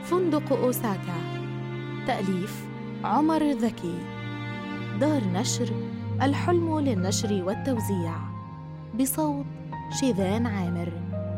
فندق أوساكا. تأليف عمر ذكي. دار نشر الحلم للنشر والتوزيع. بصوت شيذان عامر.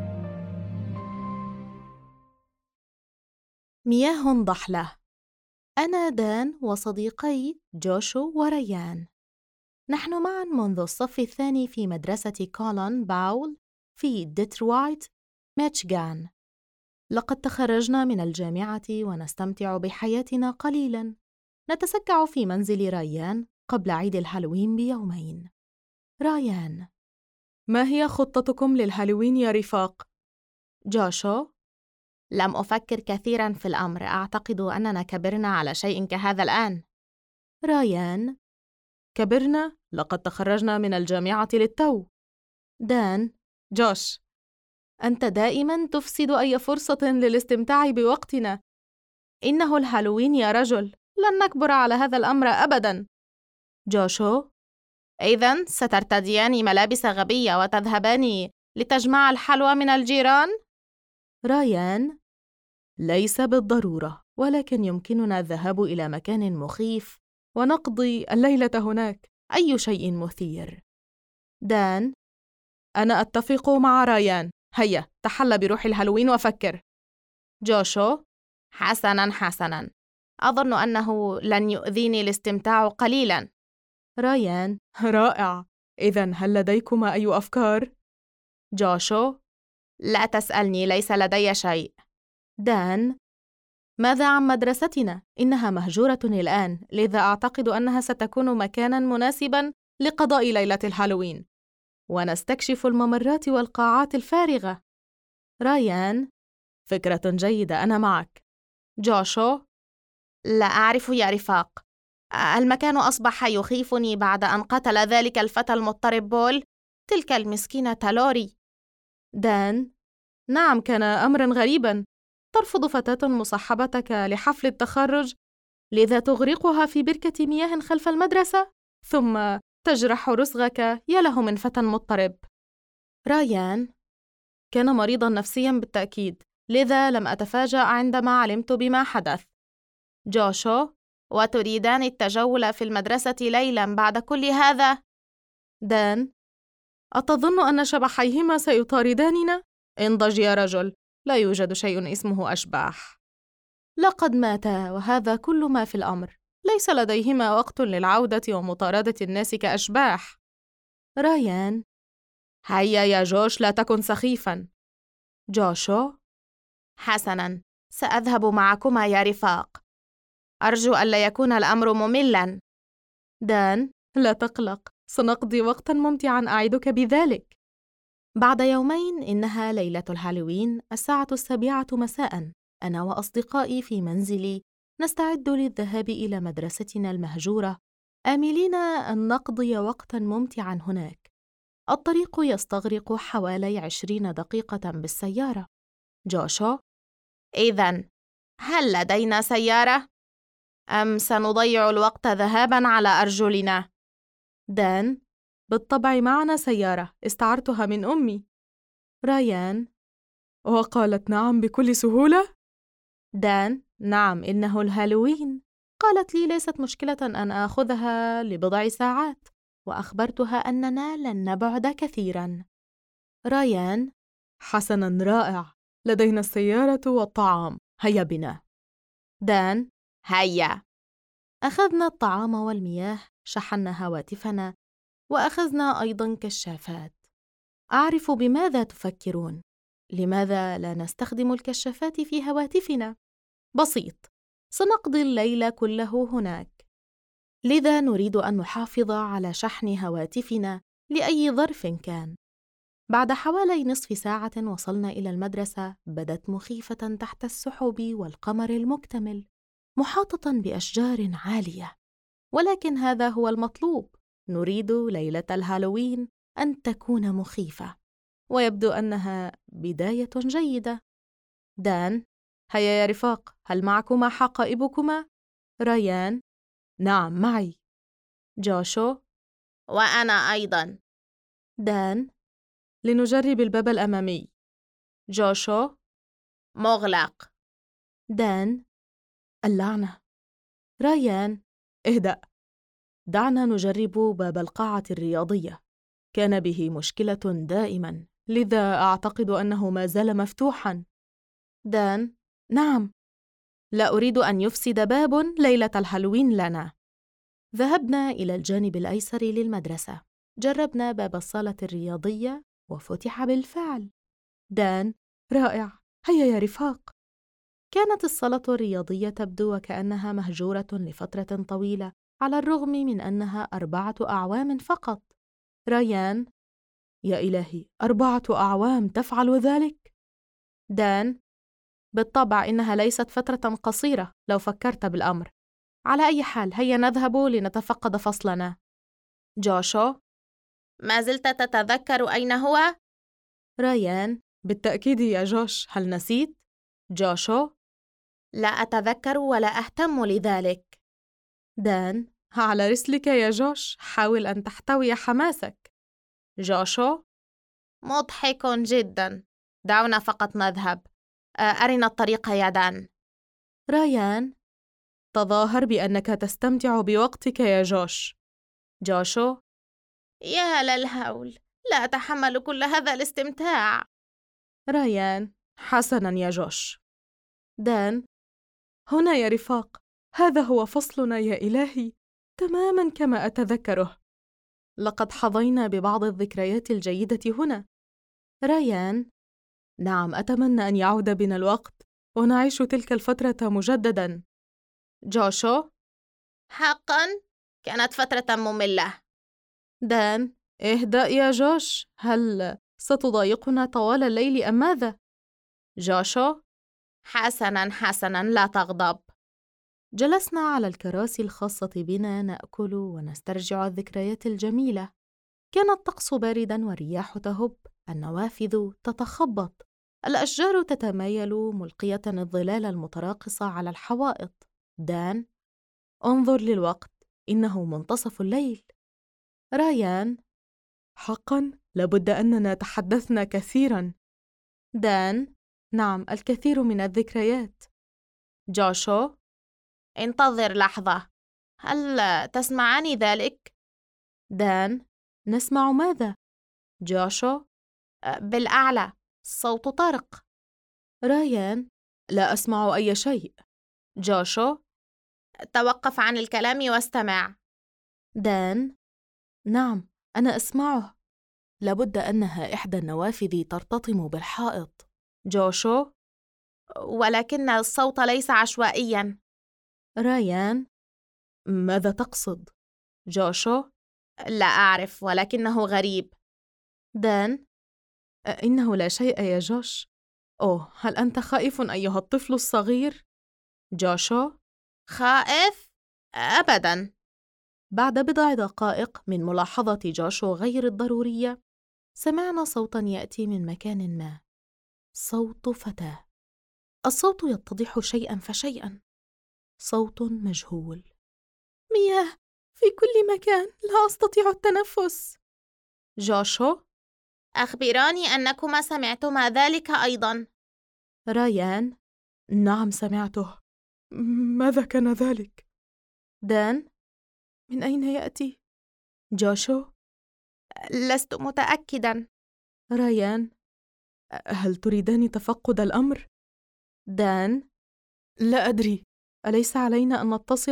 مياه ضحلة. أنا دان وصديقي جوشو وريان. نحن معاً منذ الصف الثاني في مدرسة كولون باول في ديترويت، ميشيغان. لقد تخرجنا من الجامعة ونستمتع بحياتنا قليلاً. نتسكع في منزل ريان قبل عيد الهالوين بيومين. ريان: ما هي خطتكم للهالوين يا رفاق؟ جوشو: لم أفكر كثيراً في الأمر، أعتقد أننا كبرنا على شيء كهذا الآن. ريان: كبرنا؟ لقد تخرجنا من الجامعة للتو. دان: جوش، أنت دائماً تفسد أي فرصة للاستمتاع بوقتنا. إنه الهالوين يا رجل، لن نكبر على هذا الأمر أبداً. جوشو: إذن سترتديان ملابس غبية وتذهبان لتجمع الحلوى من الجيران؟ ريان: ليس بالضرورة، ولكن يمكننا الذهاب إلى مكان مخيف ونقضي الليلة هناك، أي شيء مثير. دان: أنا أتفق مع ريان، هيا تحل بروح الهالوين وفكر. جوشو: حسناً، أظن أنه لن يؤذيني الاستمتاع قليلاً. ريان: رائع، إذن هل لديكما أي أفكار؟ جوشو: لا تسألني، ليس لدي شيء. دان: ماذا عن مدرستنا؟ إنها مهجورة الآن، لذا أعتقد أنها ستكون مكاناً مناسباً لقضاء ليلة الهالوين، ونستكشف الممرات والقاعات الفارغة. ريان: فكرة جيدة، أنا معك. جوشو: لا أعرف يا رفاق، المكان أصبح يخيفني بعد أن قتل ذلك الفتى المضطرب بول، تلك المسكينة لوري. دان: نعم، كان أمراً غريباً. ترفض فتاة مصاحبتك لحفل التخرج، لذا تغرقها في بركة مياه خلف المدرسة، ثم تجرح رسغك، يا له من فتى مضطرب. ريان: كان مريضاً نفسياً بالتأكيد، لذا لم أتفاجأ عندما علمت بما حدث. جوشو: وتريدان التجول في المدرسة ليلاً بعد كل هذا؟ دان: أتظن أن شبحيهما سيطارداننا؟ انضج يا رجل، لا يوجد شيء اسمه أشباح. لقد ماتا وهذا كل ما في الأمر، ليس لديهما وقت للعودة ومطاردة الناس كأشباح. ريان: هيا يا جوش، لا تكن سخيفاً. جوشو: حسناً، سأذهب معكما يا رفاق، أرجو ألا يكون الأمر مملاً. دان: لا تقلق، سنقضي وقتاً ممتعاً، أعدك بذلك. بعد يومين، إنها ليلة الهالوين، الساعة 7 مساءً. أنا وأصدقائي في منزلي نستعد للذهاب إلى مدرستنا المهجورة، آملين أن نقضي وقتاً ممتعاً هناك. الطريق يستغرق حوالي 20 دقيقة بالسيارة. جوشو: إذن هل لدينا سيارة؟ أم سنضيع الوقت ذهاباً على أرجلنا؟ دان: بالطبع معنا سيارة، استعرتها من أمي. ريان: وقالت نعم بكل سهولة؟ دان: نعم، إنه الهالوين. قالت لي ليست مشكلة أن آخذها لبضع ساعات، وأخبرتها أننا لن نبعد كثيراً. ريان: حسناً، رائع، لدينا السيارة والطعام، هيا بنا. دان: هيا. أخذنا الطعام والمياه، شحنا هواتفنا، وأخذنا أيضاً كشافات. أعرف بماذا تفكرون. لماذا لا نستخدم الكشافات في هواتفنا؟ بسيط، سنقضي الليل كله هناك، لذا نريد أن نحافظ على شحن هواتفنا لأي ظرف كان. بعد حوالي نصف ساعة وصلنا إلى المدرسة، بدت مخيفة تحت السحب والقمر المكتمل، محاطة بأشجار عالية، ولكن هذا هو المطلوب. نريد ليلة الهالوين أن تكون مخيفة، ويبدو أنها بداية جيدة. دان: هيا يا رفاق، هل معكما حقائبكما؟ ريان: نعم، معي. جوشو: وأنا أيضاً. دان: لنجرب الباب الأمامي. جوشو: مغلق. دان: اللعنة. رايان: اهدأ، دعنا نجرب باب القاعة الرياضية. كان به مشكلة دائما، لذا أعتقد أنه ما زال مفتوحا. دان: نعم، لا أريد أن يفسد باب ليلة الهالوين لنا. ذهبنا إلى الجانب الأيسر للمدرسة، جربنا باب الصالة الرياضية وفتح بالفعل. دان: رائع، هيا يا رفاق. كانت الصالة الرياضية تبدو وكأنها مهجورة لفترة طويلة، على الرغم من أنها 4 أعوام فقط. رايان: يا إلهي، 4 أعوام تفعل ذلك؟ دان: بالطبع إنها ليست فترة قصيرة لو فكرت بالأمر. على أي حال، هيا نذهب لنتفقد فصلنا. جوشو: ما زلت تتذكر أين هو؟ رايان: بالتأكيد يا جوش، هل نسيت؟ جوشو: لا أتذكر ولا أهتم لذلك. دان: على رسلك يا جوش، حاول أن تحتوي حماسك. جوشو: مضحك جدا، دعونا فقط نذهب. أرنا الطريق يا دان. رايان: تظاهر بأنك تستمتع بوقتك يا جوش. جوشو: يا للهول، لا أتحمل كل هذا الاستمتاع. رايان: حسناً يا جوش. دان: هنا يا رفاق، هذا هو فصلنا يا إلهي، تماماً كما أتذكره. لقد حظينا ببعض الذكريات الجيدة هنا. رايان: نعم، أتمنى أن يعود بنا الوقت ونعيش تلك الفترة مجدداً. جوشو: حقاً كانت فترة مملة. دان: اهدأ يا جوش، هل ستضايقنا طوال الليل أم ماذا؟ جوشو: حسناً حسناً، لا تغضب. جلسنا على الكراسي الخاصة بنا نأكل ونسترجع الذكريات الجميلة. كان الطقس بارداً والرياح تهب، النوافذ تتخبط، الأشجار تتمايل ملقية الظلال المتراقصة على الحوائط. دان: انظر للوقت، إنه منتصف الليل. رايان: حقاً لابد أننا تحدثنا كثيراً. دان: نعم، الكثير من الذكريات. جوشو: انتظر لحظة، هل تسمعاني ذلك؟ دان: نسمع ماذا؟ جوشو: بالأعلى، صوت طرق. رايان: لا أسمع أي شيء. جوشو: توقف عن الكلام واستمع. دان: نعم، أنا أسمعه، لابد أنها إحدى النوافذ ترتطم بالحائط. جوشو: ولكن الصوت ليس عشوائياً. رايان: ماذا تقصد؟ جوشو: لا أعرف، ولكنه غريب. دان: إنه لا شيء يا جوش. أوه، هل أنت خائف أيها الطفل الصغير؟ جوشو: خائف؟ أبداً. بعد بضع دقائق من ملاحظة جوشو غير الضرورية، سمعنا صوتاً يأتي من مكان ما. صوت فتاة. الصوت يتضح شيئاً فشيئاً. صوت مجهول. مياه في كل مكان، لا أستطيع التنفس. جوشو: أخبراني أنكما سمعتما ذلك أيضاً. رايان: نعم سمعته. ماذا كان ذلك؟ دان: من أين يأتي؟ جوشو: لست متأكداً. رايان: هل تريدان تفقد الأمر؟ دان: لا أدري، أليس علينا أن نتصل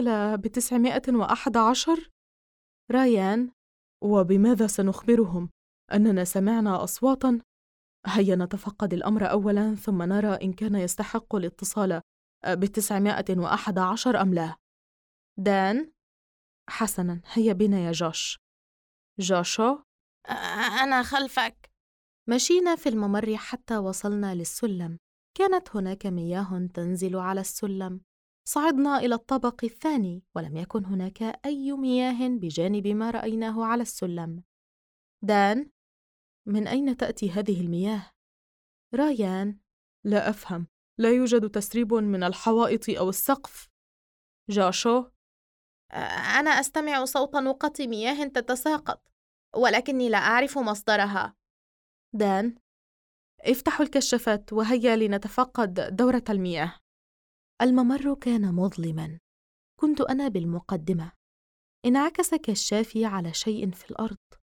ب911؟ رايان: وبماذا سنخبرهم؟ أننا سمعنا أصواتاً؟ هيا نتفقد الأمر أولاً ثم نرى إن كان يستحق الاتصال ب911 أم لا. دان: حسناً، هيا بنا يا جوش. جوشو: أنا خلفك. مشينا في الممر حتى وصلنا للسلم. كانت هناك مياه تنزل على السلم. صعدنا إلى الطابق الثاني ولم يكن هناك أي مياه بجانب ما رأيناه على السلم. دان: من أين تأتي هذه المياه؟ رايان: لا أفهم، لا يوجد تسريب من الحوائط أو السقف. جوشو: أنا أستمع صوت نقط مياه تتساقط، ولكني لا أعرف مصدرها. دان: افتحوا الكشافات وهيا لنتفقد دورة المياه. الممر كان مظلماً. كنت أنا بالمقدمة. انعكس كشافي على شيء في الأرض.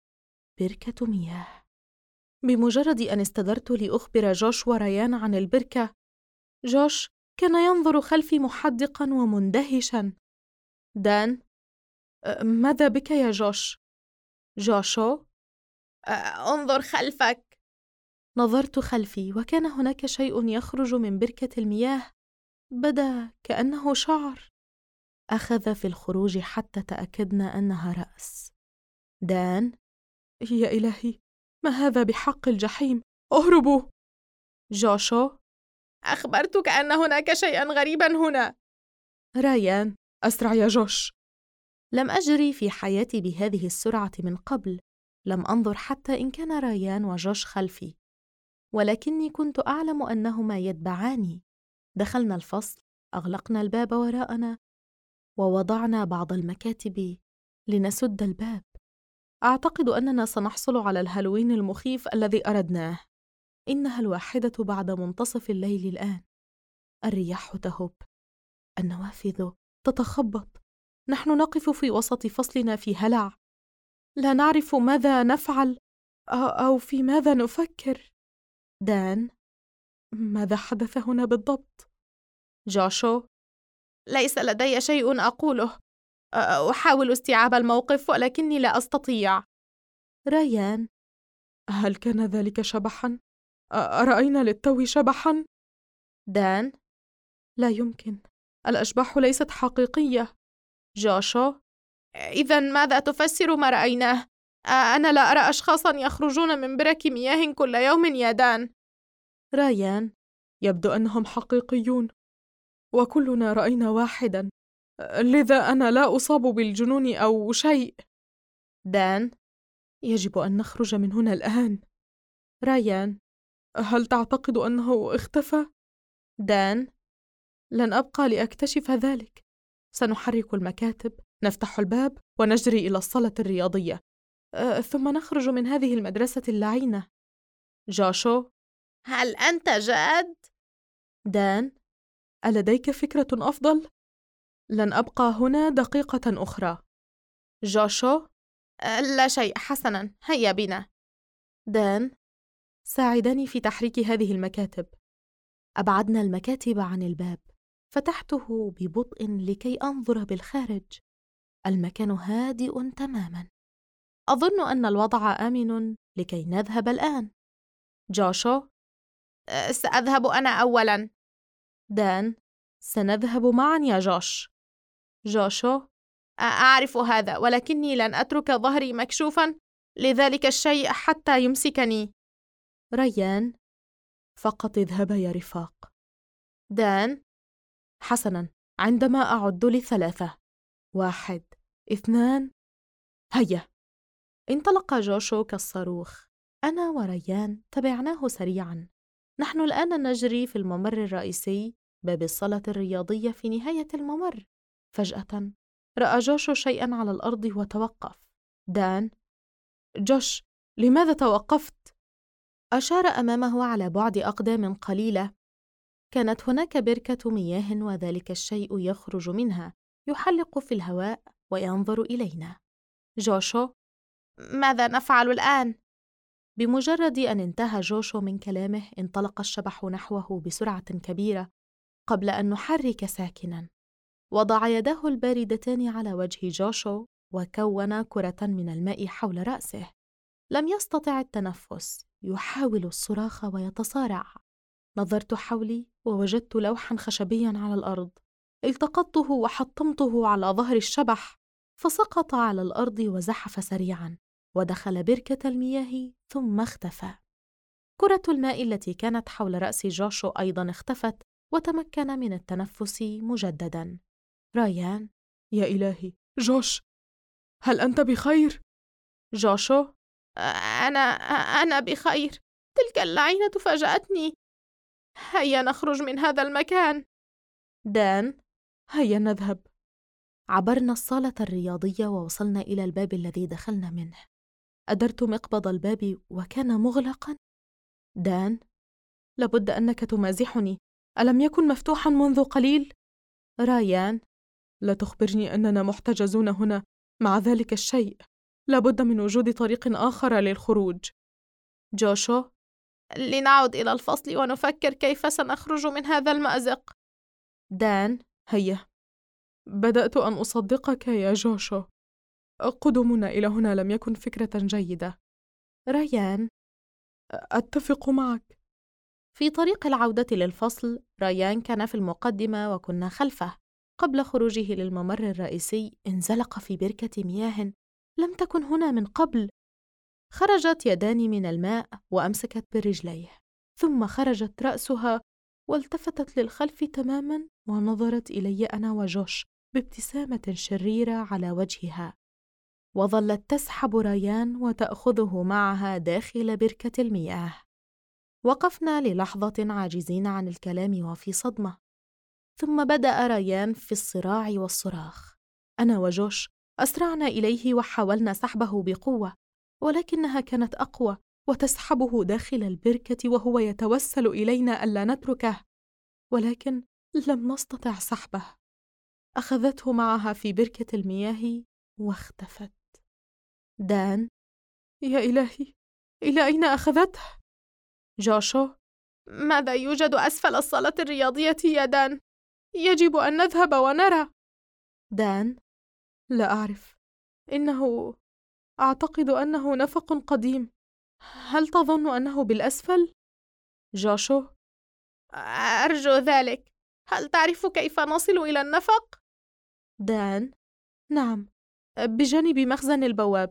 بركة مياه. بمجرد أن استدرت لأخبر جوش وريان عن البركة، جوش كان ينظر خلفي محدقاً ومندهشاً. دان: ماذا بك يا جوش؟ جوشو: انظر خلفك. نظرت خلفي وكان هناك شيء يخرج من بركة المياه، بدا كأنه شعر. أخذ في الخروج حتى تأكدنا أنها رأس. دان: يا إلهي، ما هذا بحق الجحيم؟ اهربوا. جوشو: أخبرتك أن هناك شيئاً غريباً هنا. ريان: أسرع يا جوش. لم أجري في حياتي بهذه السرعة من قبل. لم أنظر حتى إن كان ريان وجوش خلفي، ولكني كنت أعلم أنهما يتبعاني. دخلنا الفصل، أغلقنا الباب وراءنا، ووضعنا بعض المكاتب لنسد الباب. أعتقد أننا سنحصل على الهالوين المخيف الذي أردناه. إنها الواحدة بعد منتصف الليل الآن. الرياح تهب، النوافذ تتخبط. نحن نقف في وسط فصلنا في هلع، لا نعرف ماذا نفعل أو في ماذا نفكر. دان: ماذا حدث هنا بالضبط؟ جوشو: ليس لدي شيء أقوله. أحاول استيعاب الموقف ولكني لا أستطيع. ريان: هل كان ذلك شبحاً؟ أرأينا للتو شبحاً؟ دان: لا يمكن، الأشباح ليست حقيقية. جوشو: إذن ماذا تفسر ما رأيناه؟ أنا لا أرى أشخاصاً يخرجون من برك مياه كل يوم يا دان. ريان: يبدو أنهم حقيقيون، وكلنا رأينا واحداً، لذا أنا لا أصاب بالجنون أو شيء. دان: يجب أن نخرج من هنا الآن. ريان: هل تعتقد أنه اختفى؟ دان: لن أبقى لأكتشف ذلك. سنحرك المكاتب، نفتح الباب ونجري إلى الصالة الرياضية، ثم نخرج من هذه المدرسة اللعينة. جوشو: هل أنت جاد؟ دان: ألديك فكرة أفضل؟ لن أبقى هنا دقيقة أخرى. جوشو: لا شيء، حسناً، هيا بنا. دان: ساعدني في تحريك هذه المكاتب. أبعدنا المكاتب عن الباب. فتحته ببطء لكي أنظر بالخارج. المكان هادئ تماماً. أظن أن الوضع آمن لكي نذهب الآن. جوشو: سأذهب أنا أولاً. دان: سنذهب معاً يا جوش. جوشو: أعرف هذا، ولكني لن أترك ظهري مكشوفاً لذلك الشيء حتى يمسكني. ريان: فقط اذهبا يا رفاق. دان: حسناً، عندما أعد ل3. 1، 2، هيا. انطلق جوشو كالصاروخ. أنا وريان تبعناه سريعاً. نحن الآن نجري في الممر الرئيسي، باب الصالة الرياضية في نهاية الممر. فجأة رأى جوشو شيئاً على الأرض وتوقف. دان: جوش، لماذا توقفت؟ أشار أمامه على بعد أقدام قليلة. كانت هناك بركة مياه وذلك الشيء يخرج منها، يحلق في الهواء وينظر إلينا. جوشو: ماذا نفعل الآن؟ بمجرد أن انتهى جوشو من كلامه انطلق الشبح نحوه بسرعة كبيرة قبل أن نحرك ساكناً. وضع يداه الباردتان على وجه جوشو وكون كرة من الماء حول رأسه. لم يستطع التنفس، يحاول الصراخ ويتصارع. نظرت حولي ووجدت لوحاً خشبياً على الأرض. التقطته وحطمته على ظهر الشبح، فسقط على الأرض وزحف سريعاً ودخل بركة المياه ثم اختفى. كرة الماء التي كانت حول رأس جوشو أيضاً اختفت وتمكن من التنفس مجدداً. ريان: يا إلهي، جوش، هل أنت بخير؟ جوشو: أنا بخير. تلك اللعينة فاجأتني. هيا نخرج من هذا المكان. دان: هيا نذهب. عبرنا الصالة الرياضية ووصلنا إلى الباب الذي دخلنا منه. أدرت مقبض الباب وكان مغلقاً. دان: لابد أنك تمازحني. ألم يكن مفتوحا منذ قليل؟ رايان: لا تخبرني أننا محتجزون هنا مع ذلك الشيء. لابد من وجود طريق آخر للخروج. جوشو: لنعد إلى الفصل ونفكر كيف سنخرج من هذا المأزق. دان: هيا. بدأت أن أصدقك يا جوشو. قدومنا إلى هنا لم يكن فكرة جيدة. رايان: أتفق معك. في طريق العودة للفصل، رايان كان في المقدمة وكنا خلفه. قبل خروجه للممر الرئيسي انزلق في بركة مياه لم تكن هنا من قبل. خرجت يدان من الماء وأمسكت برجليه، ثم خرجت رأسها والتفتت للخلف تماماً ونظرت إلي أنا وجوش بابتسامة شريرة على وجهها، وظلت تسحب رايان وتأخذه معها داخل بركة المياه. وقفنا للحظة عاجزين عن الكلام وفي صدمة، ثم بدأ رايان في الصراع والصراخ. أنا وجوش أسرعنا إليه وحاولنا سحبه بقوة، ولكنها كانت أقوى وتسحبه داخل البركة وهو يتوسل إلينا ألا نتركه، ولكن لم نستطع سحبه. أخذته معها في بركة المياه واختفت. دان: يا إلهي، إلى أين أخذته؟ جوشو: ماذا يوجد أسفل الصالة الرياضية يا دان؟ يجب أن نذهب ونرى. دان: لا أعرف، أعتقد أنه نفق قديم. هل تظن أنه بالأسفل؟ جوشو: أرجو ذلك. هل تعرف كيف نصل إلى النفق؟ دان: نعم، بجانب مخزن البواب.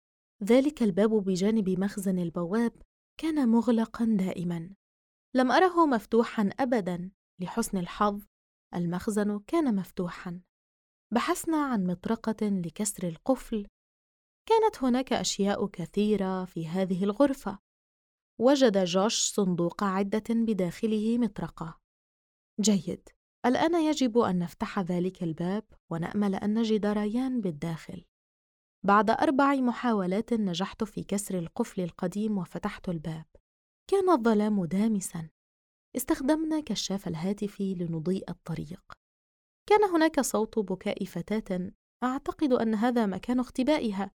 ذلك الباب بجانب مخزن البواب كان مغلقاً دائماً، لم أره مفتوحاً أبداً. لحسن الحظ المخزن كان مفتوحاً. بحثنا عن مطرقة لكسر القفل. كانت هناك أشياء كثيرة في هذه الغرفة. وجد جوش صندوق عدة بداخله مطرقة. جيد، الآن يجب أن نفتح ذلك الباب ونأمل أن نجد رايان بالداخل. بعد 4 محاولات نجحت في كسر القفل القديم وفتحت الباب. كان الظلام دامساً. استخدمنا كشاف الهاتف لنضيء الطريق. كان هناك صوت بكاء فتاة، أعتقد أن هذا مكان اختبائها.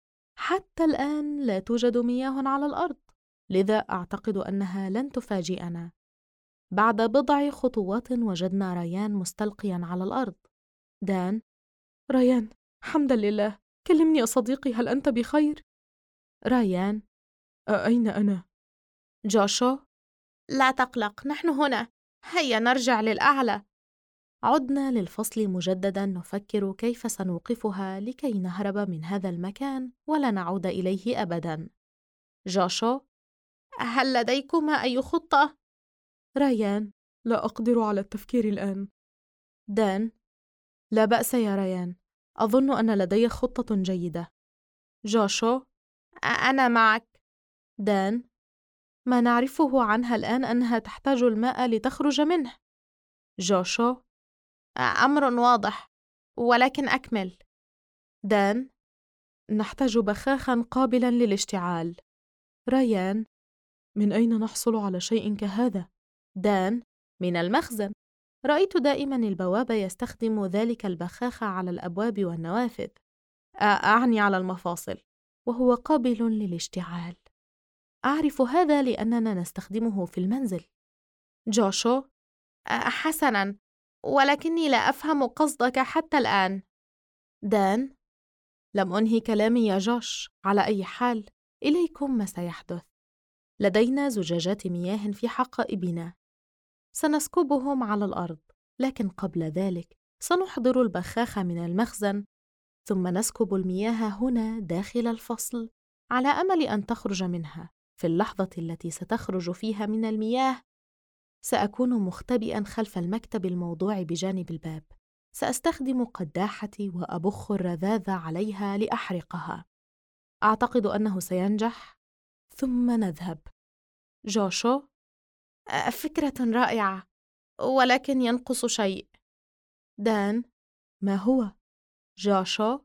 حتى الآن لا توجد مياه على الأرض، لذا أعتقد أنها لن تفاجئنا. بعد بضع خطوات وجدنا رايان مستلقياً على الأرض. دان: رايان، حمداً لله، كلمني يا صديقي، هل أنت بخير؟ رايان: أين أنا؟ جوشو: لا تقلق، نحن هنا، هيا نرجع للأعلى. عدنا للفصل مجدداً نفكر كيف سنوقفها لكي نهرب من هذا المكان ولا نعود إليه أبداً. جوشو: هل لديكما أي خطة؟ رايان: لا أقدر على التفكير الآن. دان: لا بأس يا رايان، أظن أن لدي خطة جيدة. جوشو: أنا معك. دان: ما نعرفه عنها الآن أنها تحتاج الماء لتخرج منه. جوشو: أمر واضح، ولكن أكمل. دان: نحتاج بخاخاً قابلاً للاشتعال. رايان: من أين نحصل على شيء كهذا؟ دان: من المخزن. رأيت دائماً البوابة يستخدم ذلك البخاخ على الأبواب والنوافذ، أعني على المفاصل، وهو قابل للاشتعال. أعرف هذا لأننا نستخدمه في المنزل. جوشو: حسناً، ولكني لا أفهم قصدك حتى الآن. دان: لم أنهي كلامي يا جوش، على أي حال إليكم ما سيحدث. لدينا زجاجات مياه في حقائبنا، سنسكبهم على الأرض، لكن قبل ذلك سنحضر البخاخ من المخزن، ثم نسكب المياه هنا داخل الفصل على أمل أن تخرج منها. في اللحظة التي ستخرج فيها من المياه سأكون مختبئاً خلف المكتب الموضوع بجانب الباب. سأستخدم قداحتي وأبخ الرذاذ عليها لأحرقها. أعتقد أنه سينجح، ثم نذهب. جوشو: فكرة رائعة، ولكن ينقص شيء. دان: ما هو؟ جوشو: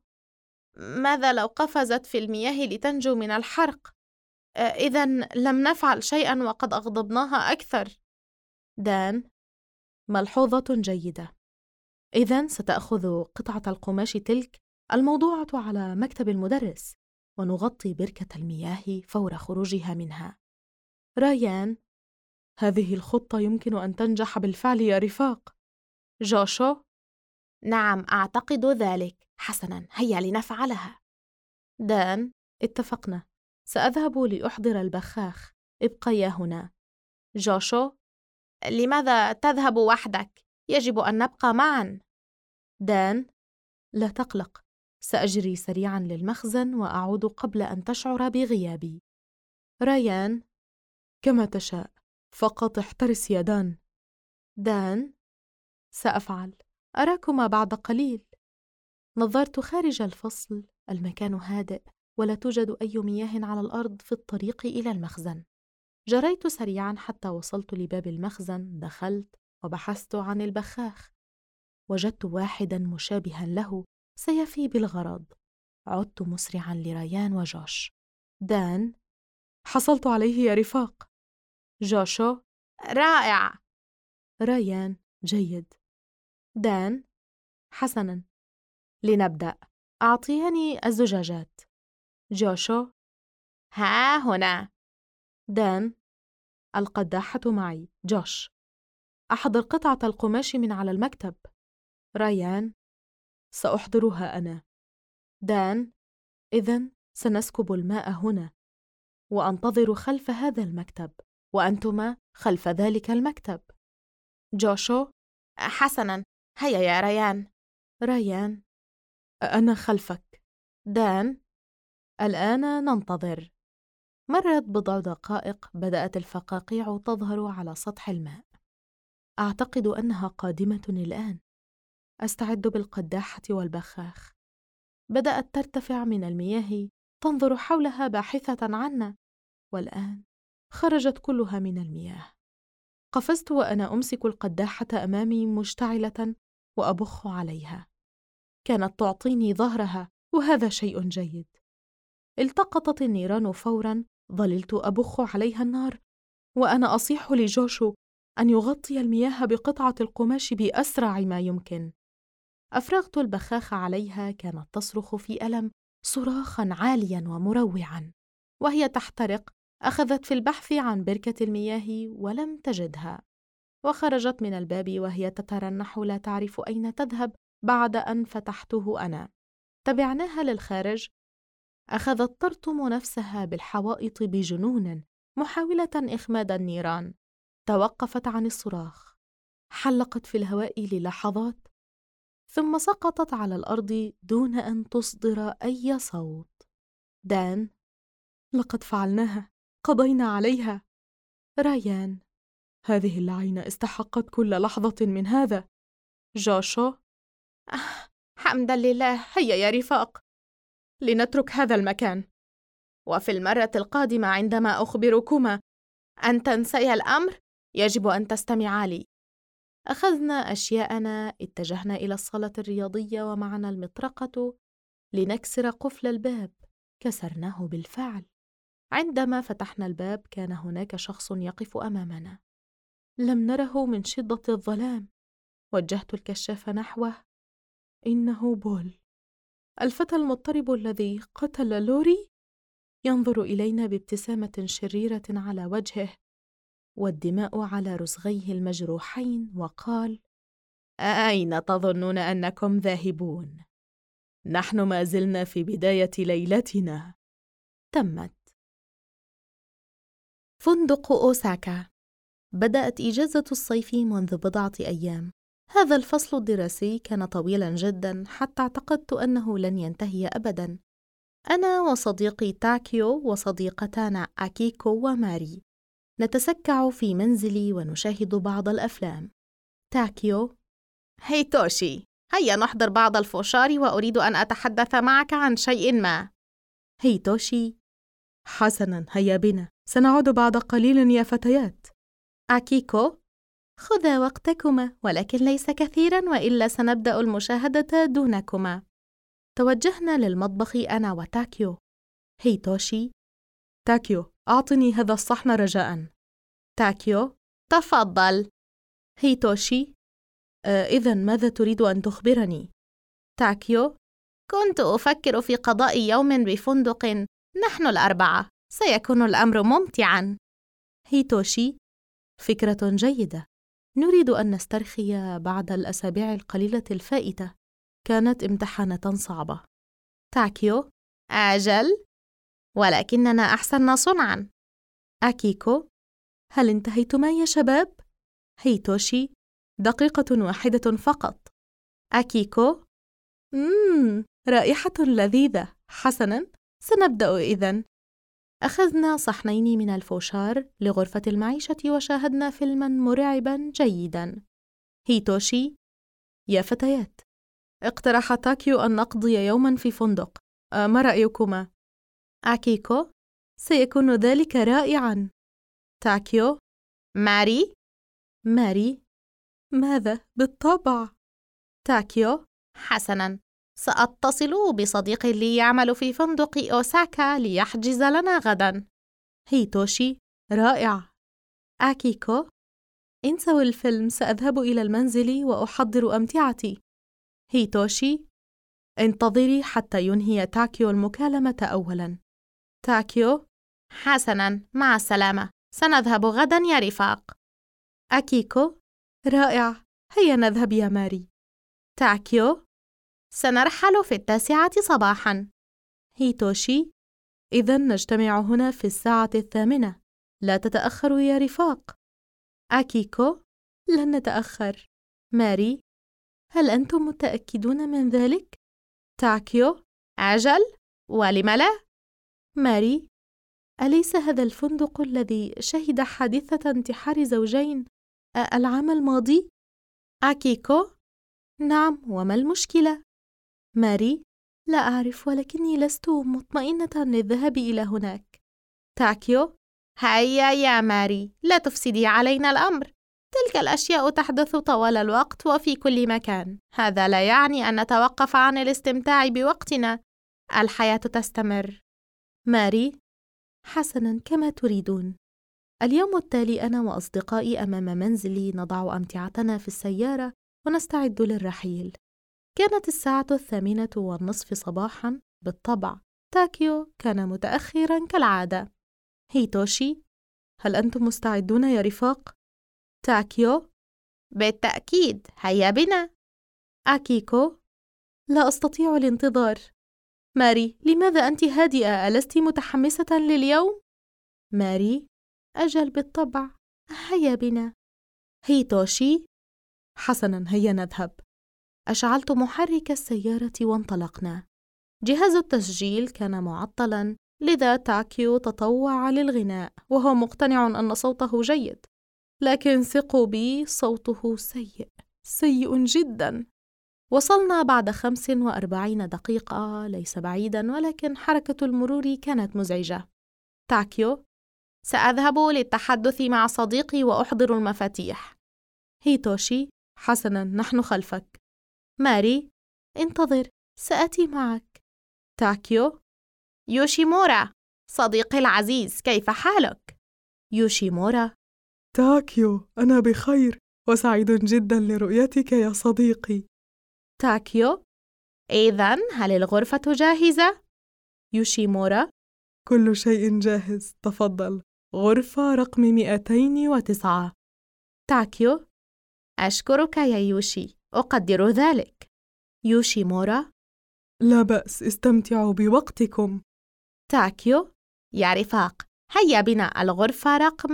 ماذا لو قفزت في المياه لتنجو من الحرق؟ إذن لم نفعل شيئاً وقد أغضبناها أكثر. دان: ملحوظة جيدة. إذن ستأخذ قطعة القماش تلك الموضوعة على مكتب المدرس ونغطي بركة المياه فور خروجها منها. رايان: هذه الخطة يمكن أن تنجح بالفعل يا رفاق. جوشو: نعم، أعتقد ذلك. حسناً، هيا لنفعلها. دان: اتفقنا. سأذهب لأحضر البخاخ، ابقيا هنا. جوشو: لماذا تذهب وحدك؟ يجب أن نبقى معاً. دان: لا تقلق، سأجري سريعاً للمخزن وأعود قبل أن تشعر بغيابي. رايان: كما تشاء، فقط احترس يا دان. دان: سأفعل، أراكما بعد قليل. نظرت خارج الفصل، المكان هادئ ولا توجد أي مياه على الأرض في الطريق إلى المخزن. جريت سريعاً حتى وصلت لباب المخزن، دخلت وبحثت عن البخاخ. وجدت واحداً مشابهاً له سيفي بالغرض. عدت مسرعاً لريان وجوش. دان: حصلت عليه يا رفاق. جوشو: رائع. رايان: جيد. دان: حسناً، لنبدأ. أعطيني الزجاجات. جوشو: ها هنا. دان: القداحة معي. جوش: أحضر قطعة القماش من على المكتب. رايان: سأحضرها أنا. دان: إذن سنسكب الماء هنا وأنتظر خلف هذا المكتب، وأنتما خلف ذلك المكتب. جوشو: حسناً، هيا يا ريان. رايان: أنا خلفك. دان: الآن ننتظر. مرت بضع دقائق، بدأت الفقاقيع تظهر على سطح الماء. أعتقد أنها قادمة الآن. أستعد بالقداحة والبخاخ. بدأت ترتفع من المياه، تنظر حولها باحثة عنا، والآن خرجت كلها من المياه. قفزت وأنا أمسك القداحة أمامي مشتعلة وأبخ عليها. كانت تعطيني ظهرها، وهذا شيء جيد. التقطت النيران فوراً. ظللت أبخ عليها النار وأنا أصيح لجوشو أن يغطي المياه بقطعة القماش بأسرع ما يمكن. أفرغت البخاخ عليها، كانت تصرخ في ألم صراخاً عالياً ومروعاً. وهي تحترق أخذت في البحث عن بركة المياه ولم تجدها، وخرجت من الباب وهي تترنح لا تعرف أين تذهب بعد أن فتحته أنا. تبعناها للخارج. أخذت ترطم نفسها بالحوائط بجنون محاولة إخماد النيران. توقفت عن الصراخ، حلقت في الهواء للحظات، ثم سقطت على الأرض دون أن تصدر أي صوت. دان: لقد فعلناها، قضينا عليها. رايان: هذه اللعينة استحقت كل لحظة من هذا. جوشو: حمداً لله. هيا يا رفاق، لنترك هذا المكان، وفي المرة القادمة عندما أخبركما أن تنسيا الأمر يجب أن تستمعا لي. أخذنا أشياءنا، اتجهنا إلى الصالة الرياضية ومعنا المطرقة لنكسر قفل الباب. كسرناه بالفعل. عندما فتحنا الباب كان هناك شخص يقف أمامنا. لم نره من شدة الظلام. وجهت الكشاف نحوه. إنه بول، الفتى المضطرب الذي قتل لوري. ينظر إلينا بابتسامة شريرة على وجهه والدماء على رسغيه المجروحين، وقال: أين تظنون أنكم ذاهبون؟ نحن ما زلنا في بداية ليلتنا. تمت. فندق أوساكا. بدأت إجازة الصيف منذ بضعة أيام. هذا الفصل الدراسي كان طويلاً جداً حتى اعتقدت أنه لن ينتهي أبداً. أنا وصديقي تاكيو وصديقتانا أكيكو وماري نتسكع في منزلي ونشاهد بعض الأفلام. تاكيو: هيتوشي، هيا نحضر بعض الفشار وأريد أن أتحدث معك عن شيء ما. هيتوشي: حسناً، هيا بنا، سنعود بعد قليل يا فتيات. أكيكو: خذا وقتكما، ولكن ليس كثيراً وإلا سنبدأ المشاهدة دونكما. توجهنا للمطبخ أنا وتاكيو. هيتوشي: تاكيو، أعطني هذا الصحن رجاءً. تاكيو: تفضل. هيتوشي: إذن ماذا تريد أن تخبرني؟ تاكيو: كنت أفكر في قضاء يوم بفندق نحن الأربعة، سيكون الأمر ممتعاً. هيتوشي: فكرة جيدة. نريد أن نسترخي بعد الأسابيع القليلة الفائتة. كانت امتحانات صعبة. تاكيو: أجل، ولكننا أحسننا صنعاً. أكيكو: هل انتهيتما يا شباب؟ هيتوشي: دقيقة واحدة فقط. أكيكو: رائحة لذيذة. حسناً، سنبدأ إذن. أخذنا صحنين من الفوشار لغرفة المعيشة وشاهدنا فيلماً مرعباً جيداً. هيتوشي: يا فتيات، اقترح تاكيو أن نقضي يوماً في فندق. ما رأيكما؟ أكيكو: سيكون ذلك رائعاً. تاكيو: ماري؟ ماري: ماذا؟ بالطبع. تاكيو: حسناً، سأتصل بصديق لي يعمل في فندق أوساكا ليحجز لنا غداً. هيتوشي: رائع. أكيكو: انسوا الفيلم، سأذهب إلى المنزل وأحضر أمتعتي. هيتوشي: انتظري حتى ينهي تاكيو المكالمة أولاً. تاكيو: حسناً، مع السلامة، سنذهب غداً يا رفاق. أكيكو: رائع، هيا نذهب يا ماري. تاكيو: سنرحل في 9 صباحاً. هيتوشي: إذن نجتمع هنا في 8:00. لا تتأخروا يا رفاق. أكيكو: لن نتأخر. ماري: هل أنتم متأكدون من ذلك؟ تاكيو: أجل، ولم لا؟ ماري: أليس هذا الفندق الذي شهد حادثة انتحار زوجين العام الماضي؟ أكيكو: نعم، وما المشكلة؟ ماري: لا أعرف، ولكني لست مطمئنة للذهاب إلى هناك. تاكيو: هيا يا ماري، لا تفسدي علينا الأمر. تلك الأشياء تحدث طوال الوقت وفي كل مكان. هذا لا يعني أن نتوقف عن الاستمتاع بوقتنا. الحياة تستمر. ماري: حسناً، كما تريدون. اليوم التالي أنا وأصدقائي أمام منزلي نضع أمتعتنا في السيارة ونستعد للرحيل. كانت الساعة 8:30 صباحاً. بالطبع تاكيو كان متأخراً كالعادة. هيتوشي: هل أنتم مستعدون يا رفاق؟ تاكيو: بالتأكيد، هيا بنا. أكيكو: لا أستطيع الانتظار. ماري: لماذا أنت هادئة؟ ألست متحمسة لليوم؟ ماري: أجل بالطبع، هيا بنا. هيتوشي: حسناً، هيا نذهب. أشعلت محرك السيارة وانطلقنا. جهاز التسجيل كان معطلاً، لذا تاكيو تطوع للغناء وهو مقتنع أن صوته جيد، لكن ثقوا بي، صوته سيء جداً. وصلنا بعد 45 دقيقة، ليس بعيداً، ولكن حركة المرور كانت مزعجة. تاكيو: سأذهب للتحدث مع صديقي وأحضر المفاتيح. هيتوشي: حسناً، نحن خلفك. ماري: انتظر، سآتي معك. تاكيو: يوشيمورا، صديقي العزيز، كيف حالك؟ يوشيمورا: تاكيو، أنا بخير وسعيد جدا لرؤيتك يا صديقي. تاكيو: إذن هل الغرفة جاهزة؟ يوشيمورا: كل شيء جاهز، تفضل، غرفة رقم 209. تاكيو: أشكرك يا يوشي، أقدر ذلك. يوشيمورا: لا بأس، استمتعوا بوقتكم. تاكيو: يا رفاق، هيا بنا الغرفة رقم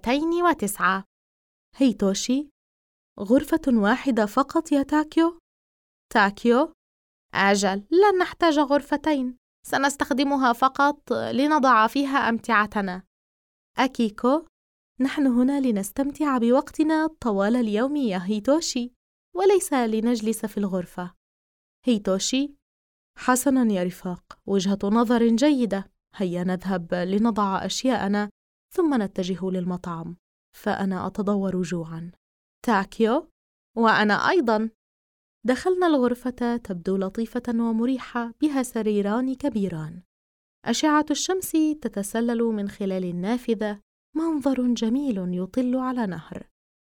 209. هيتوشي: غرفة واحدة فقط يا تاكيو؟ تاكيو: أجل، لن نحتاج غرفتين، سنستخدمها فقط لنضع فيها أمتعتنا. أكيكو: نحن هنا لنستمتع بوقتنا طوال اليوم يا هيتوشي، وليس لنجلس في الغرفة. هيتوشي: حسناً يا رفاق، وجهة نظر جيدة. هيا نذهب لنضع أشياءنا ثم نتجه للمطعم، فأنا أتضور جوعاً. تاكيو: وأنا أيضاً. دخلنا الغرفة، تبدو لطيفة ومريحة، بها سريران كبيران. أشعة الشمس تتسلل من خلال النافذة، منظر جميل يطل على نهر.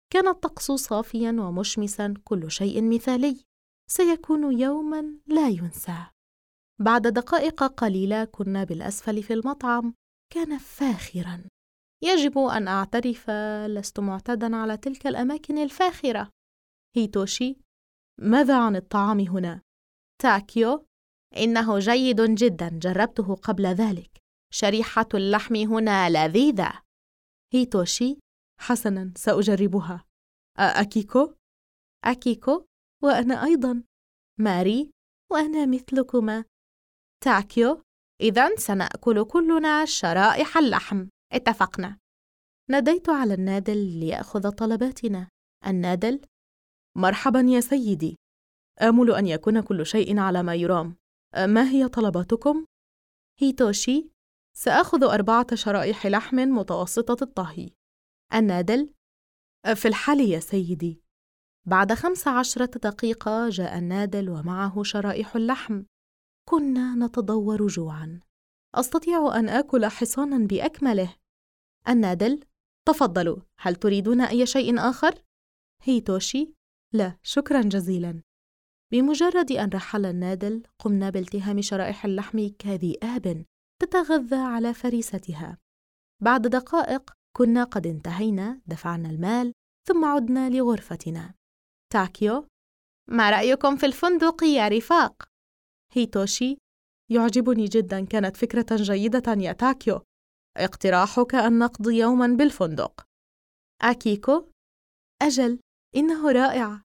كان الطقس صافياً ومشمساً، كل شيء مثالي. سيكون يوماً لا ينسى. بعد دقائق قليلة كنا بالأسفل في المطعم. كان فاخراً. يجب أن أعترف، لست معتاداً على تلك الأماكن الفاخرة. هيتوشي: ماذا عن الطعام هنا؟ تاكيو: إنه جيد جداً، جربته قبل ذلك. شريحة اللحم هنا لذيذة. هيتوشي: حسناً، سأجربها. أكيكو؟ أكيكو: وأنا أيضاً. ماري: وأنا مثلكما. تاكيو: إذن سنأكل كلنا شرائح اللحم، اتفقنا. ناديت على النادل ليأخذ طلباتنا. النادل: مرحباً يا سيدي، آمل أن يكون كل شيء على ما يرام. ما هي طلباتكم؟ هيتوشي: سآخذ 4 شرائح لحم متوسطة الطهي. النادل: في الحال يا سيدي. بعد 15 دقيقة جاء النادل ومعه شرائح اللحم. كنا نتضور جوعاً. أستطيع أن آكل حصاناً بأكمله. النادل: تفضلوا، هل تريدون أي شيء آخر؟ هيتوشي: لا، شكراً جزيلاً. بمجرد أن رحل النادل قمنا بالتهام شرائح اللحم كذئاب تتغذى على فريستها. بعد دقائق كنا قد انتهينا، دفعنا المال ثم عدنا لغرفتنا. تاكيو: ما رأيكم في الفندق يا رفاق؟ هيتوشي: يعجبني جدا، كانت فكرة جيدة يا تاكيو. اقتراحك أن نقضي يوما بالفندق. أكيكو: أجل، إنه رائع.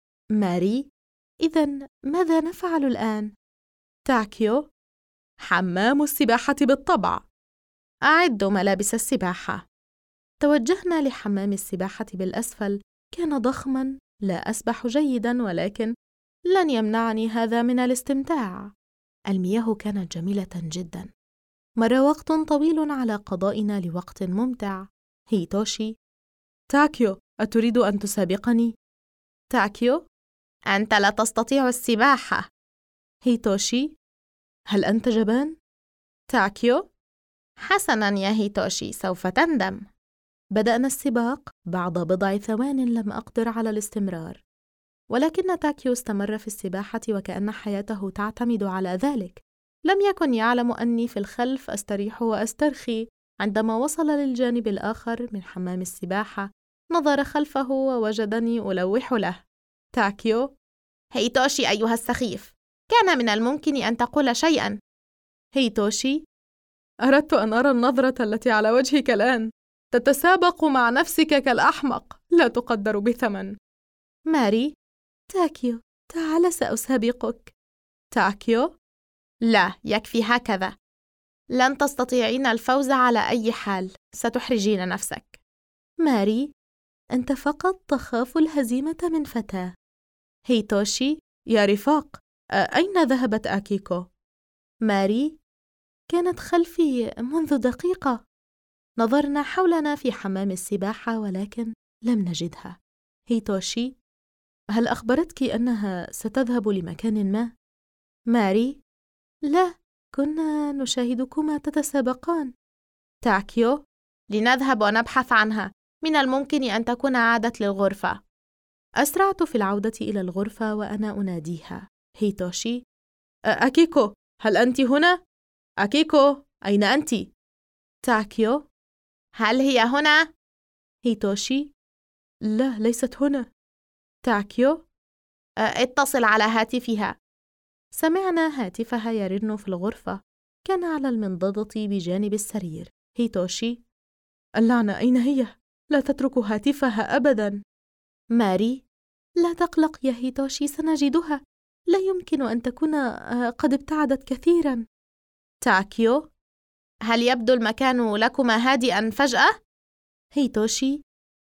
ماري: إذن ماذا نفعل الآن؟ تاكيو: حمام السباحة بالطبع. أعدوا ملابس السباحة. توجهنا لحمام السباحة بالأسفل. كان ضخماً، لا أسبح جيداً، ولكن لن يمنعني هذا من الاستمتاع. المياه كانت جميلة جداً. مر وقت طويل على قضائنا لوقت ممتع. هيتوشي: تاكيو، أتريد أن تسابقني؟ تاكيو: أنت لا تستطيع السباحة. هيتوشي: هل أنت جبان؟ تاكيو: حسناً يا هيتوشي، سوف تندم. بدأنا السباق. بعد بضع ثوان لم أقدر على الاستمرار، ولكن تاكيو استمر في السباحة وكأن حياته تعتمد على ذلك. لم يكن يعلم أني في الخلف أستريح وأسترخي. عندما وصل للجانب الآخر من حمام السباحة نظر خلفه ووجدني ألوح له. تاكيو: هيتوشي أيها السخيف، كان من الممكن أن تقول شيئاً. هيتوشي: أردت أن أرى النظرة التي على وجهك الآن. تتسابق مع نفسك كالأحمق، لا تقدر بثمن. ماري: تاكيو، تعال سأسابقك. تاكيو: لا، يكفي هكذا. لن تستطيعين الفوز على أي حال، ستحرجين نفسك. ماري: أنت فقط تخاف الهزيمة من فتاة. هيتوشي: يا رفاق، أين ذهبت أكيكو؟ ماري: كانت خلفي منذ دقيقة. نظرنا حولنا في حمام السباحة ولكن لم نجدها. هيتوشي: هل أخبرتك أنها ستذهب لمكان ما؟ ماري: لا، كنا نشاهدكما تتسابقان. تاكيو: لنذهب ونبحث عنها، من الممكن أن تكون عادت للغرفة. أسرعت في العودة إلى الغرفة وأنا أناديها. هيتوشي: أكيكو، هل أنت هنا؟ أكيكو، أين أنت؟ تاكيو: هل هي هنا؟ هيتوشي: لا، ليست هنا. تاكيو: اتصل على هاتفها. سمعنا هاتفها يرن في الغرفة. كان على المنضدة بجانب السرير. هيتوشي: اللعنة، أين هي؟ لا تترك هاتفها أبداً. ماري: لا تقلق يا هيتوشي، سنجدها. لا يمكن أن تكون قد ابتعدت كثيراً. تاكيو: هل يبدو المكان لكما هادئاً فجأة؟ هيتوشي: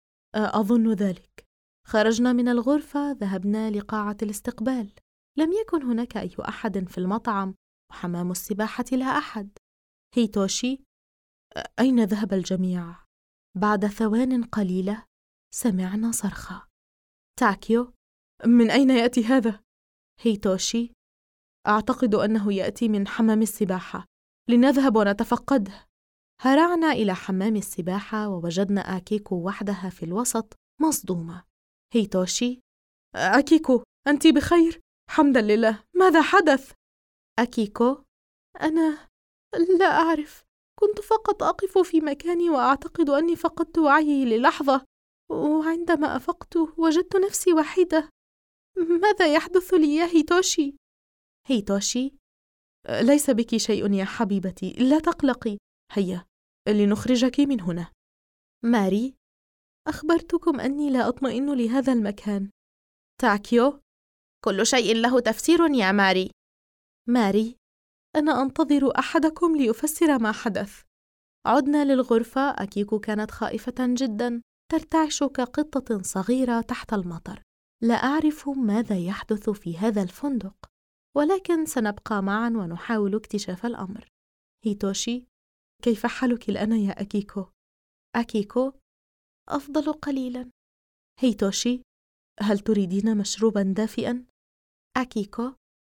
أظن ذلك. خرجنا من الغرفة، ذهبنا لقاعة الاستقبال. لم يكن هناك أي أحد في المطعم، وحمام السباحة لا أحد. هيتوشي: أين ذهب الجميع؟ بعد ثوان قليلة سمعنا صرخة. تاكيو: من أين يأتي هذا؟ هيتوشي: أعتقد أنه يأتي من حمام السباحة، لنذهب ونتفقده. هرعنا إلى حمام السباحة ووجدنا أكيكو وحدها في الوسط مصدومة. هيتوشي: أكيكو، أنت بخير؟ حمدا لله، ماذا حدث؟ أكيكو: أنا لا أعرف، كنت فقط أقف في مكاني وأعتقد أني فقدت وعيي للحظة، وعندما أفقت وجدت نفسي وحيدة. ماذا يحدث لي يا هيتوشي؟ هيتوشي: ليس بك شيء يا حبيبتي، لا تقلقي، هيا لنخرجك من هنا. ماري: أخبرتكم أني لا أطمئن لهذا المكان. تاكيو: كل شيء له تفسير يا ماري. ماري: أنا أنتظر أحدكم ليفسر ما حدث. عدنا للغرفة. أكيكو كانت خائفة جدا، ترتعش كقطة صغيرة تحت المطر. لا أعرف ماذا يحدث في هذا الفندق، ولكن سنبقى معا ونحاول اكتشاف الأمر. هيتوشي: كيف حالك الآن يا أكيكو؟ أكيكو: أفضل قليلا. هيتوشي: هل تريدين مشروبا دافئا؟ أكيكو: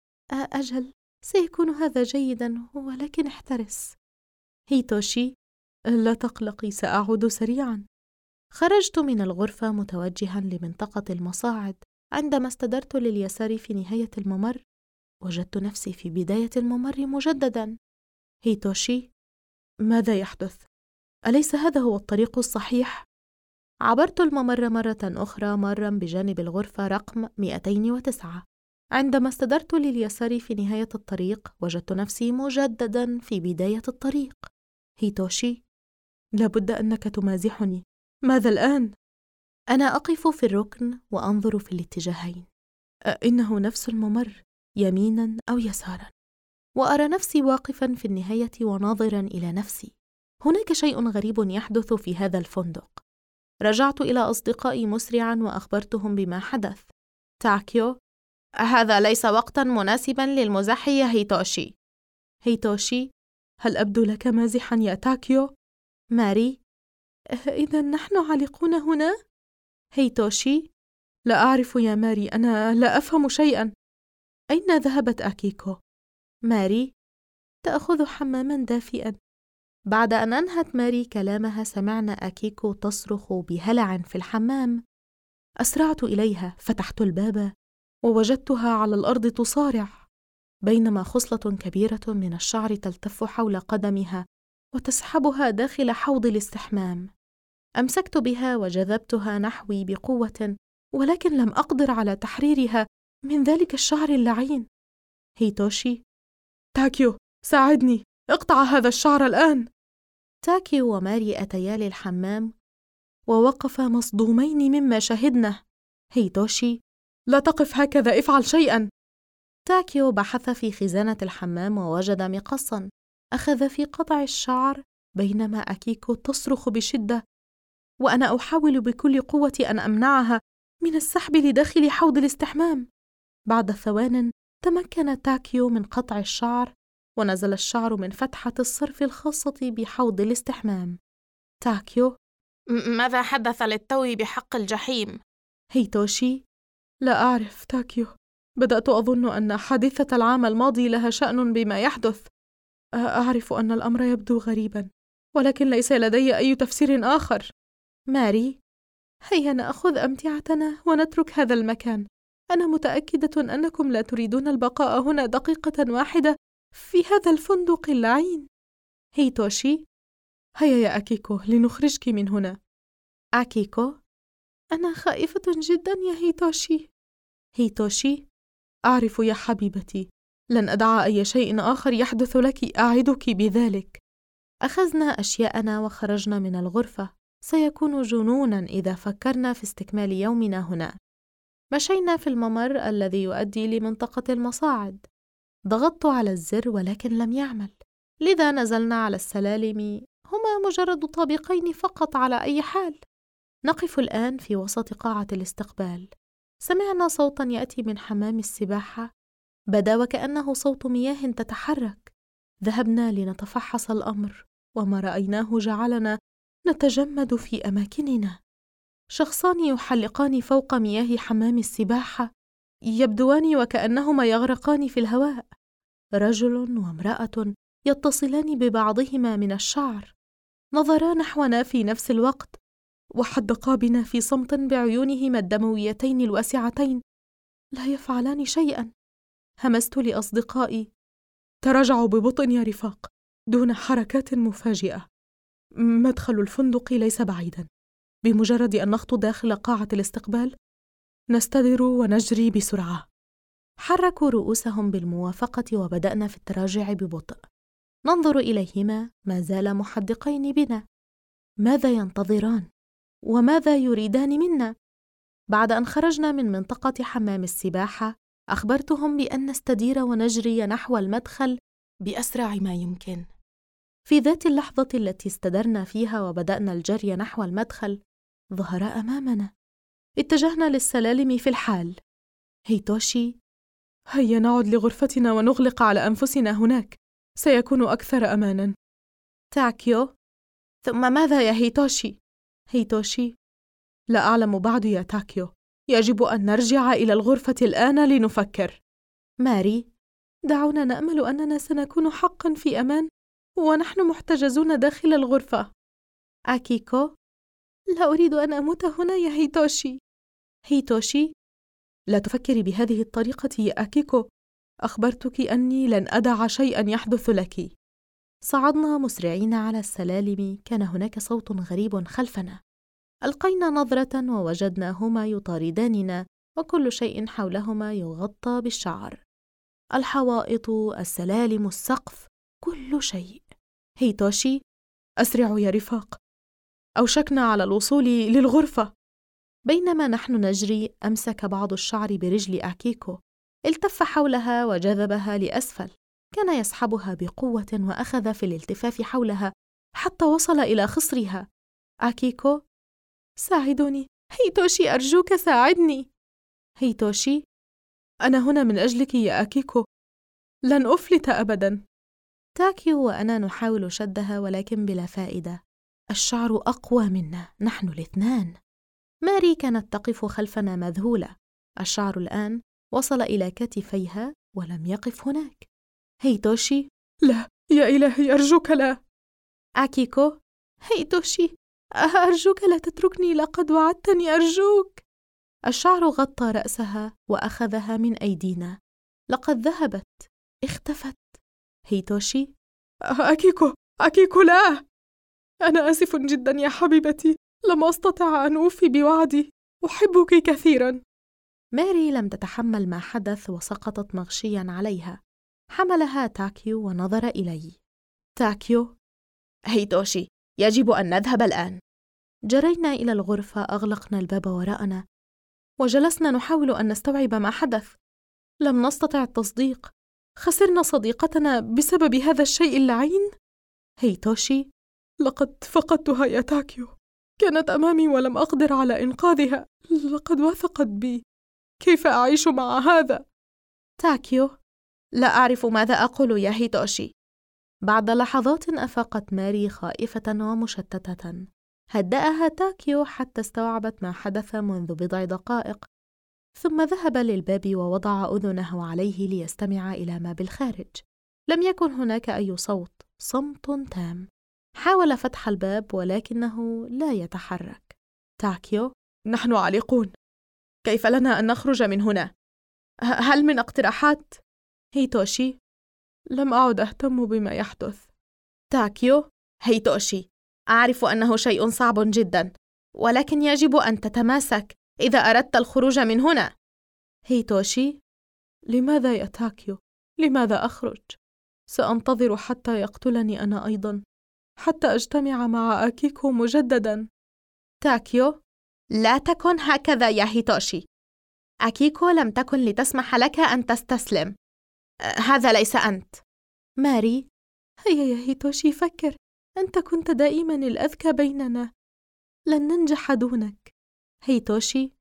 أجل، سيكون هذا جيدا، ولكن احترس. هيتوشي: لا تقلقي، سأعود سريعا. خرجت من الغرفة متوجها لمنطقة المصاعد. عندما استدرت لليسار في نهاية الممر، وجدت نفسي في بداية الممر مجددا. هيتوشي: ماذا يحدث؟ أليس هذا هو الطريق الصحيح؟ عبرت الممر مرة أخرى، مرا بجانب الغرفة رقم 209. عندما استدرت لليسار في نهاية الطريق، وجدت نفسي مجددا في بداية الطريق. هيتوشي: لابد أنك تمازحني، ماذا الآن؟ أنا أقف في الركن وأنظر في الاتجاهين. إنه نفس الممر، يمينا أو يسارا، وأرى نفسي واقفا في النهاية وناظرا إلى نفسي. هناك شيء غريب يحدث في هذا الفندق. رجعت إلى أصدقائي مسرعا وأخبرتهم بما حدث. تاكيو: هذا ليس وقتا مناسبا للمزاح يا هيتوشي. هيتوشي: هل أبدو لك مازحا يا تاكيو؟ ماري: إذا نحن عالقون هنا؟ هيتوشي: لا أعرف يا ماري، أنا لا أفهم شيئا. أين ذهبت أكيكو؟ ماري: تأخذ حماما دافئا. بعد أن أنهت ماري كلامها، سمعنا أكيكو تصرخ بهلع في الحمام. أسرعت إليها، فتحت الباب ووجدتها على الأرض تصارع، بينما خصلة كبيرة من الشعر تلتف حول قدمها وتسحبها داخل حوض الاستحمام. أمسكت بها وجذبتها نحوي بقوة، ولكن لم أقدر على تحريرها من ذلك الشعر اللعين. هيتوشي: تاكيو، ساعدني، اقطع هذا الشعر الآن. تاكيو وماري أتيا للحمام ووقفا مصدومين مما شهدناه. هيتوشي: لا تقف هكذا، افعل شيئا. تاكيو بحث في خزانة الحمام ووجد مقصا، أخذ في قطع الشعر بينما أكيكو تصرخ بشدة، وأنا أحاول بكل قوتي أن أمنعها من السحب لداخل حوض الاستحمام. بعد ثوان تمكن تاكيو من قطع الشعر، ونزل الشعر من فتحة الصرف الخاصة بحوض الاستحمام. تاكيو: ماذا حدث للتو بحق الجحيم؟ هيتوشي: لا أعرف تاكيو، بدأت أظن أن حادثة العام الماضي لها شأن بما يحدث. أعرف أن الأمر يبدو غريبا، ولكن ليس لدي أي تفسير آخر. ماري: هيا نأخذ أمتعتنا ونترك هذا المكان. أنا متأكدة أنكم لا تريدون البقاء هنا دقيقة واحدة في هذا الفندق اللعين. هيتوشي: هيا يا أكيكو لنخرجك من هنا. أكيكو: أنا خائفة جدا يا هيتوشي. هيتوشي: أعرف يا حبيبتي، لن أدع أي شيء آخر يحدث لك، أعدك بذلك. أخذنا أشياءنا وخرجنا من الغرفة. سيكون جنونا إذا فكرنا في استكمال يومنا هنا. مشينا في الممر الذي يؤدي لمنطقة المصاعد. ضغطت على الزر ولكن لم يعمل، لذا نزلنا على السلالم. هما مجرد طابقين فقط على أي حال. نقف الآن في وسط قاعة الاستقبال. سمعنا صوتا يأتي من حمام السباحة، بدا وكأنه صوت مياه تتحرك. ذهبنا لنتفحص الأمر، وما رأيناه جعلنا نتجمد في أماكننا. شخصان يحلقان فوق مياه حمام السباحة، يبدوان وكأنهما يغرقان في الهواء. رجل وامرأة يتصلان ببعضهما من الشعر، نظرا نحونا في نفس الوقت، وحدقا بنا في صمت بعيونهما الدمويتين الواسعتين لا يفعلان شيئا. همست لأصدقائي: تراجعوا ببطء يا رفاق، دون حركات مفاجئة. مدخل الفندق ليس بعيدا، بمجرد أن نخطو داخل قاعة الاستقبال نستدر ونجري بسرعة. حركوا رؤوسهم بالموافقة وبدأنا في التراجع ببطء. ننظر إليهما ما زالا محدقين بنا. ماذا ينتظران؟ وماذا يريدان منا؟ بعد أن خرجنا من منطقة حمام السباحة أخبرتهم بأن نستدير ونجري نحو المدخل بأسرع ما يمكن. في ذات اللحظة التي استدرنا فيها وبدأنا الجري نحو المدخل ظهر أمامنا. اتجهنا للسلالم في الحال. هيتوشي: هيا نعد لغرفتنا ونغلق على أنفسنا هناك، سيكون أكثر أماناً. تاكيو: ثم ماذا يا هيتوشي؟ هيتوشي: لا أعلم بعد يا تاكيو، يجب أن نرجع إلى الغرفة الآن لنفكر. ماري: دعونا نأمل أننا سنكون حقاً في أمان ونحن محتجزون داخل الغرفة. أكيكو: لا أريد أن أموت هنا يا هيتوشي. هيتوشي: لا تفكري بهذه الطريقة يا أكيكو، أخبرتك أني لن أدع شيئاً يحدث لك. صعدنا مسرعين على السلالم. كان هناك صوت غريب خلفنا. ألقينا نظرة ووجدناهما يطارداننا وكل شيء حولهما يغطى بالشعر. الحوائط، السلالم، السقف، كل شيء. هيتوشي: أسرعوا يا رفاق، أوشكنا على الوصول للغرفة. بينما نحن نجري أمسك بعض الشعر برجل أكيكو، التف حولها وجذبها لأسفل. كان يسحبها بقوة وأخذ في الالتفاف حولها حتى وصل إلى خصرها. أكيكو: ساعدوني، هيتوشي أرجوك ساعدني. هيتوشي: أنا هنا من أجلك يا أكيكو، لن أفلت أبدا. تاكيو وأنا نحاول شدها ولكن بلا فائدة. الشعر أقوى منا نحن الاثنان. ماري كانت تقف خلفنا مذهولة. الشعر الآن وصل إلى كتفيها ولم يقف هناك. هيتوشي: لا يا إلهي أرجوك لا. أكيكو: هيتوشي أرجوك لا تتركني، لقد وعدتني أرجوك. الشعر غطى رأسها وأخذها من أيدينا. لقد ذهبت، اختفت. هيتوشي: أكيكو لا، أنا آسف جدا يا حبيبتي، لم أستطع أن أوفي بوعدي، أحبك كثيرا. ماري لم تتحمل ما حدث وسقطت مغشيا عليها. حملها تاكيو ونظر إلي. تاكيو: هيتوشي يجب أن نذهب الآن. جرينا إلى الغرفة، أغلقنا الباب وراءنا وجلسنا نحاول أن نستوعب ما حدث. لم نستطع التصديق. خسرنا صديقتنا بسبب هذا الشيء اللعين. هيتوشي: لقد فقدتها يا تاكيو، كانت أمامي ولم أقدر على إنقاذها، لقد وثقت بي، كيف أعيش مع هذا؟ تاكيو: لا أعرف ماذا أقول يا هيتوشي. بعد لحظات أفاقت ماري خائفة ومشتتة. هدأها تاكيو حتى استوعبت ما حدث منذ بضع دقائق، ثم ذهب للباب ووضع أذنه عليه ليستمع إلى ما بالخارج. لم يكن هناك أي صوت، صمت تام. حاول فتح الباب ولكنه لا يتحرك. تاكيو: نحن عالقون، كيف لنا أن نخرج من هنا؟ هل من اقتراحات؟ هيتوشي: لم أعد أهتم بما يحدث. تاكيو: هيتوشي، أعرف أنه شيء صعب جدا، ولكن يجب أن تتماسك إذا أردت الخروج من هنا. هيتوشي: لماذا يا تاكيو؟ لماذا أخرج؟ سأنتظر حتى يقتلني أنا أيضا، حتى أجتمع مع أكيكو مجددا. تاكيو: لا تكن هكذا يا هيتوشي، أكيكو لم تكن لتسمح لك أن تستسلم، هذا ليس أنت. ماري: هيا يا هيتوشي فكر، أنت كنت دائما الأذكى بيننا، لن ننجح دونك. هيتوشي: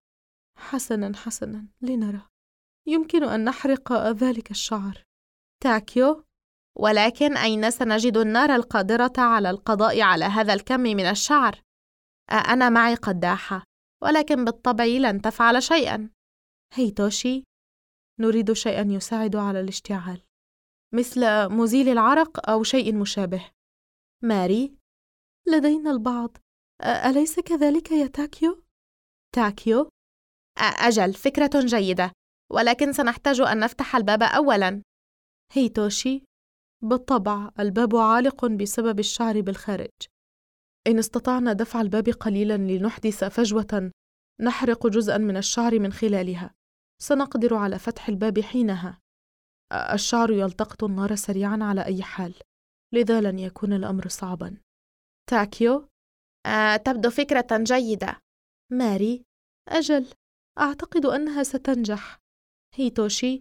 حسنا لنرى، يمكن أن نحرق ذلك الشعر. تاكيو: ولكن أين سنجد النار القادرة على القضاء على هذا الكم من الشعر؟ أنا معي قداحة، ولكن بالطبع لن تفعل شيئا. هيتوشي: نريد شيئا يساعد على الاشتعال، مثل مزيل العرق أو شيء مشابه. ماري: لدينا البعض، أليس كذلك يا تاكيو؟ تاكيو: أجل، فكرة جيدة، ولكن سنحتاج أن نفتح الباب أولاً. هيتوشي: بالطبع، الباب عالق بسبب الشعر بالخارج. إن استطعنا دفع الباب قليلاً لنحدث فجوة نحرق جزءاً من الشعر من خلالها، سنقدر على فتح الباب حينها. الشعر يلتقط النار سريعاً على أي حال، لذا لن يكون الأمر صعباً. تاكيو: تبدو فكرة جيدة. ماري: أجل، أعتقد أنها ستنجح. هيتوشي: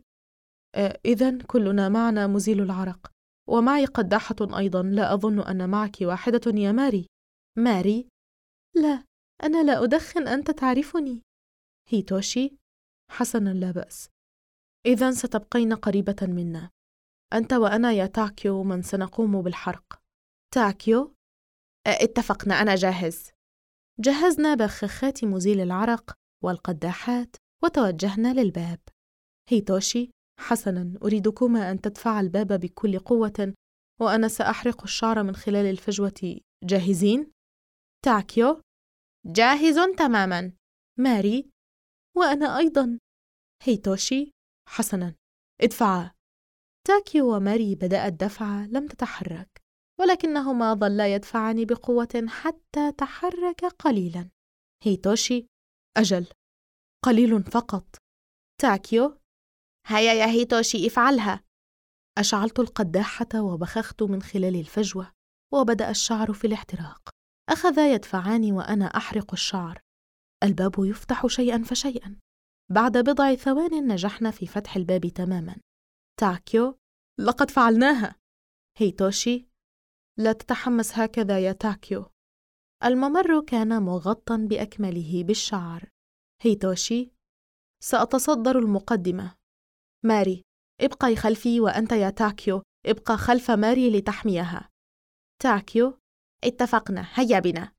إذن كلنا معنا مزيل العرق، ومعي قداحة أيضاً، لا أظن أن معك واحدة يا ماري. ماري: لا، أنا لا أدخن، أنت تعرفني. هيتوشي: حسناً، لا بأس. إذن ستبقين قريبة منا. أنت وأنا يا تاكيو من سنقوم بالحرق. تاكيو: اتفقنا، أنا جاهز. جهزنا بخاخات مزيل العرق والقداحات وتوجهنا للباب. هيتوشي: حسناً، أريدكما أن تدفعا الباب بكل قوة، وأنا سأحرق الشعر من خلال الفجوة. جاهزين؟ تاكيو: جاهز تماماً. ماري: وأنا أيضاً. هيتوشي: حسناً، ادفعا. تاكيو وماري بدأ الدفع، لم تتحرك، ولكنهما ظلا يدفعان بقوة حتى تحرك قليلاً. هيتوشي: أجل، قليل فقط. تاكيو: هيا يا هيتوشي، افعلها. أشعلت القداحة وبخخت من خلال الفجوة، وبدأ الشعر في الاحتراق. أخذا يدفعان وأنا أحرق الشعر. الباب يفتح شيئاً فشيئاً. بعد بضع ثوان نجحنا في فتح الباب تماماً. تاكيو: لقد فعلناها. هيتوشي: لا تتحمس هكذا يا تاكيو. الممر كان مغطى بأكمله بالشعر. هيتوشي: سأتصدر المقدمة. ماري: ابقي خلفي، وأنت يا تاكيو ابقى خلف ماري لتحميها. تاكيو: اتفقنا، هيا بنا.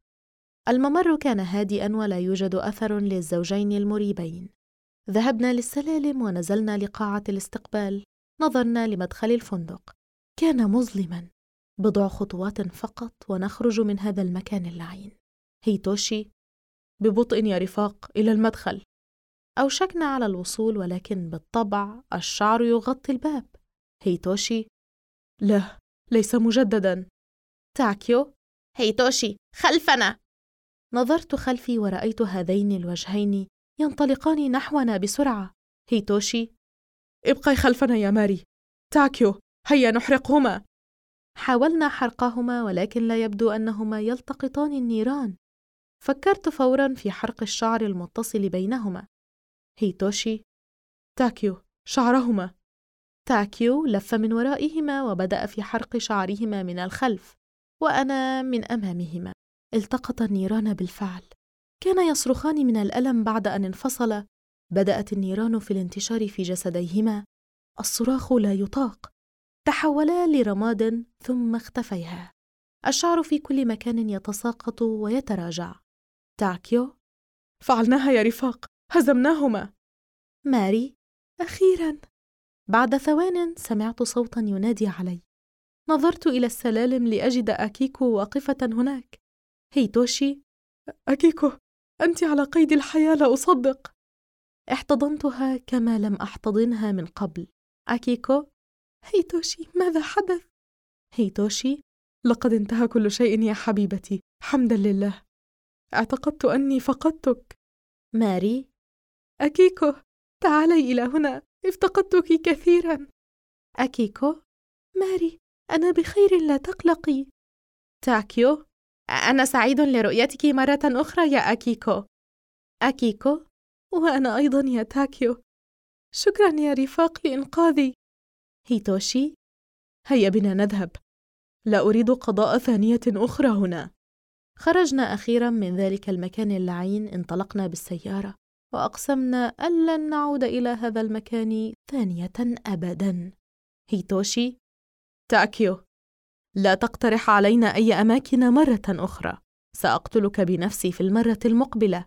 الممر كان هادئاً ولا يوجد أثر للزوجين المريبين. ذهبنا للسلالم ونزلنا لقاعة الاستقبال. نظرنا لمدخل الفندق. كان مظلماً. بضع خطوات فقط ونخرج من هذا المكان اللعين. هيتوشي: ببطء يا رفاق، إلى المدخل. أوشكنا على الوصول، ولكن بالطبع الشعر يغطي الباب. هيتوشي: لا، ليس مجدداً. تاكيو: هيتوشي، خلفنا. نظرت خلفي ورأيت هذين الوجهين ينطلقان نحونا بسرعة. هيتوشي: ابقي خلفنا يا ماري. تاكيو، هيا نحرقهما. حاولنا حرقهما، ولكن لا يبدو أنهما يلتقطان النيران. فكرت فوراً في حرق الشعر المتصل بينهما. هيتوشي: تاكيو، شعرهما. تاكيو لف من ورائهما وبدأ في حرق شعرهما من الخلف، وأنا من أمامهما. التقط النيران بالفعل. كانا يصرخان من الألم. بعد أن انفصل بدأت النيران في الانتشار في جسديهما. الصراخ لا يطاق. تحولا لرماد ثم اختفيا. الشعر في كل مكان يتساقط ويتراجع. تاكيو: فعلناها يا رفاق، هزمناهما. ماري: أخيراً. بعد ثوان سمعت صوتاً ينادي علي. نظرت إلى السلالم لأجد أكيكو واقفة هناك. هيتوشي: أكيكو، أنت على قيد الحياة، لا أصدق. احتضنتها كما لم أحتضنها من قبل. أكيكو: هيتوشي، ماذا حدث؟ هيتوشي: لقد انتهى كل شيء يا حبيبتي، حمداً لله. اعتقدت أني فقدتك. ماري: أكيكو، تعالي إلى هنا، افتقدتك كثيراً. أكيكو: ماري، أنا بخير، لا تقلقي. تاكيو: أنا سعيد لرؤيتك مرة أخرى يا أكيكو. أكيكو: وأنا أيضاً يا تاكيو، شكراً يا رفاق لإنقاذي. هيتوشي: هيا بنا نذهب، لا أريد قضاء ثانية أخرى هنا. خرجنا أخيراً من ذلك المكان اللعين. انطلقنا بالسيارة وأقسمنا ألن نعود إلى هذا المكان ثانية أبداً. هيتوشي: تاكيو، لا تقترح علينا أي أماكن مرة أخرى، سأقتلك بنفسي في المرة المقبلة.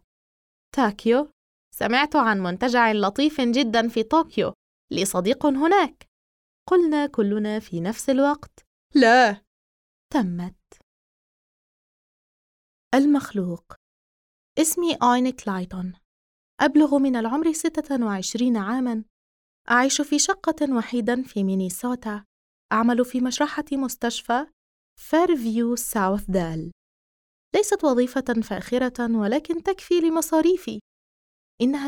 تاكيو: سمعت عن منتجع لطيف جداً في طوكيو، لي صديق هناك. قلنا كلنا في نفس الوقت: لا. تمت. المخلوق. اسمي آين كلايتون. أبلغ من العمر 26 عاماً. أعيش في شقة وحيدة في مينيسوتا. أعمل في مشرحة مستشفى فيرفيو ساوث دال. ليست وظيفة فاخرة ولكن تكفي لمصاريفي. إنها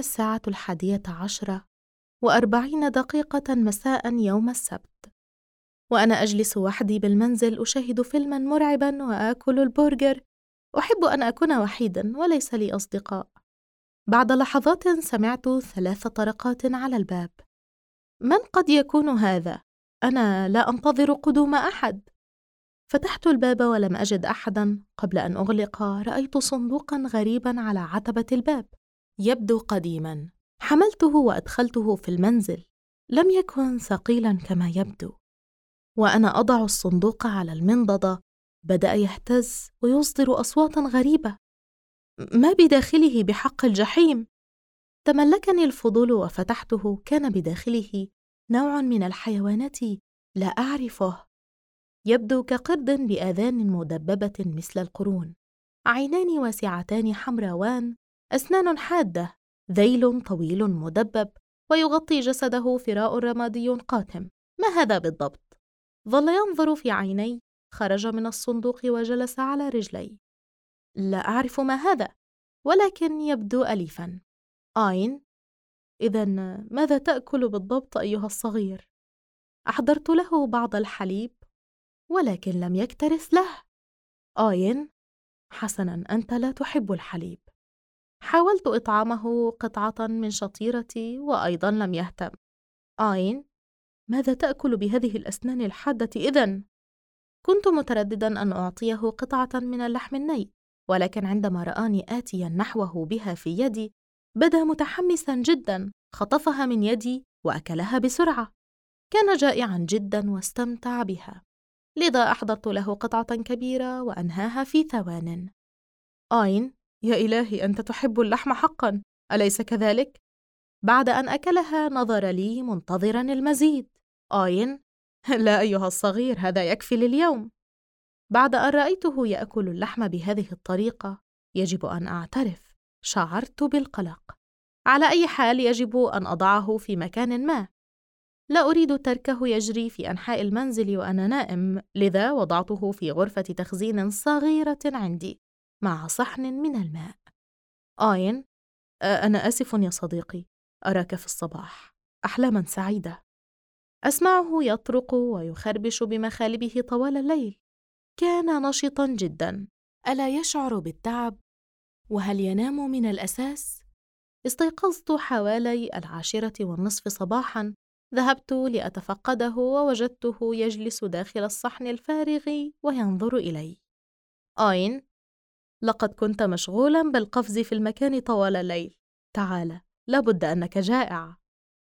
11:40 مساء يوم السبت، وأنا أجلس وحدي بالمنزل أشاهد فيلماً مرعباً وآكل البرجر. أحب أن أكون وحيداً وليس لي أصدقاء. بعد لحظات سمعت 3 طرقات على الباب. من قد يكون هذا؟ أنا لا أنتظر قدوم أحد. فتحت الباب ولم أجد أحداً. قبل أن أغلق رأيت صندوقاً غريباً على عتبة الباب، يبدو قديماً. حملته وأدخلته في المنزل. لم يكن ثقيلاً كما يبدو. وأنا أضع الصندوق على المنضدة بدأ يهتز ويصدر أصواتاً غريبة. ما بداخله بحق الجحيم؟ تملكني الفضول وفتحته. كان بداخله نوع من الحيوانات لا أعرفه، يبدو كقرد بآذان مدببة مثل القرون، عينان واسعتان حمراوان، أسنان حادة، ذيل طويل مدبب، ويغطي جسده فراء رمادي قاتم. ما هذا بالضبط؟ ظل ينظر في عيني. خرج من الصندوق وجلس على رجلي. لا أعرف ما هذا، ولكن يبدو أليفاً. آين، إذن ماذا تأكل بالضبط أيها الصغير؟ أحضرت له بعض الحليب ولكن لم يكترث له. آين، حسناً، أنت لا تحب الحليب. حاولت إطعامه قطعة من شطيرتي وأيضاً لم يهتم. آين، ماذا تأكل بهذه الأسنان الحادة إذن؟ كنت متردداً أن أعطيه قطعة من اللحم الني، ولكن عندما رآني آتياً نحوه بها في يدي بدا متحمساً جداً. خطفها من يدي وأكلها بسرعة. كان جائعاً جداً واستمتع بها، لذا أحضرت له قطعة كبيرة وأنهاها في ثوان. آين، يا إلهي، أنت تحب اللحم حقاً، أليس كذلك؟ بعد أن أكلها نظر لي منتظراً المزيد. آين، لا أيها الصغير، هذا يكفي لليوم. بعد أن رأيته يأكل اللحم بهذه الطريقة، يجب أن أعترف، شعرت بالقلق. على أي حال يجب أن أضعه في مكان ما. لا أريد تركه يجري في أنحاء المنزل وأنا نائم، لذا وضعته في غرفة تخزين صغيرة عندي مع صحن من الماء. آين، أنا آسف يا صديقي، أراك في الصباح. أحلاما سعيدة. أسمعه يطرق ويخربش بمخالبه طوال الليل. كان نشطا جدا. ألا يشعر بالتعب؟ وهل ينام من الأساس؟ استيقظت حوالي 10:30 صباحا. ذهبت لأتفقده ووجدته يجلس داخل الصحن الفارغ وينظر إلي. آين، لقد كنت مشغولا بالقفز في المكان طوال الليل. تعال، لابد أنك جائع.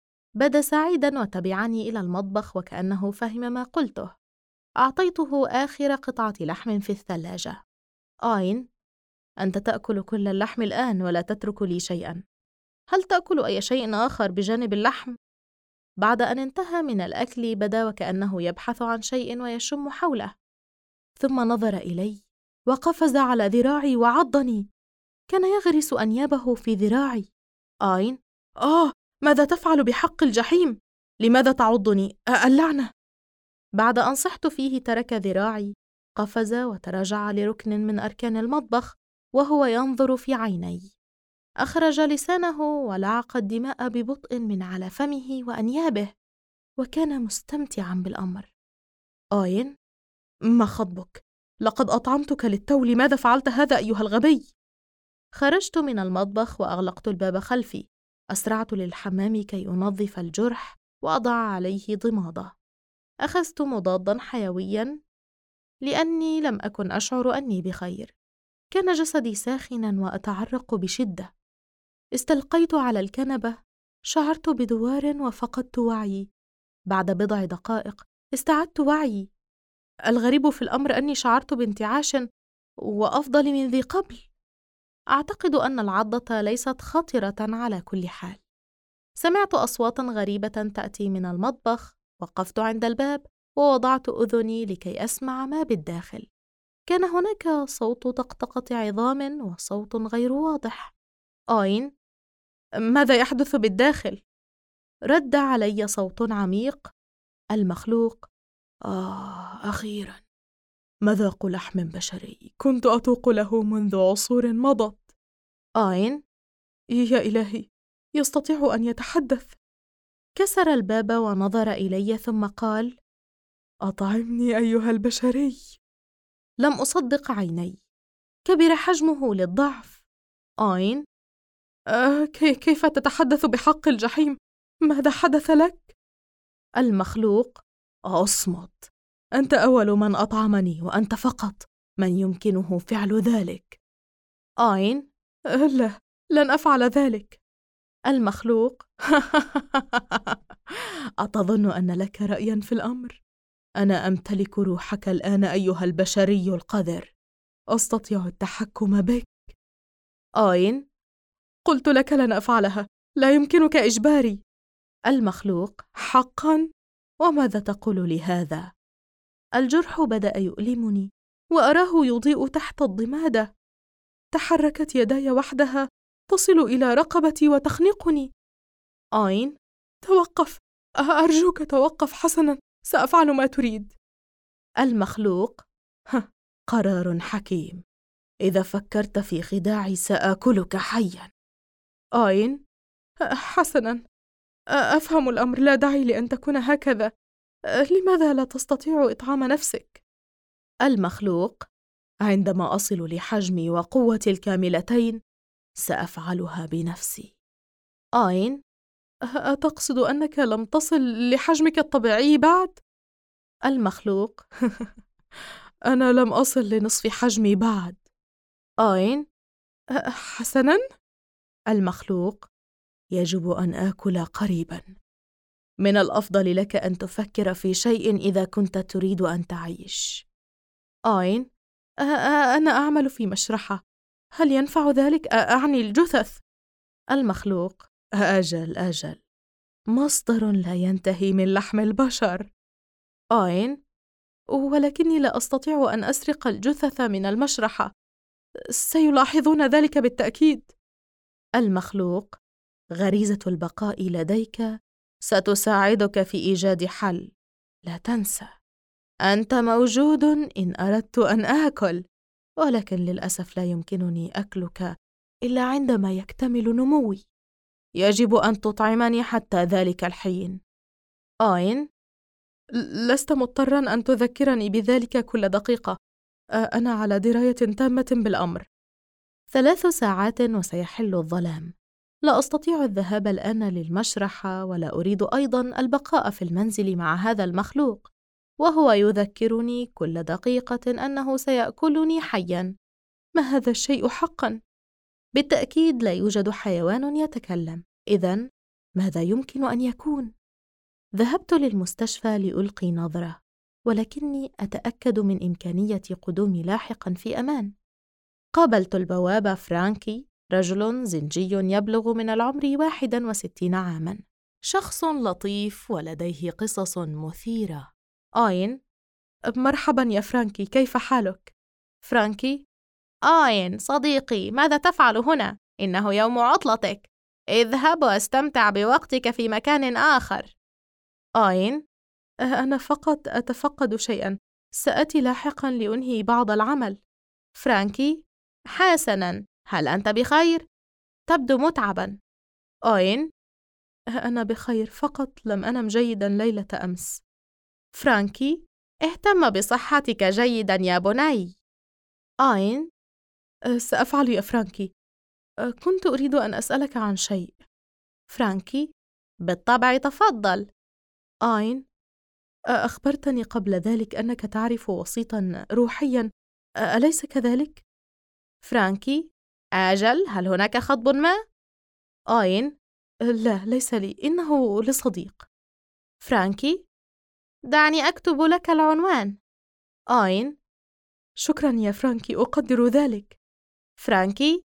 بدا سعيدا وتبعني إلى المطبخ وكأنه فهم ما قلته. أعطيته آخر قطعة لحم في الثلاجة. آين، أنت تأكل كل اللحم الآن ولا تترك لي شيئا. هل تأكل أي شيء آخر بجانب اللحم؟ بعد أن انتهى من الأكل بدا وكأنه يبحث عن شيء ويشم حوله، ثم نظر إلي وقفز على ذراعي وعضني. كان يغرس أنيابه في ذراعي. آين، ماذا تفعل بحق الجحيم؟ لماذا تعضني؟ اللعنة! بعد أن صحت فيه ترك ذراعي، قفز وتراجع لركن من أركان المطبخ وهو ينظر في عيني. أخرج لسانه ولعق الدماء ببطء من على فمه وأنيابه، وكان مستمتعاً بالأمر. آين، ما خطبك؟ لقد أطعمتك للتو، لماذا فعلت هذا أيها الغبي؟ خرجت من المطبخ وأغلقت الباب خلفي. أسرعت للحمام كي أنظف الجرح وأضع عليه ضمادة. أخذت مضاداً حيوياً لأني لم أكن أشعر أني بخير. كان جسدي ساخناً وأتعرق بشدة. استلقيت على الكنبة، شعرت بدوار وفقدت وعيي. بعد بضع دقائق استعدت وعيي. الغريب في الأمر أني شعرت بانتعاش وأفضل من ذي قبل. أعتقد أن العضة ليست خطرة على كل حال. سمعت أصواتاً غريبة تأتي من المطبخ. وقفت عند الباب ووضعت أذني لكي أسمع ما بالداخل. كان هناك صوت طقطقة عظام وصوت غير واضح. أين؟ ماذا يحدث بالداخل؟ رد علي صوت عميق. المخلوق: أخيراً، مذاق لحم بشري كنت أتوق له منذ عصور مضت. أين؟ يا إلهي، يستطيع أن يتحدث. كسر الباب ونظر إلي ثم قال: أطعمني أيها البشري. لم أصدق عيني. كبر حجمه للضعف. أين؟ كيف تتحدث بحق الجحيم؟ ماذا حدث لك؟ المخلوق: أصمت، أنت أول من أطعمني وأنت فقط من يمكنه فعل ذلك. أين؟ لا، لن أفعل ذلك. المخلوق: أتظن أن لك رأياً في الأمر؟ أنا أمتلك روحك الآن أيها البشري القذر، أستطيع التحكم بك. أين؟ قلت لك لن أفعلها، لا يمكنك إجباري. المخلوق: حقاً؟ وماذا تقول لهذا؟ الجرح بدأ يؤلمني وأراه يضيء تحت الضمادة. تحركت يداي وحدها تصل إلى رقبتي وتخنقني. أين؟ توقف، أرجوك توقف. حسناً، سأفعل ما تريد. المخلوق: قرار حكيم. إذا فكرت في خداعي سآكلك حياً. أين؟ حسناً، أفهم الأمر، لا داعي لأن تكون هكذا. لماذا لا تستطيع إطعام نفسك؟ المخلوق: عندما أصل لحجمي وقوتي الكاملتين سأفعلها بنفسي. أين؟ أتقصد أنك لم تصل لحجمك الطبيعي بعد؟ المخلوق: أنا لم أصل لنصف حجمي بعد. أين؟ حسناً. المخلوق: يجب أن آكل قريباً. من الأفضل لك أن تفكر في شيء إذا كنت تريد أن تعيش. أين؟ أنا أعمل في مشرحة، هل ينفع ذلك؟ أعني الجثث. المخلوق: أجل، مصدر لا ينتهي من لحم البشر. أين؟ ولكني لا أستطيع أن أسرق الجثث من المشرحة، سيلاحظون ذلك بالتأكيد. المخلوق: غريزة البقاء لديك ستساعدك في إيجاد حل. لا تنسى، أنت موجود إن أردت أن آكل، ولكن للأسف لا يمكنني أكلك إلا عندما يكتمل نموي. يجب أن تطعمني حتى ذلك الحين. أين؟ لست مضطراً أن تذكرني بذلك كل دقيقة، أنا على دراية تامة بالأمر. 3 ساعات وسيحل الظلام. لا أستطيع الذهاب الآن للمشرحة، ولا أريد أيضاً البقاء في المنزل مع هذا المخلوق، وهو يذكرني كل دقيقة أنه سيأكلني حياً. ما هذا الشيء حقاً؟ بالتأكيد لا يوجد حيوان يتكلم، إذن ماذا يمكن أن يكون؟ ذهبت للمستشفى لألقي نظرة، ولكني أتأكد من إمكانية قدومي لاحقاً في أمان. قابلت البواب فرانكي، رجل زنجي يبلغ من العمر 61 عاماً، شخص لطيف ولديه قصص مثيرة. أين؟ مرحباً يا فرانكي، كيف حالك؟ فرانكي: أين صديقي، ماذا تفعل هنا؟ إنه يوم عطلتك، اذهب واستمتع بوقتك في مكان آخر. أين؟ أنا فقط أتفقد شيئاً، سأتي لاحقاً لأنهي بعض العمل. فرانكي: حسناً، هل أنت بخير؟ تبدو متعباً. أين؟ أنا بخير، فقط لم أنم جيداً ليلة أمس. فرانكي: اهتم بصحتك جيداً يا بني. أين؟ سأفعل يا فرانكي. كنت أريد أن أسألك عن شيء. فرانكي: بالطبع، تفضل. أين؟ أخبرتني قبل ذلك أنك تعرف وسيطاً روحياً، أليس كذلك؟ فرانكي: أجل، هل هناك خطب ما؟ أين؟ لا، ليس لي، إنه لصديق. فرانكي: دعني أكتب لك العنوان. أين؟ شكراً يا فرانكي، أقدر ذلك. فرانكي: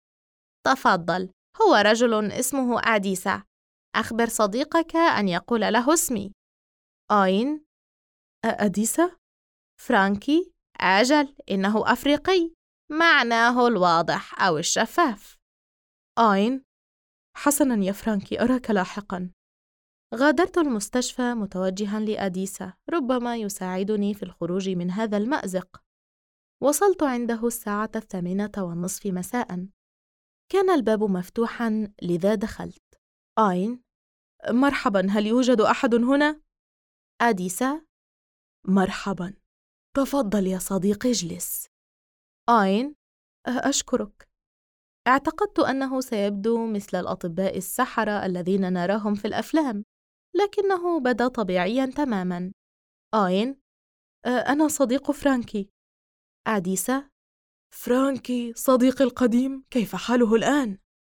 تفضل، هو رجل اسمه أديسا، أخبر صديقك أن يقول له اسمي. أين؟ أديسا؟ فرانكي: أجل، إنه أفريقي، معناه الواضح أو الشفاف. آين. حسناً يا فرانكي، أراك لاحقاً. غادرت المستشفى متوجهاً لأديسا، ربما يساعدني في الخروج من هذا المأزق. وصلت عنده الساعة 8:30 مساءً. كان الباب مفتوحاً، لذا دخلت. آين. مرحباً، هل يوجد أحد هنا؟ أديسا. مرحباً، تفضل يا صديقي، اجلس. آين. أشكرك. اعتقدت أنه سيبدو مثل الأطباء السحرة الذين نراهم في الأفلام، لكنه بدا طبيعياً تماماً. آين. أنا صديق فرانكي. أديسا. فرانكي صديقي القديم، كيف حاله الآن؟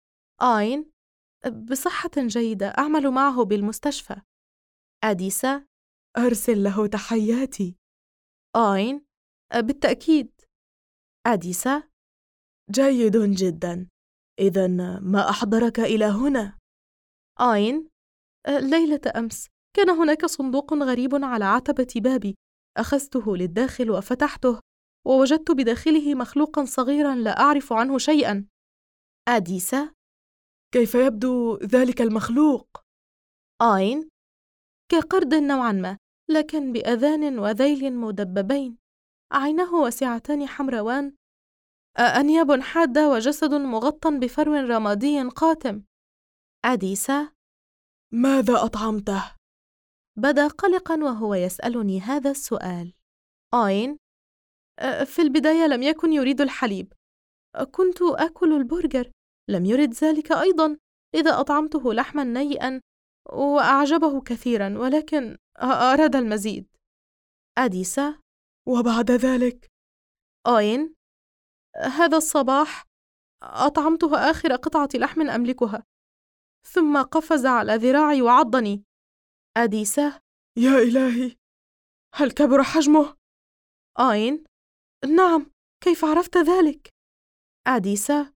آين. بصحة جيدة، أعمل معه بالمستشفى. أديسا. أرسل له تحياتي. آين. بالتأكيد. أديسا. جيد جدا. إذن ما أحضرك إلى هنا؟ آين. ليلة أمس كان هناك صندوق غريب على عتبة بابي، أخذته للداخل وفتحته، ووجدت بداخله مخلوقا صغيرا لا أعرف عنه شيئا. أديسا. كيف يبدو ذلك المخلوق؟ آين. كقرد نوعا ما، لكن بأذان وذيل مدببين، عيناه واسعتان حمروان، أنياب حادة، وجسد مغطى بفرو رمادي قاتم. أديسا. ماذا أطعمته؟ بدا قلقاً وهو يسألني هذا السؤال. آين. في البداية لم يكن يريد الحليب، كنت آكل البرجر، لم يرد ذلك أيضاً، لذا أطعمته لحماً نيئاً وأعجبه كثيراً، ولكن أراد المزيد. أديسا. وبعد ذلك؟ آين. هذا الصباح أطعمته آخر قطعة لحم أملكها، ثم قفز على ذراعي وعضني. أديسا. يا إلهي، هل كبر حجمه؟ آين. نعم، كيف عرفت ذلك؟ أديسا.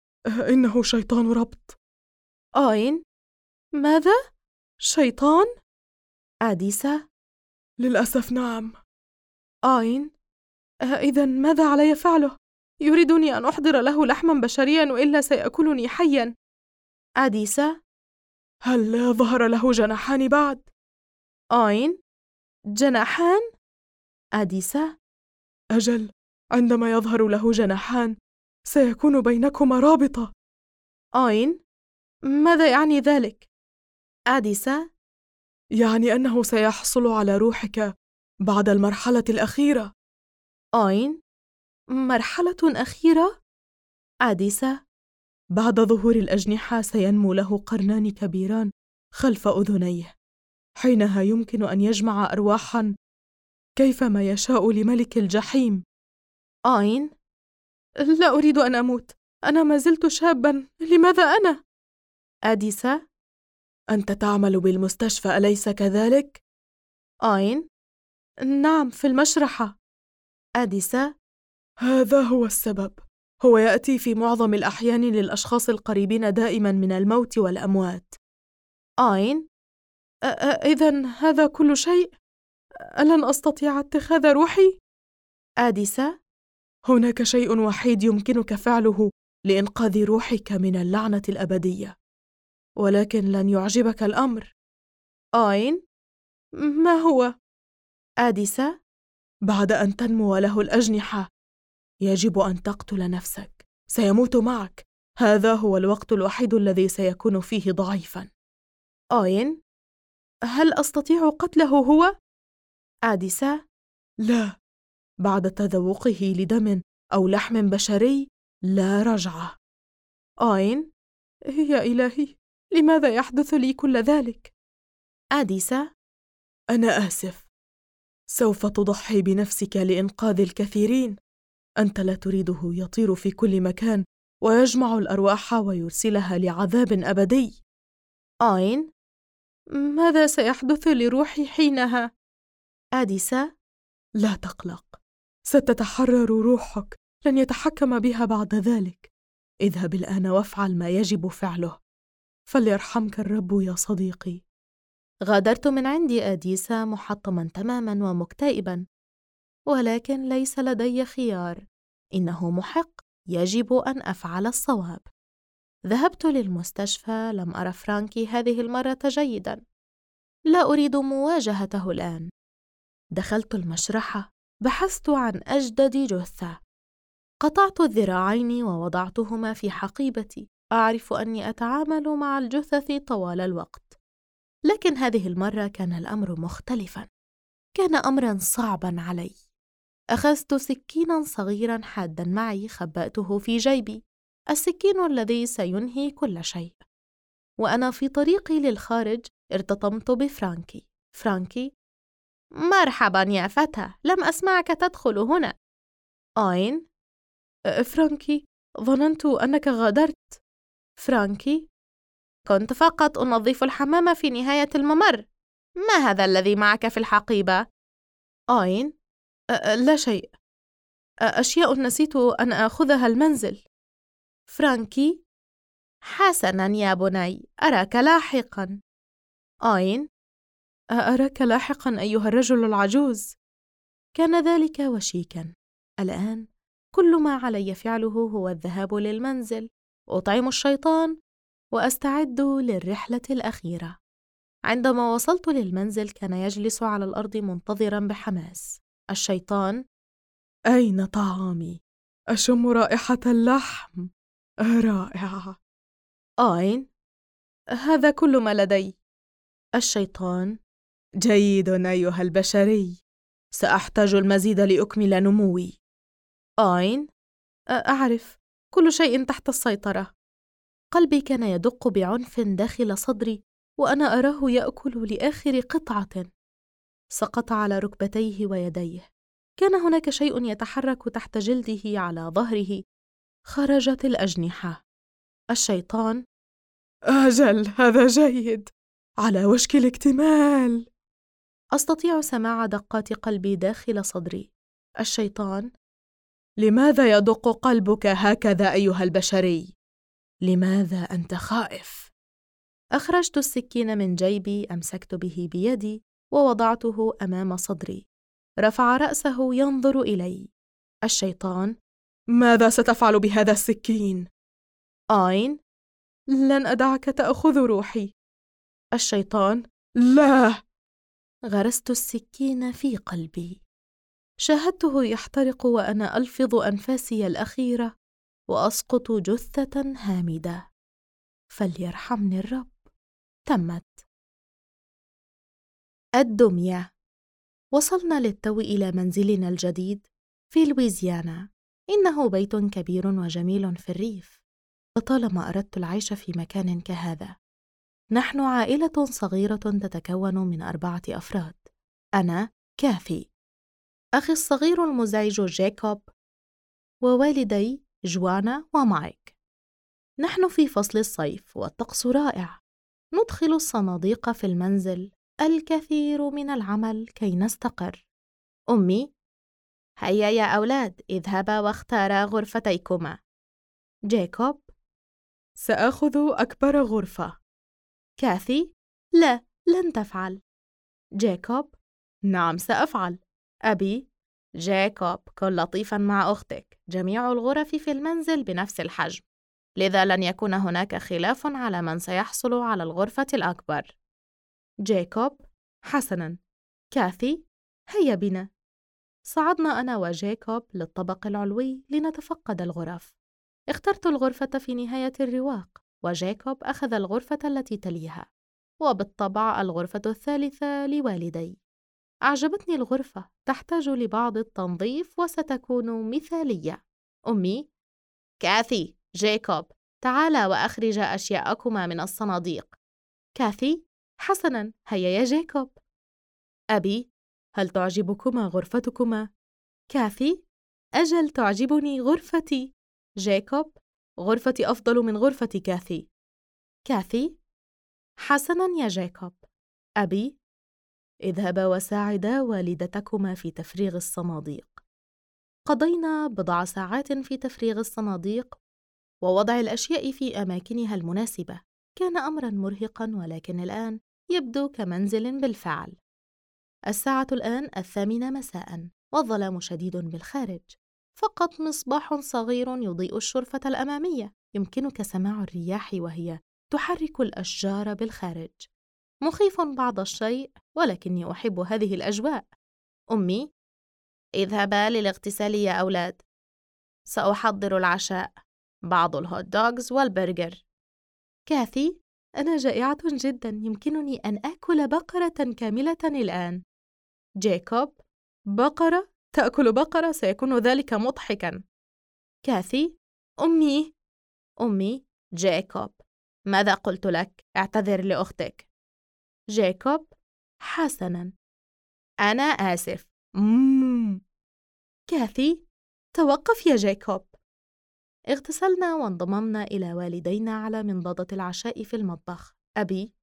إنه شيطان ربط. آين. ماذا؟ شيطان؟ أديسا. للأسف نعم. آين. إذن ماذا علي فعله؟ يريدني أن أحضر له لحما بشريا، وإلا سيأكلني حيا. أديسا. هل ظهر له جناحان بعد؟ آين. جناحان؟ أديسا. أجل، عندما يظهر له جناحان سيكون بينكما رابطة. آين. ماذا يعني ذلك؟ أديسا. يعني أنه سيحصل على روحك بعد المرحلة الأخيرة. آين. مرحلة أخيرة؟ أديسا. بعد ظهور الأجنحة سينمو له قرنان كبيران خلف أذنيه، حينها يمكن أن يجمع أرواحاً كيفما يشاء لملك الجحيم. آين. لا أريد أن أموت، أنا ما زلت شاباً، لماذا أنا؟ أديسا. أنت تعمل بالمستشفى أليس كذلك؟ آين. نعم، في المشرحة. أديسا. هذا هو السبب، هو يأتي في معظم الأحيان للأشخاص القريبين دائماً من الموت والأموات. آين. إذن هذا كل شيء؟ ألن أستطيع اتخاذ روحي؟ أديسا. هناك شيء وحيد يمكنك فعله لإنقاذ روحك من اللعنة الأبدية، ولكن لن يعجبك الأمر. آين. ما هو؟ أديسا. بعد أن تنمو له الأجنحة يجب أن تقتل نفسك، سيموت معك، هذا هو الوقت الوحيد الذي سيكون فيه ضعيفاً. آين. هل أستطيع قتله هو؟ أديسا. لا، بعد تذوقه لدم أو لحم بشري لا رجعة. آين. يا إلهي، لماذا يحدث لي كل ذلك؟ أديسا. أنا آسف، سوف تضحي بنفسك لإنقاذ الكثيرين، أنت لا تريده يطير في كل مكان ويجمع الأرواح ويرسلها لعذاب أبدي. آين. ماذا سيحدث لروحي حينها؟ أديسا. لا تقلق، ستتحرر روحك، لن يتحكم بها بعد ذلك. اذهب الآن وافعل ما يجب فعله، فليرحمك الرب يا صديقي. غادرت من عند أديسا محطماً تماماً ومكتئباً. ولكن ليس لدي خيار. إنه محق، يجب أن أفعل الصواب. ذهبت للمستشفى. لم أرى فرانكي هذه المرة جيداً. لا أريد مواجهته الآن. دخلت المشرحة. بحثت عن أجدد جثة. قطعت الذراعين ووضعتهما في حقيبتي. أعرف أني أتعامل مع الجثث طوال الوقت، لكن هذه المرة كان الأمر مختلفاً. كان أمراً صعباً علي. أخذت سكيناً صغيراً حاداً معي، خبأته في جيبي. السكين الذي سينهي كل شيء. وأنا في طريقي للخارج ارتطمت بفرانكي. فرانكي: مرحباً يا فتى، لم أسمعك تدخل هنا. أين؟ فرانكي، ظننت أنك غادرت. فرانكي: كنت فقط أنظف الحمام في نهاية الممر. ما هذا الذي معك في الحقيبة؟ أين؟ لا شيء. أشياء نسيت أن آخذها المنزل. فرانكي: حسناً يا بني، أراك لاحقاً. أين؟ أراك لاحقاً أيها الرجل العجوز. كان ذلك وشيكاً. الآن كل ما علي فعله هو الذهاب للمنزل، أطعم الشيطان، وأستعد للرحلة الأخيرة. عندما وصلت للمنزل كان يجلس على الأرض منتظراً بحماس. الشيطان: أين طعامي؟ أشم رائحة اللحم. رائعة. أين؟ هذا كل ما لدي. الشيطان: جيد أيها البشري، سأحتاج المزيد لأكمل نموي. أين؟ أعرف، كل شيء تحت السيطرة. قلبي كان يدق بعنف داخل صدري، وأنا أراه يأكل لآخر قطعة. سقط على ركبتيه ويديه. كان هناك شيء يتحرك تحت جلده على ظهره. خرجت الأجنحة. الشيطان: أجل، هذا جيد، على وشك الاكتمال. أستطيع سماع دقات قلبي داخل صدري. الشيطان: لماذا يدق قلبك هكذا أيها البشري؟ لماذا أنت خائف؟ أخرجت السكين من جيبي، أمسكت به بيدي ووضعته أمام صدري. رفع رأسه ينظر إلي. الشيطان: ماذا ستفعل بهذا السكين؟ أين؟ لن أدعك تأخذ روحي. الشيطان: لا. غرست السكين في قلبي. شاهدته يحترق وأنا ألفظ أنفاسي الأخيرة وأسقط جثة هامدة. فليرحمني الرب. تمت. الدمية. وصلنا للتو إلى منزلنا الجديد في لويزيانا. إنه بيت كبير وجميل في الريف. لطالما أردت العيش في مكان كهذا. نحن عائلة صغيرة تتكون من 4 أفراد. أنا كاثي، أخي الصغير المزعج جاكوب، ووالدي جوانا ومايك. نحن في فصل الصيف والطقس رائع. ندخل الصناديق في المنزل، الكثير من العمل كي نستقر. أمي: هيا يا أولاد، اذهبا واختارا غرفتيكما. جاكوب: سآخذ أكبر غرفة. كاثي: لا، لن تفعل. جاكوب: نعم سأفعل. أبي: جاكوب، كن لطيفاً مع أختك. جميع الغرف في المنزل بنفس الحجم، لذا لن يكون هناك خلاف على من سيحصل على الغرفة الأكبر. جاكوب: حسناً. كاثي: هيا بنا. صعدنا أنا وجاكوب للطابق العلوي لنتفقد الغرف. اخترت الغرفة في نهاية الرواق، وجاكوب أخذ الغرفة التي تليها، وبالطبع الغرفة الثالثة لوالدي. أعجبتني الغرفة، تحتاج لبعض التنظيف وستكون مثالية. أمي: كاثي، جاكوب، تعالا وأخرجا أشياءكما من الصناديق. كاثي: حسناً، هيا يا جاكوب. أبي: هل تعجبكما غرفتكما؟ كاثي: أجل، تعجبني غرفتي. جاكوب: غرفتي أفضل من غرفة كاثي. كاثي: حسناً يا جاكوب. أبي: اذهبا وساعدا والدتكما في تفريغ الصناديق. قضينا بضع ساعات في تفريغ الصناديق ووضع الأشياء في أماكنها المناسبة. كان أمراً مرهقاً، ولكن الآن يبدو كمنزل بالفعل. الساعة الآن 8 مساءً، والظلام شديد بالخارج. فقط مصباح صغير يضيء الشرفة الأمامية. يمكنك سماع الرياح وهي تحرك الأشجار بالخارج. مخيف بعض الشيء، ولكني أحب هذه الأجواء. أمي: اذهبا للاغتسال يا أولاد، سأحضر العشاء، بعض الهوت دوغز والبرجر. كاثي: أنا جائعة جدا، يمكنني أن آكل بقرة كاملة الآن. جاكوب: بقرة؟ تأكل بقرة؟ سيكون ذلك مضحكا. كاثي: أمي: جاكوب، ماذا قلت لك؟ اعتذر لأختك. جاكوب: حسنا، أنا آسف. كاثي: توقف يا جاكوب. اغتسلنا وانضممنا إلى والدينا على منضدة العشاء في المطبخ. أبي: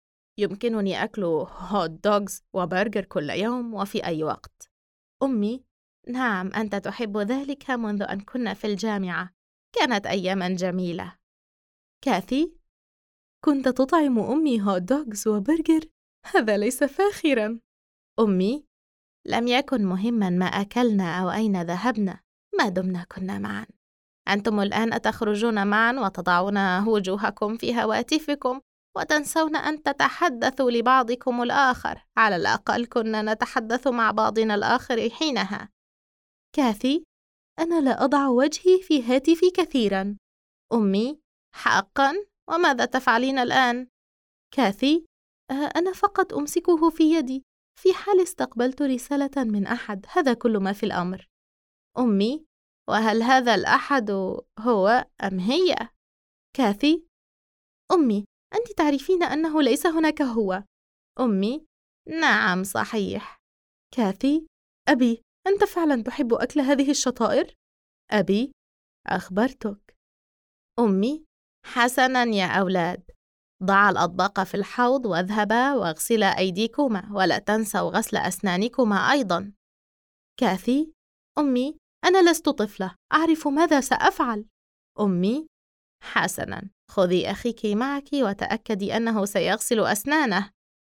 يمكنني أكل هوت دوغز وبرجر كل يوم وفي أي وقت. أمي: نعم، أنت تحب ذلك منذ أن كنا في الجامعة، كانت أياماً جميلة. كاثي: كنت تطعم أمي هوت دوغز وبرجر؟ هذا ليس فاخراً. أمي: لم يكن مهماً ما أكلنا أو أين ذهبنا ما دمنا كنا معاً. أنتم الآن أتخرجون معاً وتضعون وجوهكم في هواتفكم وتنسون أن تتحدثوا لبعضكم الآخر. على الأقل كنا نتحدث مع بعضنا الآخر حينها. كاثي: أنا لا أضع وجهي في هاتفي كثيراً. أمي: حقاً؟ وماذا تفعلين الآن؟ كاثي: أنا فقط أمسكه في يدي في حال استقبلت رسالة من أحد، هذا كل ما في الأمر. أمي: وهل هذا الأحد هو أم هي؟ كاثي: أمي، أنت تعرفين أنه ليس هناك هو. أمي: نعم صحيح. كاثي: أبي، أنت فعلا تحب أكل هذه الشطائر؟ أبي: أخبرتك. أمي: حسنا يا أولاد، ضعا الأطباق في الحوض واذهبا واغسلا أيديكما، ولا تنسوا غسل أسنانكما أيضا. كاثي: أمي، أنا لست طفلة، أعرف ماذا سأفعل. أمي: حسنا، خذي أخيك معك وتأكدي أنه سيغسل أسنانه.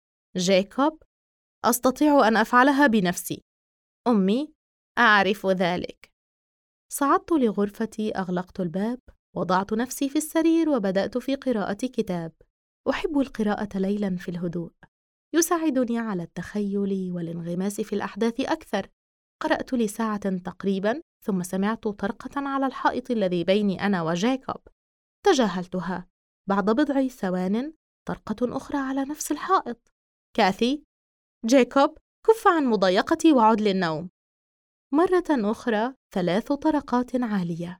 جاكوب: أستطيع أن أفعلها بنفسي. أمي: أعرف ذلك. صعدت لغرفتي، أغلقت الباب، وضعت نفسي في السرير وبدأت في قراءة كتاب. أحب القراءة ليلاً في الهدوء، يساعدني على التخيل والانغماس في الأحداث أكثر. قرأت لساعة تقريباً، ثم سمعت طرقة على الحائط الذي بيني أنا وجاكوب. تجاهلتها. بعد بضع ثوان طرقة أخرى على نفس الحائط. كاثي: جاكوب، كف عن مضايقتي وعد للنوم. مرة أخرى 3 طرقات عالية.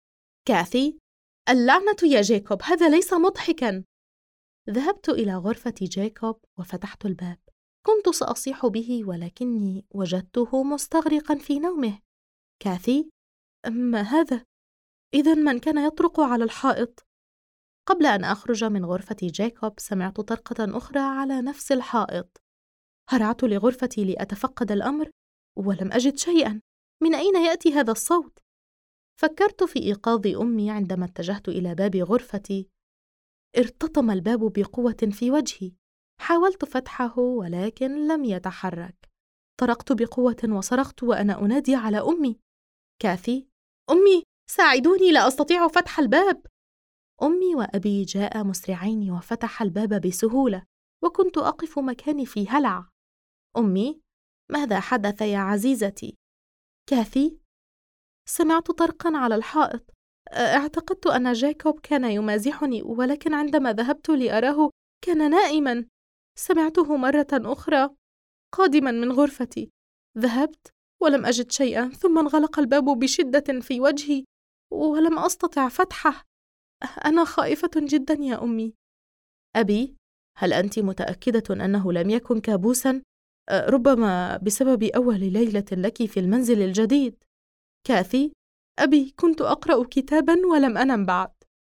كاثي: اللعنة يا جاكوب، هذا ليس مضحكاً. ذهبت إلى غرفة جاكوب وفتحت الباب. كنت سأصيح به ولكني وجدته مستغرقاً في نومه. كاثي: ما هذا؟ إذن من كان يطرق على الحائط؟ قبل أن أخرج من غرفة جاكوب سمعت طرقة أخرى على نفس الحائط. هرعت لغرفتي لأتفقد الأمر ولم أجد شيئاً. من أين يأتي هذا الصوت؟ فكرت في إيقاظ أمي عندما اتجهت إلى باب غرفتي. ارتطم الباب بقوة في وجهي. حاولت فتحه ولكن لم يتحرك. طرقت بقوة وصرخت وأنا أنادي على أمي. كاثي: أمي، ساعدوني، لا أستطيع فتح الباب. أمي وأبي جاء مسرعين وفتح الباب بسهولة، وكنت أقف مكاني في هلع. أمي: ماذا حدث يا عزيزتي؟ كاثي: سمعت طرقاً على الحائط. اعتقدت أن جاكوب كان يمازحني، ولكن عندما ذهبت لأراه كان نائماً. سمعته مرة أخرى قادماً من غرفتي. ذهبت ولم أجد شيئاً، ثم انغلق الباب بشدة في وجهي ولم أستطع فتحه. أنا خائفة جداً يا أمي. أبي: هل أنت متأكدة أنه لم يكن كابوساً؟ ربما بسبب أول ليلة لك في المنزل الجديد. كاثي: أبي، كنت أقرأ كتاباً ولم أنم بعد.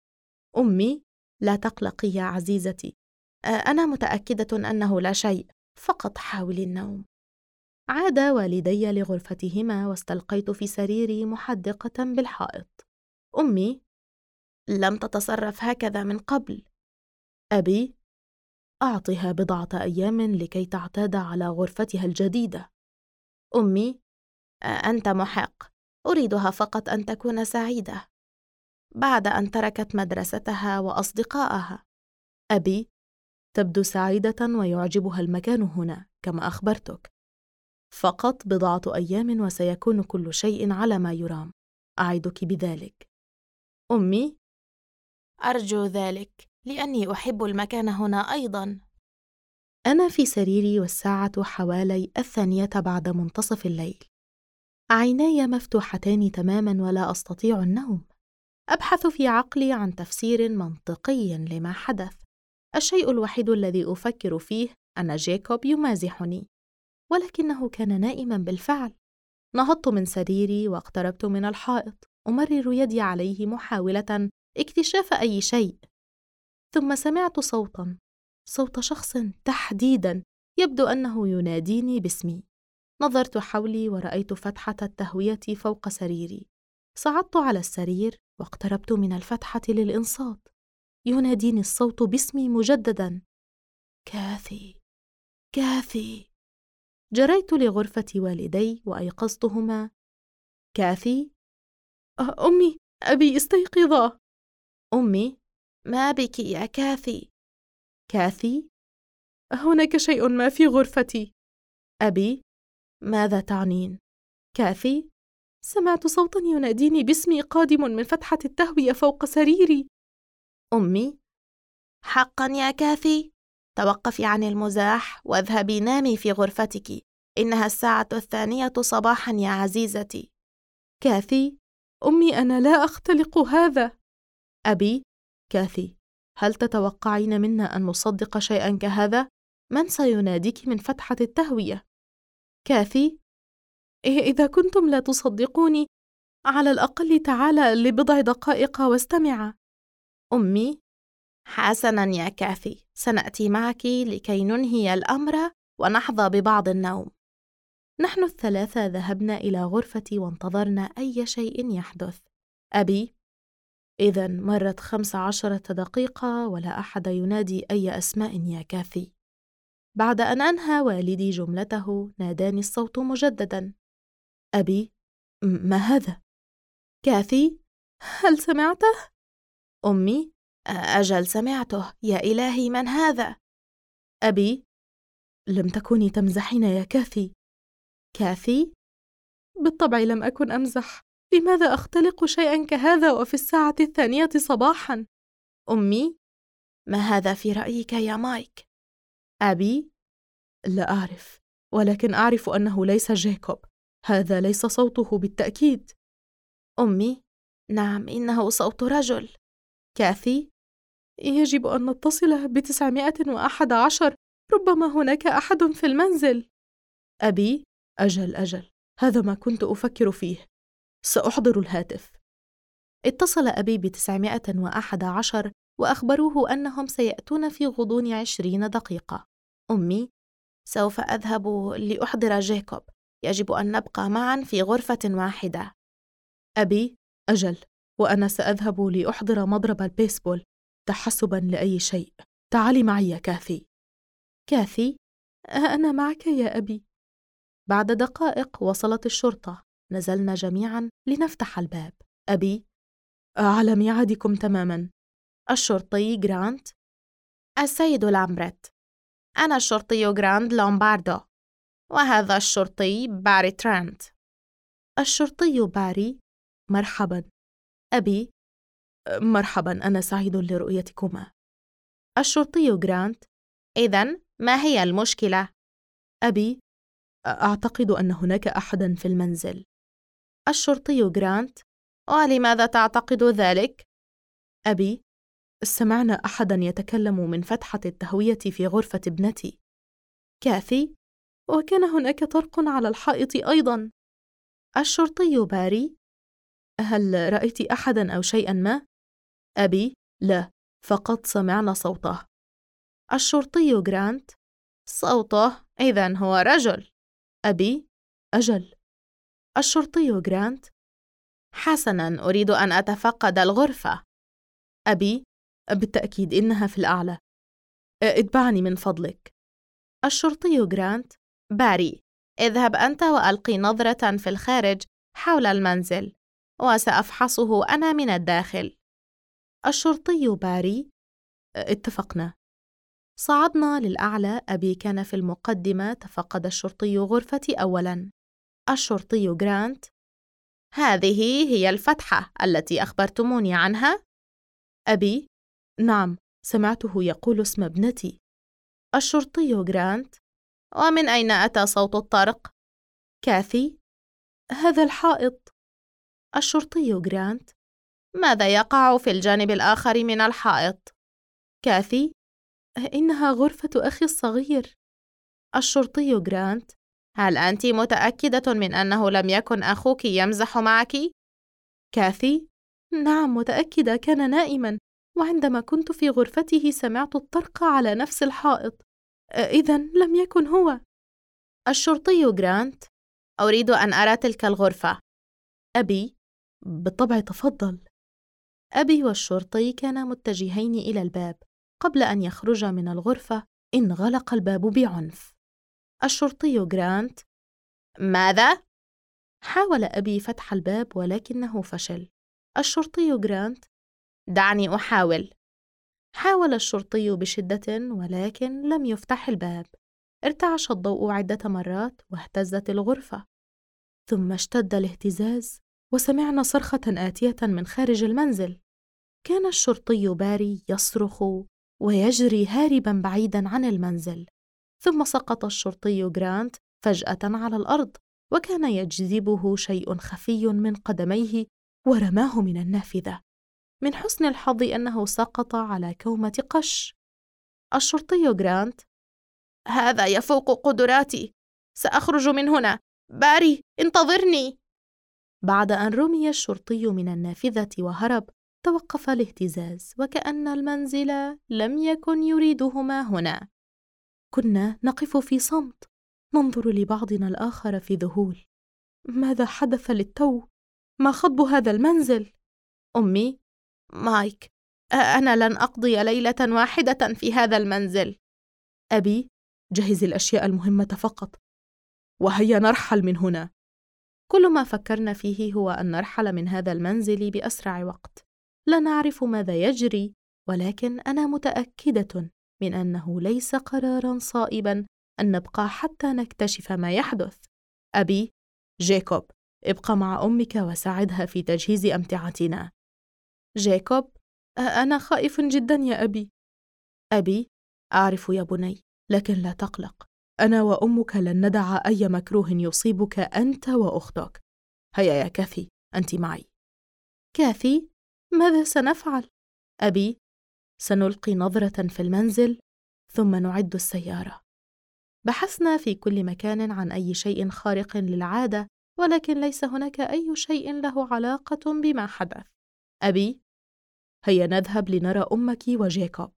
أمي: لا تقلقي يا عزيزتي، أنا متأكدة أنه لا شيء، فقط حاولي النوم. عاد والدي لغرفتهما واستلقيت في سريري محدقة بالحائط. أمي: لم تتصرف هكذا من قبل. أبي: أعطها بضعة أيام لكي تعتاد على غرفتها الجديدة. أمي: أنت محق. أريدها فقط أن تكون سعيدة بعد أن تركت مدرستها وأصدقائها. أبي، تبدو سعيدة ويعجبها المكان هنا كما أخبرتك. فقط بضعة أيام وسيكون كل شيء على ما يرام، أعدك بذلك. أمي، أرجو ذلك لأني أحب المكان هنا أيضاً. أنا في سريري والساعة حوالي 2 بعد منتصف الليل. عيناي مفتوحتان تماماً ولا أستطيع النوم. أبحث في عقلي عن تفسير منطقي لما حدث. الشيء الوحيد الذي أفكر فيه أن جاكوب يمازحني، ولكنه كان نائماً بالفعل. نهضت من سريري واقتربت من الحائط، أمرر يدي عليه محاولة اكتشاف أي شيء. ثم سمعت صوت شخص تحديداً، يبدو أنه يناديني باسمي. نظرت حولي ورأيت فتحة التهوية فوق سريري. صعدت على السرير واقتربت من الفتحة للإنصات. يناديني الصوت باسمي مجدداً: كاثي، كاثي. جريت لغرفة والدي وأيقظتهما. كاثي؟ أمي، أبي، استيقظا. أمي، ما بك يا كاثي؟ كاثي؟ هناك شيء ما في غرفتي. أبي، ماذا تعنين؟ كاثي، سمعت صوتاً يناديني باسمي قادم من فتحة التهوية فوق سريري. أمي، حقاً يا كاثي؟ توقفي عن المزاح واذهبي نامي في غرفتك. إنها الساعة 2 صباحاً يا عزيزتي. كاثي، أمي، أنا لا أختلق هذا. أبي، كاثي، هل تتوقعين منا أن نصدق شيئاً كهذا؟ من سيناديك من فتحة التهوية؟ كاثي، إذا كنتم لا تصدقوني، على الأقل تعال لبضع دقائق واستمع. أمي، حسناً يا كاثي، سنأتي معك لكي ننهي الأمر ونحظى ببعض النوم. نحن الثلاثة ذهبنا إلى غرفتي وانتظرنا أي شيء يحدث. أبي: إذن مرت 15 دقيقة ولا أحد ينادي أي أسماء يا كاثي. بعد أن أنهى والدي جملته ناداني الصوت مجددا: أبي، ما هذا؟ كاثي، هل سمعته؟ أمي: أجل سمعته، يا إلهي من هذا؟ أبي: لم تكوني تمزحين يا كاثي. كاثي: بالطبع لم أكن أمزح. لماذا أختلق شيئا كهذا وفي الساعة 2 صباحا؟ أمي: ما هذا في رأيك يا مايك؟ أبي: لا أعرف، ولكن أعرف أنه ليس جاكوب. هذا ليس صوته بالتأكيد. أمي: نعم، إنه صوت رجل. كاثي: يجب أن نتصل ب911. ربما هناك أحد في المنزل. أبي: أجل، هذا ما كنت أفكر فيه. سأحضر الهاتف. اتصل أبي ب911 وأخبروه أنهم سيأتون في غضون 20 دقيقة. أمي: سوف أذهب لأحضر جاكوب، يجب أن نبقى معا في غرفة واحدة. أبي: أجل، وأنا سأذهب لأحضر مضرب البيسبول تحسباً لأي شيء. تعالي معي يا كاثي. كاثي: أنا معك يا أبي. بعد دقائق وصلت الشرطة. نزلنا جميعاً لنفتح الباب. أبي: على ميعادكم تماماً. الشرطي جرانت: السيد لامبرت. أنا الشرطي جراند لومباردو، وهذا الشرطي باري ترانت. الشرطي باري: مرحباً. أبي: مرحباً، أنا سعيد لرؤيتكما. الشرطي جرانت: إذن ما هي المشكلة؟ أبي: أعتقد أن هناك أحداً في المنزل. الشرطي جرانت: ولماذا تعتقد ذلك؟ أبي: سمعنا أحداً يتكلم من فتحة التهوية في غرفة ابنتي. كاثي: وكان هناك طرق على الحائط أيضاً. الشرطي باري: هل رأيت أحداً أو شيئاً ما؟ أبي: لا، فقط سمعنا صوته. الشرطي جرانت: صوته؟ إذن هو رجل. أبي: أجل. الشرطي جرانت: حسناً، أريد أن أتفقد الغرفة. أبي: بالتأكيد إنها في الأعلى. اتبعني من فضلك. الشرطي جرانت: باري، اذهب أنت وألقي نظرة في الخارج حول المنزل، وسأفحصه أنا من الداخل. الشرطي باري: اتفقنا. صعدنا للأعلى. أبي كان في المقدمة. تفقد الشرطي غرفتي أولاً. الشرطي جرانت: هذه هي الفتحة التي أخبرتموني عنها؟ أبي: نعم، سمعته يقول اسم ابنتي. الشرطي جرانت: ومن أين أتى صوت الطرق؟ كاثي: هذا الحائط. الشرطي جرانت: ماذا يقع في الجانب الآخر من الحائط؟ كاثي: إنها غرفة أخي الصغير. الشرطي جرانت: هل أنت متأكدة من أنه لم يكن أخوك يمزح معك؟ كاثي: نعم متأكدة، كان نائما، وعندما كنت في غرفته سمعت الطرق على نفس الحائط. إذن لم يكن هو. الشرطي جرانت: أريد أن أرى تلك الغرفة. أبي: بالطبع، تفضل. أبي والشرطي كانا متجهين إلى الباب. قبل أن يخرج من الغرفة انغلق الباب بعنف. الشرطي جرانت: ماذا؟ حاول أبي فتح الباب ولكنه فشل. الشرطي جرانت: دعني أحاول. حاول الشرطي بشدة ولكن لم يفتح الباب. ارتعش الضوء عدة مرات واهتزت الغرفة، ثم اشتد الاهتزاز وسمعنا صرخة آتية من خارج المنزل. كان الشرطي باري يصرخ ويجري هاربا بعيدا عن المنزل. ثم سقط الشرطي جرانت فجأة على الأرض، وكان يجذبه شيء خفي من قدميه ورماه من النافذة. من حسن الحظ أنه سقط على كومة قش. الشرطي جرانت: هذا يفوق قدراتي، سأخرج من هنا. باري، انتظرني. بعد أن رمي الشرطي من النافذة وهرب، توقف الاهتزاز وكأن المنزل لم يكن يريدهما هنا. كنا نقف في صمت، ننظر لبعضنا الآخر في ذهول. ماذا حدث للتو؟ ما خطب هذا المنزل؟ أمي: مايك، أنا لن أقضي ليلة واحدة في هذا المنزل. أبي: جهز الأشياء المهمة فقط، وهيا نرحل من هنا. كل ما فكرنا فيه هو أن نرحل من هذا المنزل بأسرع وقت. لا نعرف ماذا يجري، ولكن أنا متأكدة من أنه ليس قراراً صائباً أن نبقى حتى نكتشف ما يحدث. أبي: جاكوب، ابقى مع أمك وساعدها في تجهيز أمتعتنا. جاكوب: أنا خائف جدا يا أبي. أبي: أعرف يا بني، لكن لا تقلق، أنا وأمك لن ندع أي مكروه يصيبك أنت وأختك. هيا يا كاثي، أنت معي. كاثي: ماذا سنفعل؟ أبي: سنلقي نظرة في المنزل ثم نعد السيارة. بحثنا في كل مكان عن أي شيء خارق للعادة، ولكن ليس هناك أي شيء له علاقة بما حدث. أبي: هيا نذهب لنرى أمك وجاكوب.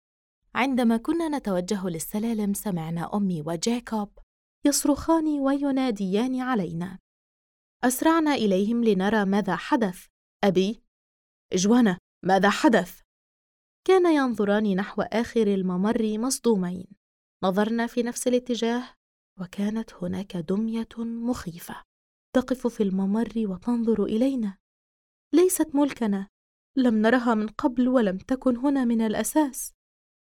عندما كنا نتوجه للسلالم سمعنا أمي وجاكوب يصرخان ويناديان علينا. أسرعنا إليهم لنرى ماذا حدث. أبي: جوانا، ماذا حدث؟ كانا ينظران نحو آخر الممر مصدومين. نظرنا في نفس الاتجاه، وكانت هناك دمية مخيفة تقف في الممر وتنظر إلينا. ليست ملكنا، لم نرها من قبل ولم تكن هنا من الأساس.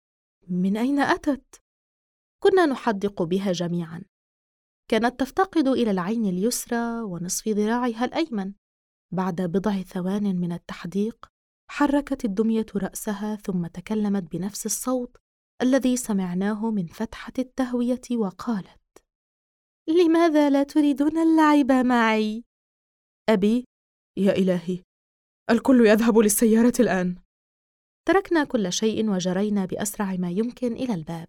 من أين أتت؟ كنا نحدق بها جميعا. كانت تفتقد إلى العين اليسرى ونصف ذراعها الأيمن. بعد بضع ثوان من التحديق حركت الدمية رأسها ثم تكلمت بنفس الصوت الذي سمعناه من فتحة التهوية وقالت: لماذا لا تريدون اللعب معي؟ أبي: يا إلهي، الكل يذهب للسيارة الآن. تركنا كل شيء وجرينا بأسرع ما يمكن إلى الباب.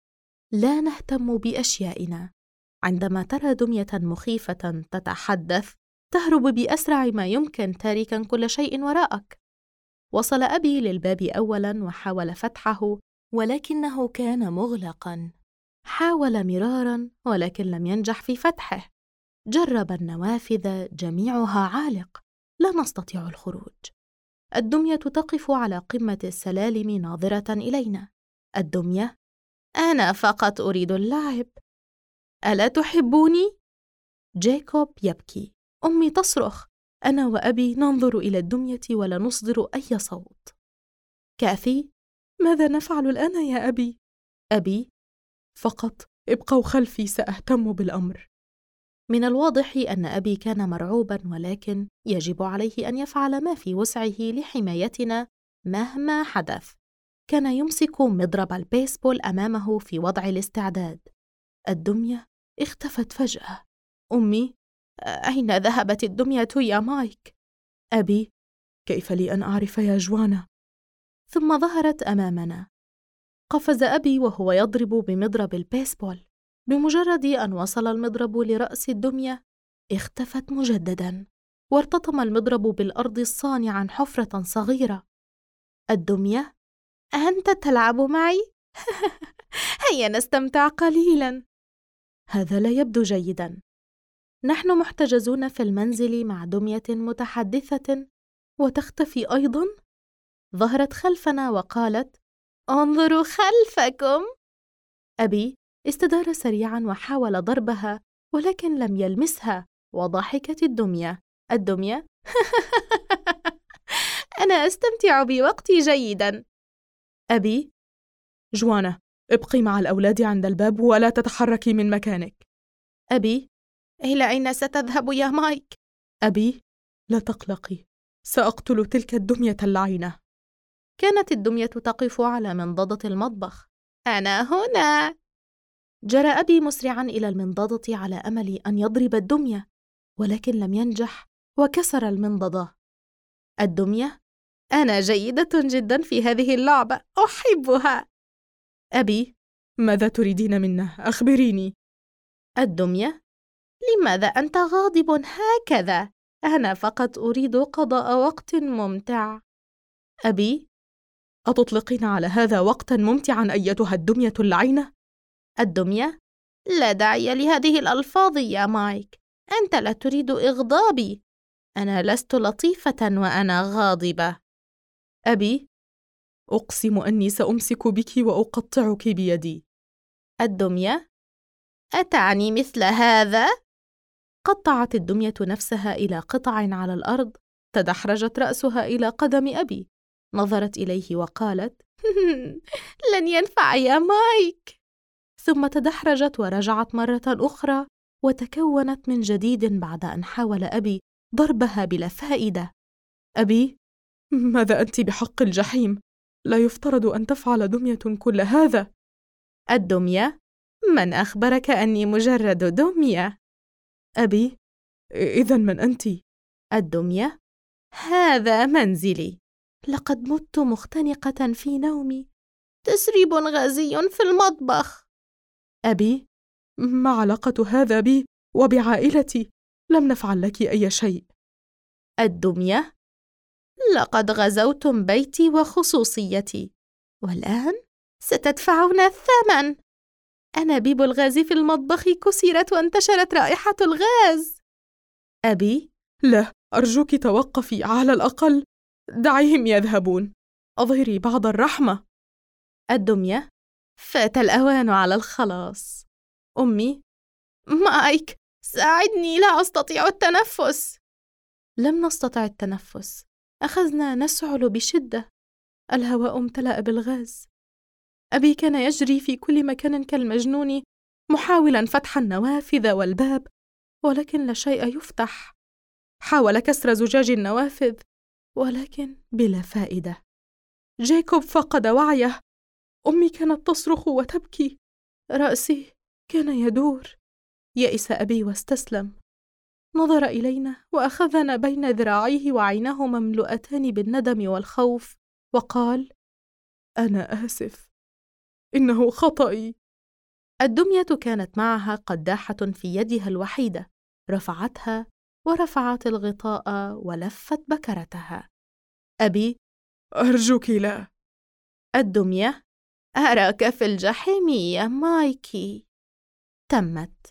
لا نهتم بأشيائنا. عندما ترى دمية مخيفة تتحدث تهرب بأسرع ما يمكن تاركا كل شيء وراءك. وصل أبي للباب أولا وحاول فتحه ولكنه كان مغلقا. حاول مرارا ولكن لم ينجح في فتحه. جرب النوافذ جميعها عالق، لا نستطيع الخروج. الدمية تقف على قمة السلالم ناظرة إلينا. الدمية: أنا فقط أريد اللعب. ألا تحبوني؟ جاكوب يبكي. أمي تصرخ. أنا وأبي ننظر إلى الدمية ولا نصدر أي صوت. كاثي: ماذا نفعل الآن يا أبي؟ أبي: فقط ابقوا خلفي، سأهتم بالأمر. من الواضح أن أبي كان مرعوباً، ولكن يجب عليه أن يفعل ما في وسعه لحمايتنا مهما حدث. كان يمسك مضرب البيسبول أمامه في وضع الاستعداد. الدمية اختفت فجأة. أمي: أين ذهبت الدمية يا مايك؟ أبي: كيف لي أن أعرف يا جوانا؟ ثم ظهرت أمامنا. قفز أبي وهو يضرب بمضرب البيسبول. بمجرد أن وصل المضرب لرأس الدمية اختفت مجدداً، وارتطم المضرب بالأرض صانعاً حفرة صغيرة. الدمية: أنت تلعب معي؟ هيا نستمتع قليلاً. هذا لا يبدو جيداً. نحن محتجزون في المنزل مع دمية متحدثة وتختفي أيضاً. ظهرت خلفنا وقالت: انظروا خلفكم. أبي استدار سريعاً وحاول ضربها، ولكن لم يلمسها، وضحكت الدمية. الدمية: أنا أستمتع بوقتي جيداً. أبي: جوانا، ابقي مع الأولاد عند الباب ولا تتحركي من مكانك. أبي: إلى أين ستذهب يا مايك؟ أبي: لا تقلقي، سأقتل تلك الدمية اللعينة. كانت الدمية تقف على منضدة المطبخ. أنا هنا. جرى أبي مسرعاً إلى المنضدة على أمل أن يضرب الدمية، ولكن لم ينجح وكسر المنضدة. الدمية: أنا جيدة جداً في هذه اللعبة، أحبها. أبي: ماذا تريدين منه؟ أخبريني. الدمية: لماذا أنت غاضب هكذا؟ أنا فقط أريد قضاء وقت ممتع. أبي: أتطلقين على هذا وقتاً ممتعاً أيتها الدمية اللعينة؟ الدمية: لا داعي لهذه الألفاظ يا مايك، أنت لا تريد إغضابي. أنا لست لطيفة وأنا غاضبة. أبي: أقسم أني سأمسك بك وأقطعك بيدي. الدمية: أتعني مثل هذا؟ قطعت الدمية نفسها إلى قطع على الأرض، تدحرجت رأسها إلى قدم أبي، نظرت إليه وقالت: لن ينفع يا مايك. ثم تدحرجت ورجعت مرة أخرى، وتكونت من جديد بعد أن حاول أبي ضربها بلا فائدة. أبي: ماذا أنت بحق الجحيم؟ لا يفترض أن تفعل دمية كل هذا. الدمية: من أخبرك أني مجرد دمية؟ أبي: إذن من أنت؟ الدمية: هذا منزلي، لقد مت مختنقة في نومي، تسريب غازي في المطبخ. أبي: ما علاقة هذا بي وبعائلتي؟ لم نفعل لك أي شيء. الدمية: لقد غزوتم بيتي وخصوصيتي، والآن ستدفعون الثمن. أنابيب الغاز في المطبخ كسرت وانتشرت رائحة الغاز. أبي: لا، أرجوك توقفي، على الأقل دعيهم يذهبون، أظهري بعض الرحمة. الدمية: فات الأوان على الخلاص. أمي: مايك، ساعدني، لا أستطيع التنفس. لم نستطع التنفس، أخذنا نسعل بشدة، الهواء امتلأ بالغاز. أبي كان يجري في كل مكان كالمجنون، محاولاً فتح النوافذ والباب، ولكن لا شيء يفتح. حاول كسر زجاج النوافذ، ولكن بلا فائدة. جاكوب فقد وعيه. أمي كانت تصرخ وتبكي. رأسي كان يدور. يئس أبي واستسلم. نظر إلينا وأخذنا بين ذراعيه وعيناه مملوءتان بالندم والخوف، وقال: أنا آسف، إنه خطأي. الدمية كانت معها قداحة في يدها الوحيدة، رفعتها ورفعت الغطاء ولفت بكرتها. أبي: أرجوك لا. الدمية: أراك في الجحيم يا مايكي. تمت.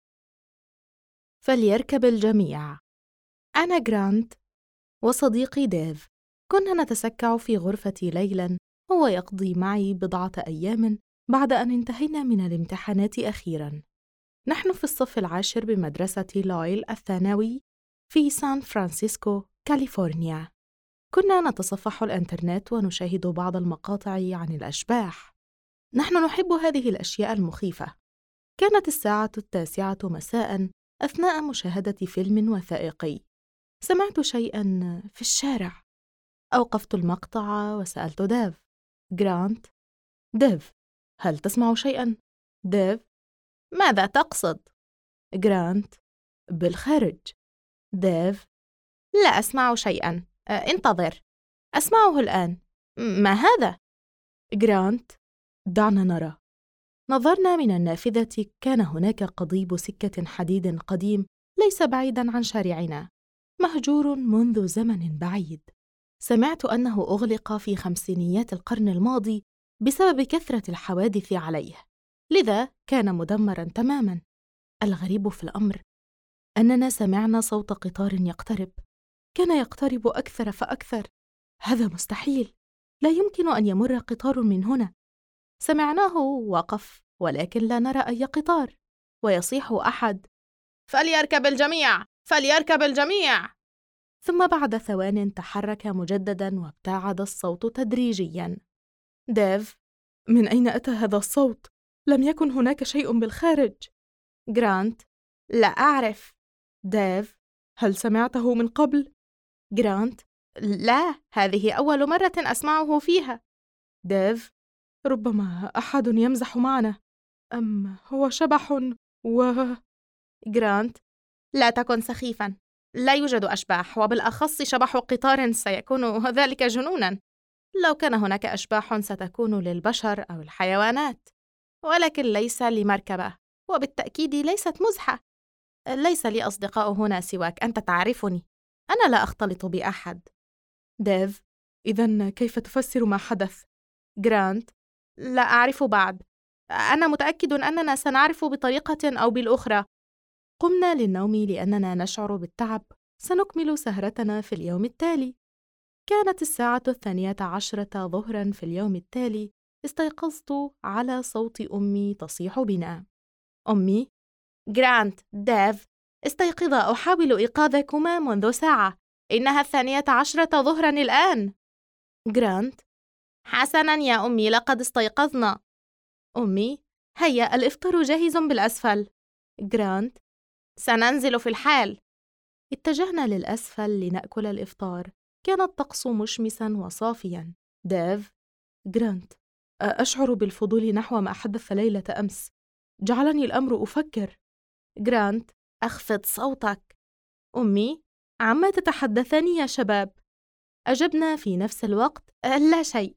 فليركب الجميع. أنا جرانت وصديقي ديف كنا نتسكع في غرفتي ليلاً، هو يقضي معي بضعة أيام بعد أن انتهينا من الامتحانات أخيراً. نحن في الصف العاشر بمدرسة لويل الثانوي في سان فرانسيسكو، كاليفورنيا. كنا نتصفح الإنترنت ونشاهد بعض المقاطع عن الأشباح. نحن نحب هذه الأشياء المخيفة. كانت الساعة 9 مساء أثناء مشاهدة فيلم وثائقي. سمعت شيئاً في الشارع. أوقفت المقطع وسألت ديف: جرانت، ديف، هل تسمع شيئاً؟ ديف: ماذا تقصد؟ جرانت: بالخارج. ديف: لا أسمع شيئاً. انتظر، أسمعه الآن. ما هذا؟ جرانت: دعنا نرى. نظرنا من النافذة. كان هناك قضيب سكة حديد قديم ليس بعيداً عن شارعنا، مهجور منذ زمن بعيد. سمعت أنه أغلق في خمسينيات القرن الماضي بسبب كثرة الحوادث عليه، لذا كان مدمراً تماماً. الغريب في الأمر أننا سمعنا صوت قطار يقترب. كان يقترب أكثر فأكثر. هذا مستحيل، لا يمكن أن يمر قطار من هنا. سمعناه وقف، ولكن لا نرى أي قطار. ويصيح أحد: فليركب الجميع، فليركب الجميع. ثم بعد ثوان تحرك مجدداً وابتعد الصوت تدريجياً. ديف: من أين أتى هذا الصوت؟ لم يكن هناك شيء بالخارج. جرانت: لا أعرف. ديف: هل سمعته من قبل؟ جرانت: لا، هذه أول مرة أسمعه فيها. ديف: ربما أحد يمزح معنا، أم هو شبح جرانت: لا تكن سخيفاً، لا يوجد أشباح، وبالأخص شبح قطار، سيكون ذلك جنوناً. لو كان هناك أشباح ستكون للبشر أو الحيوانات، ولكن ليس لمركبة، وبالتأكيد ليست مزحة. ليس لي أصدقاء هنا سواك، أنت تعرفني، أنا لا أختلط بأحد. ديف: إذن كيف تفسر ما حدث؟ جرانت: لا أعرف بعد. أنا متأكد أننا سنعرف بطريقة أو بالأخرى. قمنا للنوم لأننا نشعر بالتعب. سنكمل سهرتنا في اليوم التالي. كانت الساعة 12 ظهراً في اليوم التالي. استيقظت على صوت أمي تصيح بنا: أمي، جرانت، ديف، استيقظا، أحاول إيقاظكما منذ ساعة، إنها 12 ظهراً الآن. جرانت: حسناً يا أمي، لقد استيقظنا. أمي: هيا، الإفطار جاهز بالأسفل. جرانت: سننزل في الحال. اتجهنا للأسفل لنأكل الإفطار. كان الطقس مشمساً وصافياً. ديف: جرانت، أشعر بالفضول نحو ما حدث ليلة أمس. جعلني الأمر أفكر. جرانت: أخفض صوتك. أمي: عما تتحدثان يا شباب؟ أجبنا في نفس الوقت: لا شيء.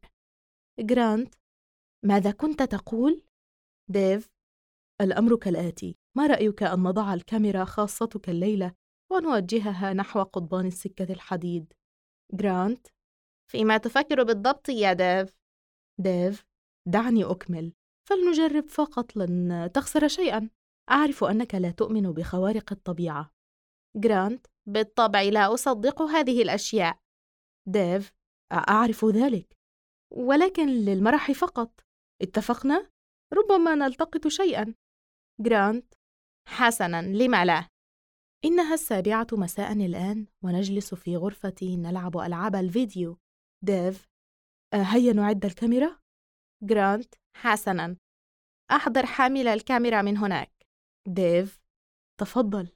جرانت: ماذا كنت تقول؟ ديف: الأمر كالآتي، ما رأيك أن نضع الكاميرا خاصتك الليلة ونوجهها نحو قضبان السكة الحديد؟ جرانت: فيما تفكر بالضبط يا ديف؟ ديف: دعني أكمل، فلنجرب فقط، لن تخسر شيئاً. أعرف أنك لا تؤمن بخوارق الطبيعة. جرانت: بالطبع لا أصدق هذه الأشياء. ديف: أعرف ذلك، ولكن للمرح فقط. اتفقنا؟ ربما نلتقط شيئاً. جرانت: حسناً، لم لا؟ إنها 7 مساء الآن، ونجلس في غرفتي نلعب ألعاب الفيديو. ديف: هيا نعد الكاميرا. جرانت: حسناً، أحضر حامل الكاميرا من هناك. ديف: تفضل.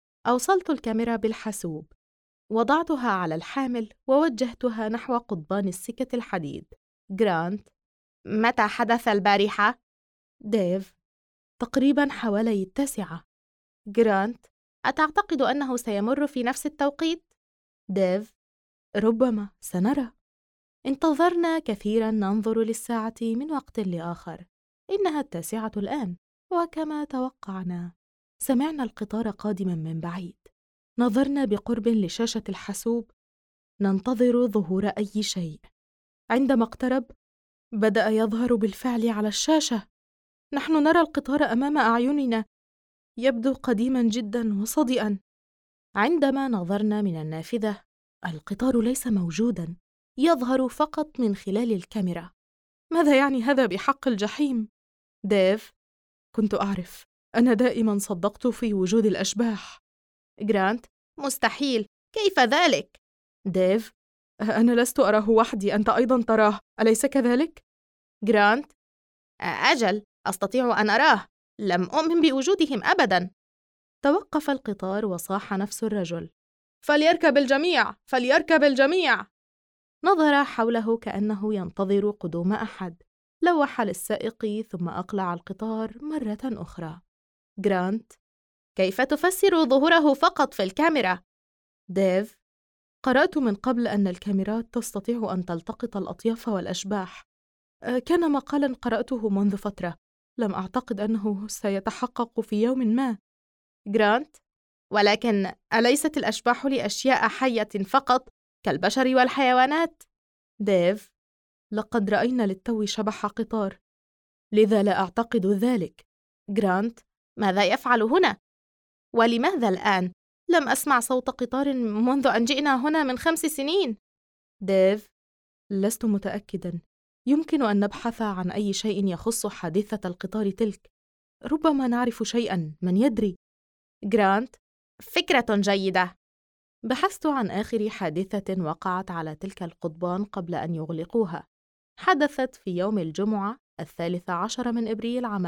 أوصلت الكاميرا بالحاسوب، وضعتها على الحامل ووجهتها نحو قضبان السكة الحديد. جرانت: متى حدث البارحة؟ ديف: تقريباً حوالي 9. جرانت: أتعتقد أنه سيمر في نفس التوقيت؟ ديف: ربما، سنرى. انتظرنا كثيراً، ننظر للساعة من وقت لآخر. إنها 9 الآن، وكما توقعنا سمعنا القطار قادماً من بعيد. نظرنا بقرب لشاشة الحاسوب ننتظر ظهور أي شيء. عندما اقترب بدأ يظهر بالفعل على الشاشة. نحن نرى القطار أمام أعيننا، يبدو قديماً جداً وصدئاً. عندما نظرنا من النافذة القطار ليس موجوداً، يظهر فقط من خلال الكاميرا. ماذا يعني هذا بحق الجحيم؟ ديف: كنت أعرف، أنا دائما صدقت في وجود الأشباح. جرانت: مستحيل، كيف ذلك؟ ديف: أنا لست أراه وحدي، أنت أيضا تراه، أليس كذلك؟ جرانت: أجل، أستطيع أن أراه، لم أؤمن بوجودهم أبداً. توقف القطار وصاح نفس الرجل: فليركب الجميع، فليركب الجميع. نظر حوله كأنه ينتظر قدوم أحد، لوح للسائق ثم أقلع القطار مرة أخرى. جرانت: كيف تفسر ظهوره فقط في الكاميرا؟ ديف: قرأت من قبل أن الكاميرات تستطيع أن تلتقط الأطياف والأشباح. كان مقالاً قرأته منذ فترة، لم أعتقد أنه سيتحقق في يوم ما. جرانت: ولكن أليست الأشباح لأشياء حية فقط كالبشر والحيوانات؟ ديف: لقد رأينا للتو شبح قطار، لذا لا أعتقد ذلك. جرانت: ماذا يفعل هنا؟ ولماذا الآن؟ لم أسمع صوت قطار منذ أن جئنا هنا من 5 سنين. ديف: لست متأكداً، يمكن أن نبحث عن أي شيء يخص حادثة القطار تلك، ربما نعرف شيئاً، من يدري. جرانت: فكرة جيدة. بحثت عن آخر حادثة وقعت على تلك القضبان قبل أن يغلقوها. حدثت في يوم الجمعة 13 من إبريل عام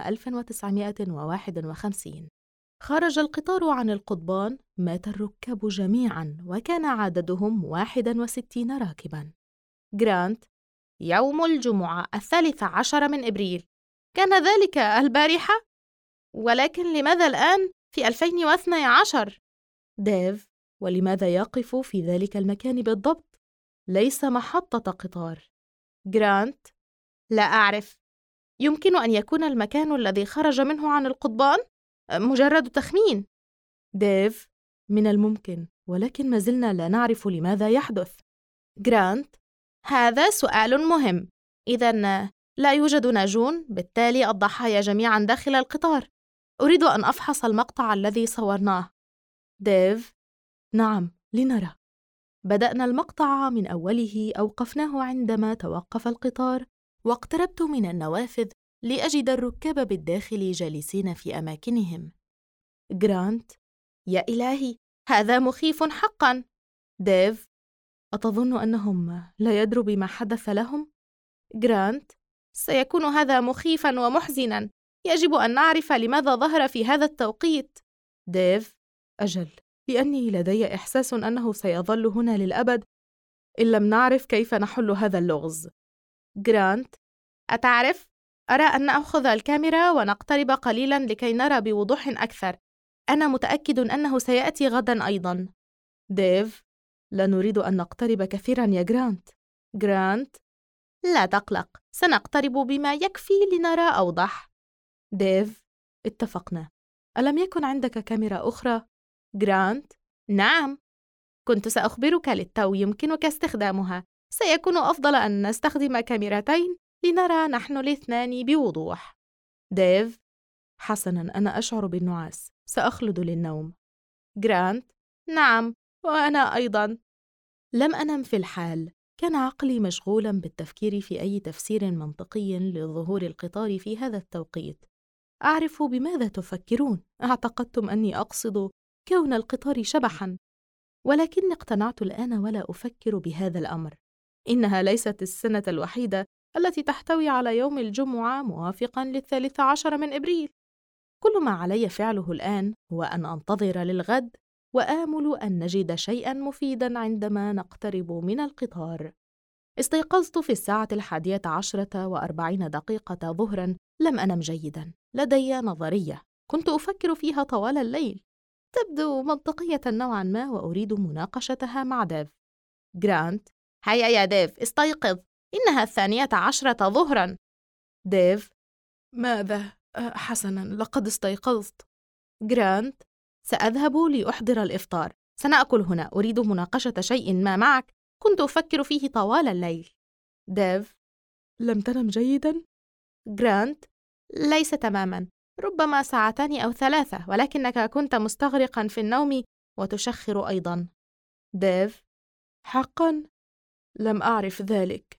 1951. خرج القطار عن القضبان، مات الركاب جميعاً وكان عددهم 61 راكباً. جرانت: يوم الجمعة 13 من إبريل، كان ذلك البارحة؟ ولكن لماذا الآن في 2012؟ ديف: ولماذا يقف في ذلك المكان بالضبط؟ ليس محطة قطار. جرانت: لا أعرف، يمكن أن يكون المكان الذي خرج منه عن القضبان مجرد تخمين. ديف: من الممكن، ولكن ما زلنا لا نعرف لماذا يحدث. جرانت: هذا سؤال مهم. إذن لا يوجد ناجون، بالتالي الضحايا جميعاً داخل القطار. أريد أن أفحص المقطع الذي صورناه. ديف: نعم، لنرى. بدأنا المقطع من أوله، أوقفناه عندما توقف القطار، واقتربت من النوافذ لأجد الركاب بالداخل جالسين في أماكنهم. جرانت: يا إلهي، هذا مخيف حقاً. ديف: أتظن أنهم لا يدروا بما حدث لهم؟ جرانت: سيكون هذا مخيفاً ومحزناً، يجب أن نعرف لماذا ظهر في هذا التوقيت. ديف: أجل، لأني لدي إحساس أنه سيظل هنا للأبد إن لم نعرف كيف نحل هذا اللغز. جرانت: أتعرف؟ أرى أن نأخذ الكاميرا ونقترب قليلاً لكي نرى بوضوح أكثر. أنا متأكد أنه سيأتي غداً أيضاً. ديف: لا نريد أن نقترب كثيراً يا جرانت. جرانت: لا تقلق، سنقترب بما يكفي لنرى أوضح. ديف: اتفقنا. ألم يكن عندك كاميرا أخرى؟ جرانت: نعم، كنت سأخبرك للتو، يمكنك استخدامها. سيكون أفضل أن نستخدم كاميرتين لنرى نحن الاثنان بوضوح. ديف: حسناً، أنا أشعر بالنعاس، سأخلد للنوم. جرانت: نعم، وأنا أيضاً. لم أنم في الحال، كان عقلي مشغولاً بالتفكير في أي تفسير منطقي لظهور القطار في هذا التوقيت. أعرف بماذا تفكرون، اعتقدتم أني أقصد كون القطار شبحاً، ولكني اقتنعت الآن ولا أفكر بهذا الأمر. إنها ليست السنة الوحيدة التي تحتوي على يوم الجمعة موافقاً 13 من إبريل. كل ما علي فعله الآن هو أن أنتظر للغد، وآمل أن نجد شيئاً مفيداً عندما نقترب من القطار. استيقظت في 11:40 ظهراً. لم أنم جيداً، لدي نظرية كنت أفكر فيها طوال الليل، تبدو منطقية نوعاً ما وأريد مناقشتها مع ديف. جرانت: هيا يا ديف، استيقظ، إنها 12 ظهراً. ديف: ماذا؟ حسناً، لقد استيقظت. جرانت: سأذهب لأحضر الإفطار، سنأكل هنا، أريد مناقشة شيء ما معك كنت أفكر فيه طوال الليل. ديف: لم تنم جيداً؟ جرانت: ليس تماماً، ربما 2 أو 3، ولكنك كنت مستغرقاً في النوم وتشخر أيضاً. ديف: حقاً؟ لم أعرف ذلك.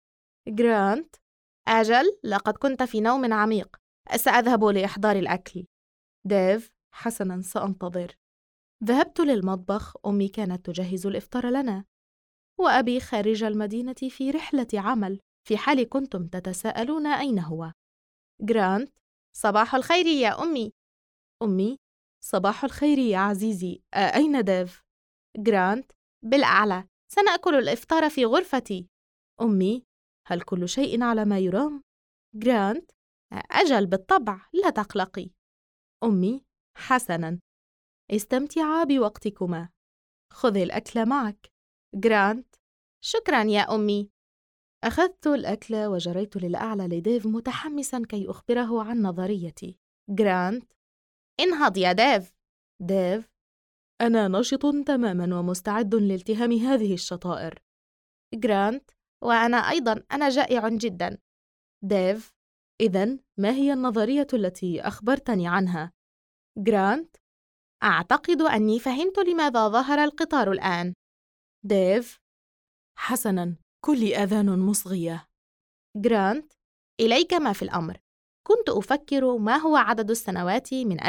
جرانت: أجل، لقد كنت في نوم عميق. سأذهب لإحضار الأكل. ديف: حسناً، سأنتظر. ذهبت للمطبخ. أمي كانت تجهز الإفطار لنا، وأبي خارج المدينة في رحلة عمل، في حال كنتم تتساءلون أين هو. جرانت: صباح الخير يا أمي. أمي: صباح الخير يا عزيزي، أين ديف؟ جرانت: بالأعلى، سنأكل الإفطار في غرفتي. أمي: هل كل شيء على ما يرام؟ جرانت: أجل بالطبع، لا تقلقي. أمي: حسناً، استمتعا بوقتكما، خذ الأكل معك. جرانت: شكراً يا أمي. أخذت الأكل وجريت للأعلى لديف متحمساً كي أخبره عن نظريتي. جرانت: انهض يا ديف. ديف: أنا نشط تماماً ومستعد لالتهام هذه الشطائر. جرانت: وأنا أيضاً، أنا جائع جداً. ديف: إذن ما هي النظرية التي أخبرتني عنها؟ جرانت: أعتقد أني فهمت لماذا ظهر القطار الآن. ديف: حسناً، كلي آذان مصغية. جرانت: إليك ما في الأمر. كنت أفكر ما هو عدد السنوات من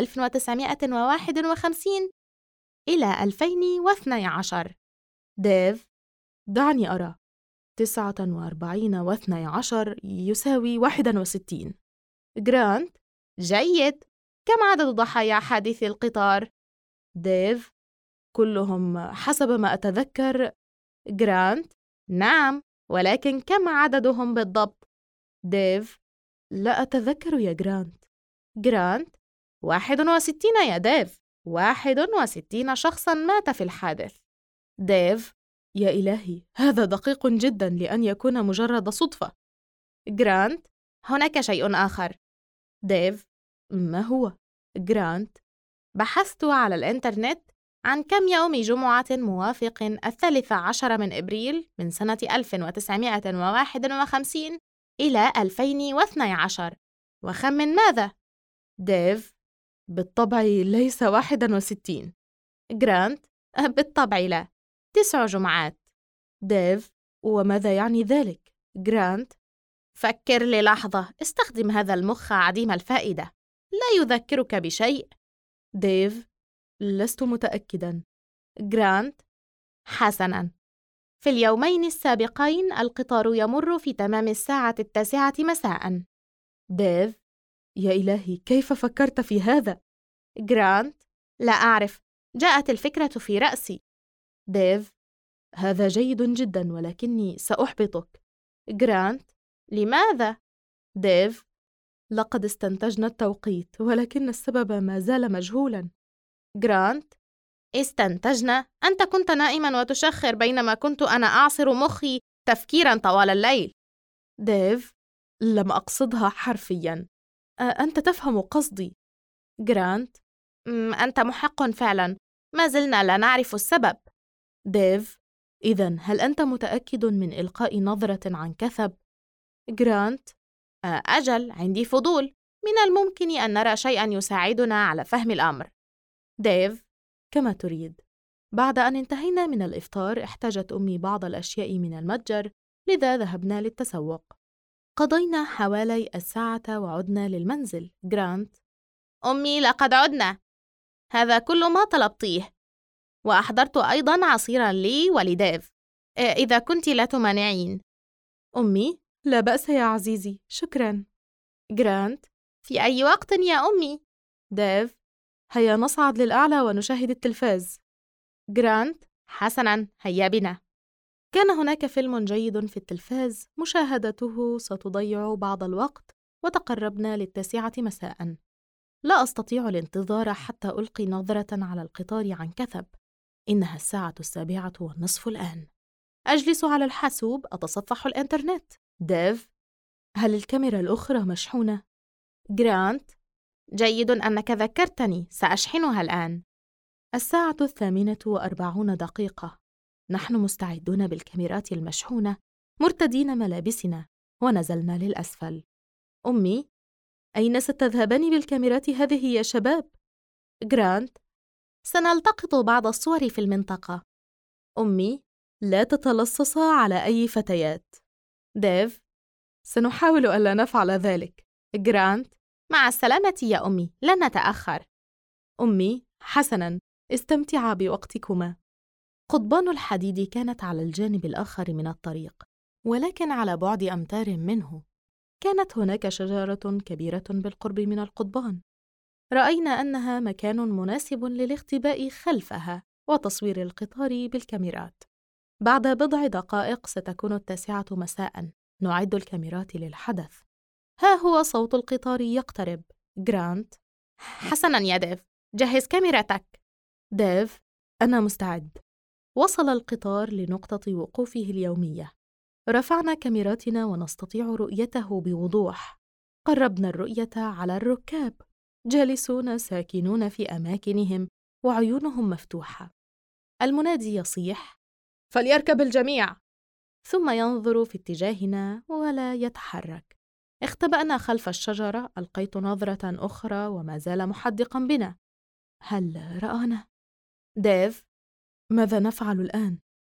1951 إلى 2012. ديف: دعني أرى، 49 و12 يساوي 61. جرانت: جيد. كم عدد ضحايا حادث القطار؟ ديف: كلهم حسب ما أتذكر. جرانت: نعم، ولكن كم عددهم بالضبط؟ ديف: لا أتذكر يا جرانت. جرانت: 61 يا ديف، 61 شخصاً مات في الحادث. ديف: يا إلهي، هذا دقيق جداً لأن يكون مجرد صدفة. جرانت: هناك شيء آخر. ديف: ما هو؟ جرانت: بحثت على الإنترنت عن كم يوم جمعة موافق 13 من إبريل من سنة 1951 إلى 2012، وخمن ماذا؟ ديف: بالطبع ليس 61. جرانت: بالطبع لا، 9 جمعات. ديف: وماذا يعني ذلك؟ جرانت: فكر للحظة، استخدم هذا المخ عديم الفائدة، لا يذكرك بشيء. ديف: لست متأكداً. جرانت: حسناً، في اليومين السابقين القطار يمر في تمام الساعة 9 مساءً. ديف: يا إلهي، كيف فكرت في هذا؟ جرانت: لا أعرف، جاءت الفكرة في رأسي. ديف: هذا جيد جداً، ولكني سأحبطك. جرانت: لماذا؟ ديف: لقد استنتجنا التوقيت، ولكن السبب ما زال مجهولاً. جرانت: استنتجنا؟ أنت كنت نائماً وتشخر بينما كنت أنا أعصر مخي تفكيراً طوال الليل. ديف: لم أقصدها حرفياً. أنت تفهم قصدي. جرانت: أنت محق فعلاً، ما زلنا لا نعرف السبب. ديف: إذن هل أنت متأكد من إلقاء نظرة عن كثب؟ جرانت: أجل، عندي فضول، من الممكن أن نرى شيئاً يساعدنا على فهم الأمر. ديف: كما تريد. بعد أن انتهينا من الإفطار احتاجت أمي بعض الأشياء من المتجر، لذا ذهبنا للتسوق. قضينا حوالي الساعة وعدنا للمنزل. جرانت: أمي، لقد عدنا، هذا كل ما طلبتيه، وأحضرت أيضاً عصيراً لي ولديف، إذا كنت لا تمانعين. أمي: لا بأس يا عزيزي، شكراً. جرانت: في أي وقت يا أمي؟ ديف: هيا نصعد للأعلى ونشاهد التلفاز. جرانت: حسناً، هيا بنا. كان هناك فيلم جيد في التلفاز، مشاهدته ستضيع بعض الوقت، وتقربنا ل9 مساءً. لا أستطيع الانتظار حتى ألقي نظرة على القطار عن كثب. إنها الساعة 7:30 الآن. أجلس على الحاسوب أتصفح الإنترنت. ديف: هل الكاميرا الأخرى مشحونة؟ جرانت: جيد أنك ذكرتني، سأشحنها الآن. الساعة 8:40. نحن مستعدون بالكاميرات المشحونة، مرتدين ملابسنا، ونزلنا للأسفل. أمي: أين ستذهبان بالكاميرات هذه يا شباب؟ جرانت: سنلتقط بعض الصور في المنطقة. أمي: لا تتلصص على أي فتيات. ديف: سنحاول ألا نفعل ذلك. جرانت: مع السلامة يا أمي، لن نتأخر. أمي، حسناً، استمتعا بوقتكما. قضبان الحديد كانت على الجانب الآخر من الطريق، ولكن على بعد أمتار منه. كانت هناك شجرة كبيرة بالقرب من القضبان. رأينا أنها مكان مناسب للاختباء خلفها وتصوير القطار بالكاميرات. بعد بضع دقائق ستكون 9 مساء. نعد الكاميرات للحدث. ها هو صوت القطار يقترب. جرانت: حسناً يا ديف، جهز كاميرتك. ديف: أنا مستعد. وصل القطار لنقطة وقوفه اليومية. رفعنا كاميراتنا ونستطيع رؤيته بوضوح. قربنا الرؤية على الركاب، جالسون ساكنون في أماكنهم وعيونهم مفتوحة. المنادي يصيح: فليركب الجميع. ثم ينظر في اتجاهنا ولا يتحرك. اختبأنا خلف الشجرة. ألقيت نظرة أخرى وما زال محدقاً بنا. هل رآنا؟ ديف: ماذا نفعل الآن؟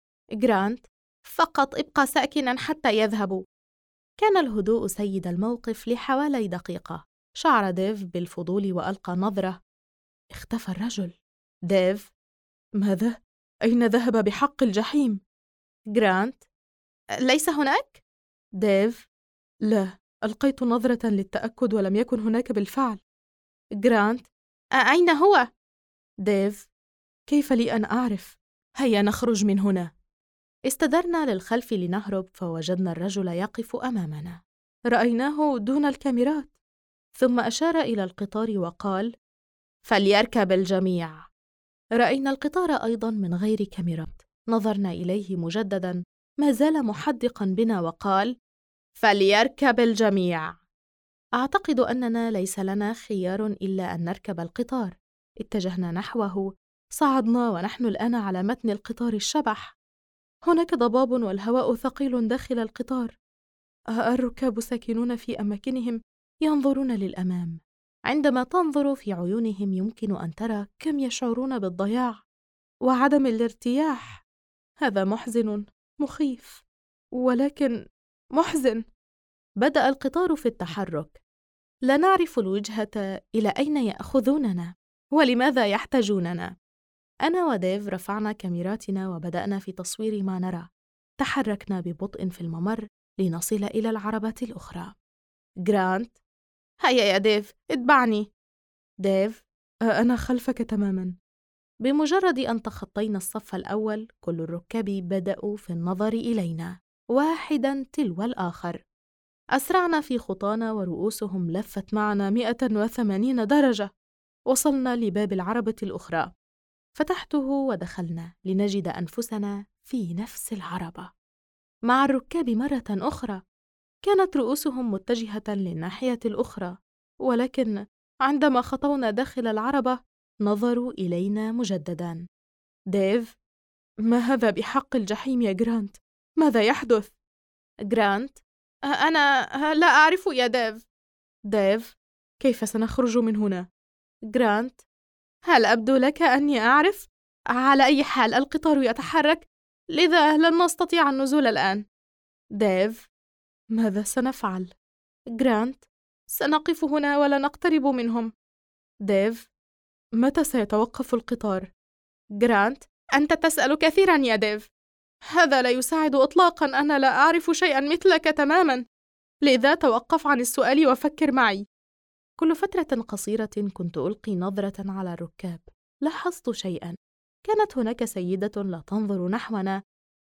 جرانت: فقط ابقى ساكناً حتى يذهبوا. كان الهدوء سيد الموقف لحوالي دقيقة. شعر ديف بالفضول وألقى نظرة. اختفى الرجل. ديف: ماذا؟ أين ذهب بحق الجحيم؟ جرانت: ليس هناك؟ ديف: لا، ألقيت نظرة للتأكد ولم يكن هناك بالفعل. جرانت: أين هو؟ ديف: كيف لي أن أعرف؟ هيا نخرج من هنا. استدرنا للخلف لنهرب، فوجدنا الرجل يقف أمامنا. رأيناه دون الكاميرات. ثم أشار إلى القطار وقال: فليركب الجميع. رأينا القطار أيضاً من غير كاميرات. نظرنا إليه مجدداً، ما زال محدقاً بنا وقال: فليركب الجميع. أعتقد أننا ليس لنا خيار إلا أن نركب القطار. اتجهنا نحوه. صعدنا ونحن الآن على متن القطار الشبح. هناك ضباب والهواء ثقيل داخل القطار. الركاب ساكنون في أماكنهم ينظرون للأمام. عندما تنظر في عيونهم يمكن أن ترى كم يشعرون بالضياع وعدم الارتياح. هذا محزن، مخيف، ولكن محزن. بدأ القطار في التحرك. لا نعرف الوجهة إلى أين يأخذوننا ولماذا يحتاجوننا. أنا وديف رفعنا كاميراتنا وبدأنا في تصوير ما نرى. تحركنا ببطء في الممر لنصل إلى العربة الأخرى. جرانت: هيا يا ديف، اتبعني. ديف: أنا خلفك تماماً. بمجرد أن تخطينا الصف الأول، كل الركاب بدأوا في النظر إلينا واحداً تلو الآخر. أسرعنا في خطانا ورؤوسهم لفت معنا 180 درجة. وصلنا لباب العربة الأخرى. فتحته ودخلنا لنجد أنفسنا في نفس العربة مع الركاب مرة أخرى. كانت رؤوسهم متجهة للناحية الأخرى، ولكن عندما خطونا داخل العربة نظروا إلينا مجدداً. ديف: ما هذا بحق الجحيم يا جرانت؟ ماذا يحدث؟ جرانت: أنا لا أعرف يا ديف. ديف: كيف سنخرج من هنا؟ جرانت: هل أبدو لك أني أعرف؟ على أي حال القطار يتحرك، لذا لن نستطيع النزول الآن. ديف: ماذا سنفعل؟ جرانت: سنقف هنا ولا نقترب منهم. ديف: متى سيتوقف القطار؟ جرانت: أنت تسأل كثيرا يا ديف. هذا لا يساعد إطلاقا. أنا لا أعرف شيئا مثلك تماما، لذا توقف عن السؤال وفكر معي. كل فترة قصيرة كنت ألقي نظرة على الركاب. لاحظت شيئا. كانت هناك سيدة لا تنظر نحونا،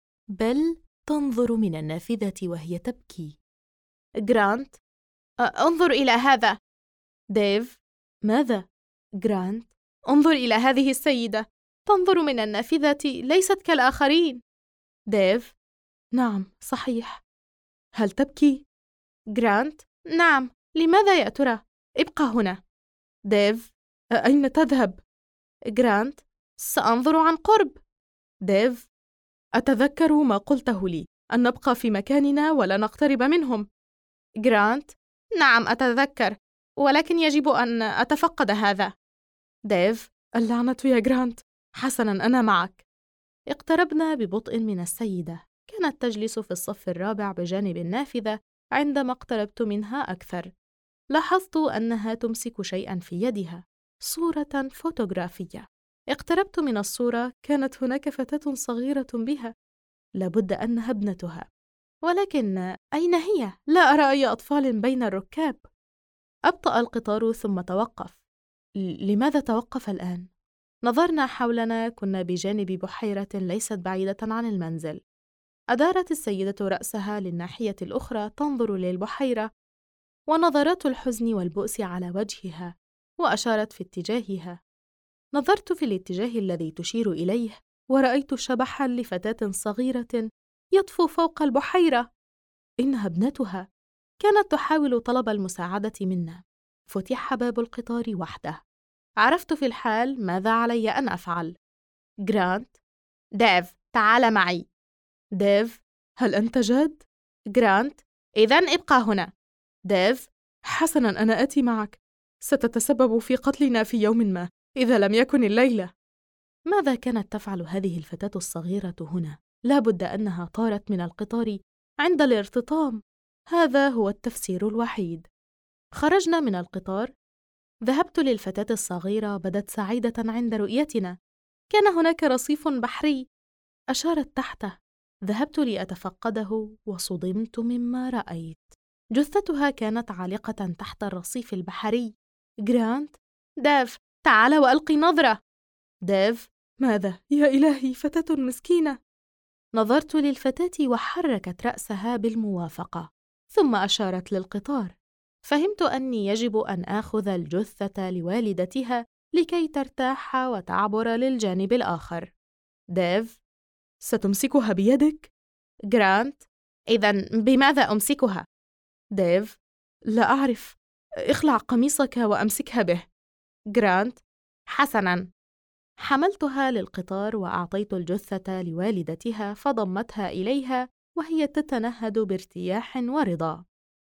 بل تنظر من النافذة وهي تبكي. جرانت: انظر إلى هذا. ديف: ماذا؟ جرانت: انظر إلى هذه السيدة، تنظر من النافذة، ليست كالآخرين. ديف: نعم، صحيح. هل تبكي؟ جرانت: نعم، لماذا يا ترى؟ ابقى هنا. ديف: أين تذهب؟ جرانت: سأنظر عن قرب. ديف: أتذكر ما قلته لي، أن نبقى في مكاننا ولا نقترب منهم. جرانت: نعم أتذكر، ولكن يجب أن أتفقد هذا. ديف: اللعنة يا جرانت. حسناً، أنا معك. اقتربنا ببطء من السيدة. كانت تجلس في الصف الرابع بجانب النافذة. عندما اقتربت منها أكثر لاحظت أنها تمسك شيئاً في يدها. صورة فوتوغرافية. اقتربت من الصورة، كانت هناك فتاة صغيرة بها، لابد أنها ابنتها، ولكن أين هي؟ لا أرى أي أطفال بين الركاب. أبطأ القطار ثم توقف. لماذا توقف الآن؟ نظرنا حولنا، كنا بجانب بحيرة ليست بعيدة عن المنزل. أدارت السيدة رأسها للناحية الأخرى تنظر للبحيرة، ونظرات الحزن والبؤس على وجهها، وأشارت في اتجاهها. نظرت في الاتجاه الذي تشير إليه، ورأيت شبحاً لفتاة صغيرة يطفو فوق البحيرة. إنها ابنتها، كانت تحاول طلب المساعدة منا. فتح باب القطار وحده. عرفت في الحال ماذا علي أن أفعل. جرانت: ديف، تعال معي. ديف: هل أنت جاد؟ جرانت: إذن ابقى هنا. ديف: حسناً، أنا آتي معك. ستتسبب في قتلنا في يوم ما، إذا لم يكن الليلة. ماذا كانت تفعل هذه الفتاة الصغيرة هنا؟ لا بد أنها طارت من القطار عند الارتطام. هذا هو التفسير الوحيد. خرجنا من القطار. ذهبت للفتاة الصغيرة، بدت سعيدة عند رؤيتنا. كان هناك رصيف بحري، أشارت تحته. ذهبت لأتفقده وصدمت مما رأيت. جثتها كانت عالقة تحت الرصيف البحري. جرانت: ديف، تعال وألقي نظرة. ديف: ماذا؟ يا إلهي، فتاة مسكينة. نظرت للفتاة وحركت رأسها بالموافقة، ثم أشارت للقطار. فهمت أني يجب أن آخذ الجثة لوالدتها لكي ترتاح وتعبر للجانب الآخر. ديف: ستمسكها بيدك؟ جرانت: إذن بماذا أمسكها؟ ديف: لا أعرف، اخلع قميصك وأمسكها به. جرانت: حسناً. حملتها للقطار وأعطيت الجثة لوالدتها، فضمتها إليها وهي تتنهد بارتياح ورضا.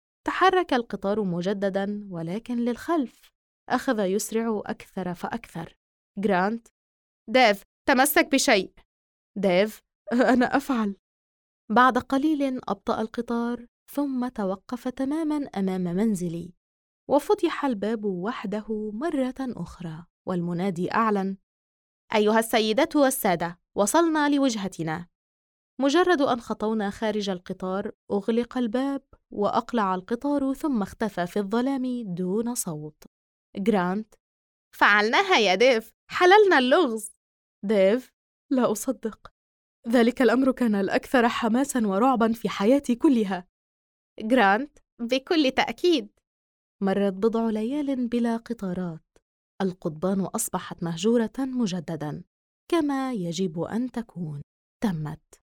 تحرك القطار مجدداً، ولكن للخلف. أخذ يسرع أكثر فأكثر. جرانت: ديف، تمسك بشيء. ديف: أنا أفعل. بعد قليل أبطأ القطار، ثم توقف تماماً أمام منزلي، وفتح الباب وحده مرة أخرى، والمنادي أعلن: أيها السيدات والسادة، وصلنا لوجهتنا. مجرد أن خطونا خارج القطار، أغلق الباب وأقلع القطار، ثم اختفى في الظلام دون صوت. جرانت: فعلناها يا ديف، حللنا اللغز. ديف: لا أصدق، ذلك الأمر كان الأكثر حماساً ورعباً في حياتي كلها. جرانت: بكل تأكيد. مرت بضع ليال بلا قطارات. القضبان أصبحت مهجورة مجدداً، كما يجب أن تكون. تمت.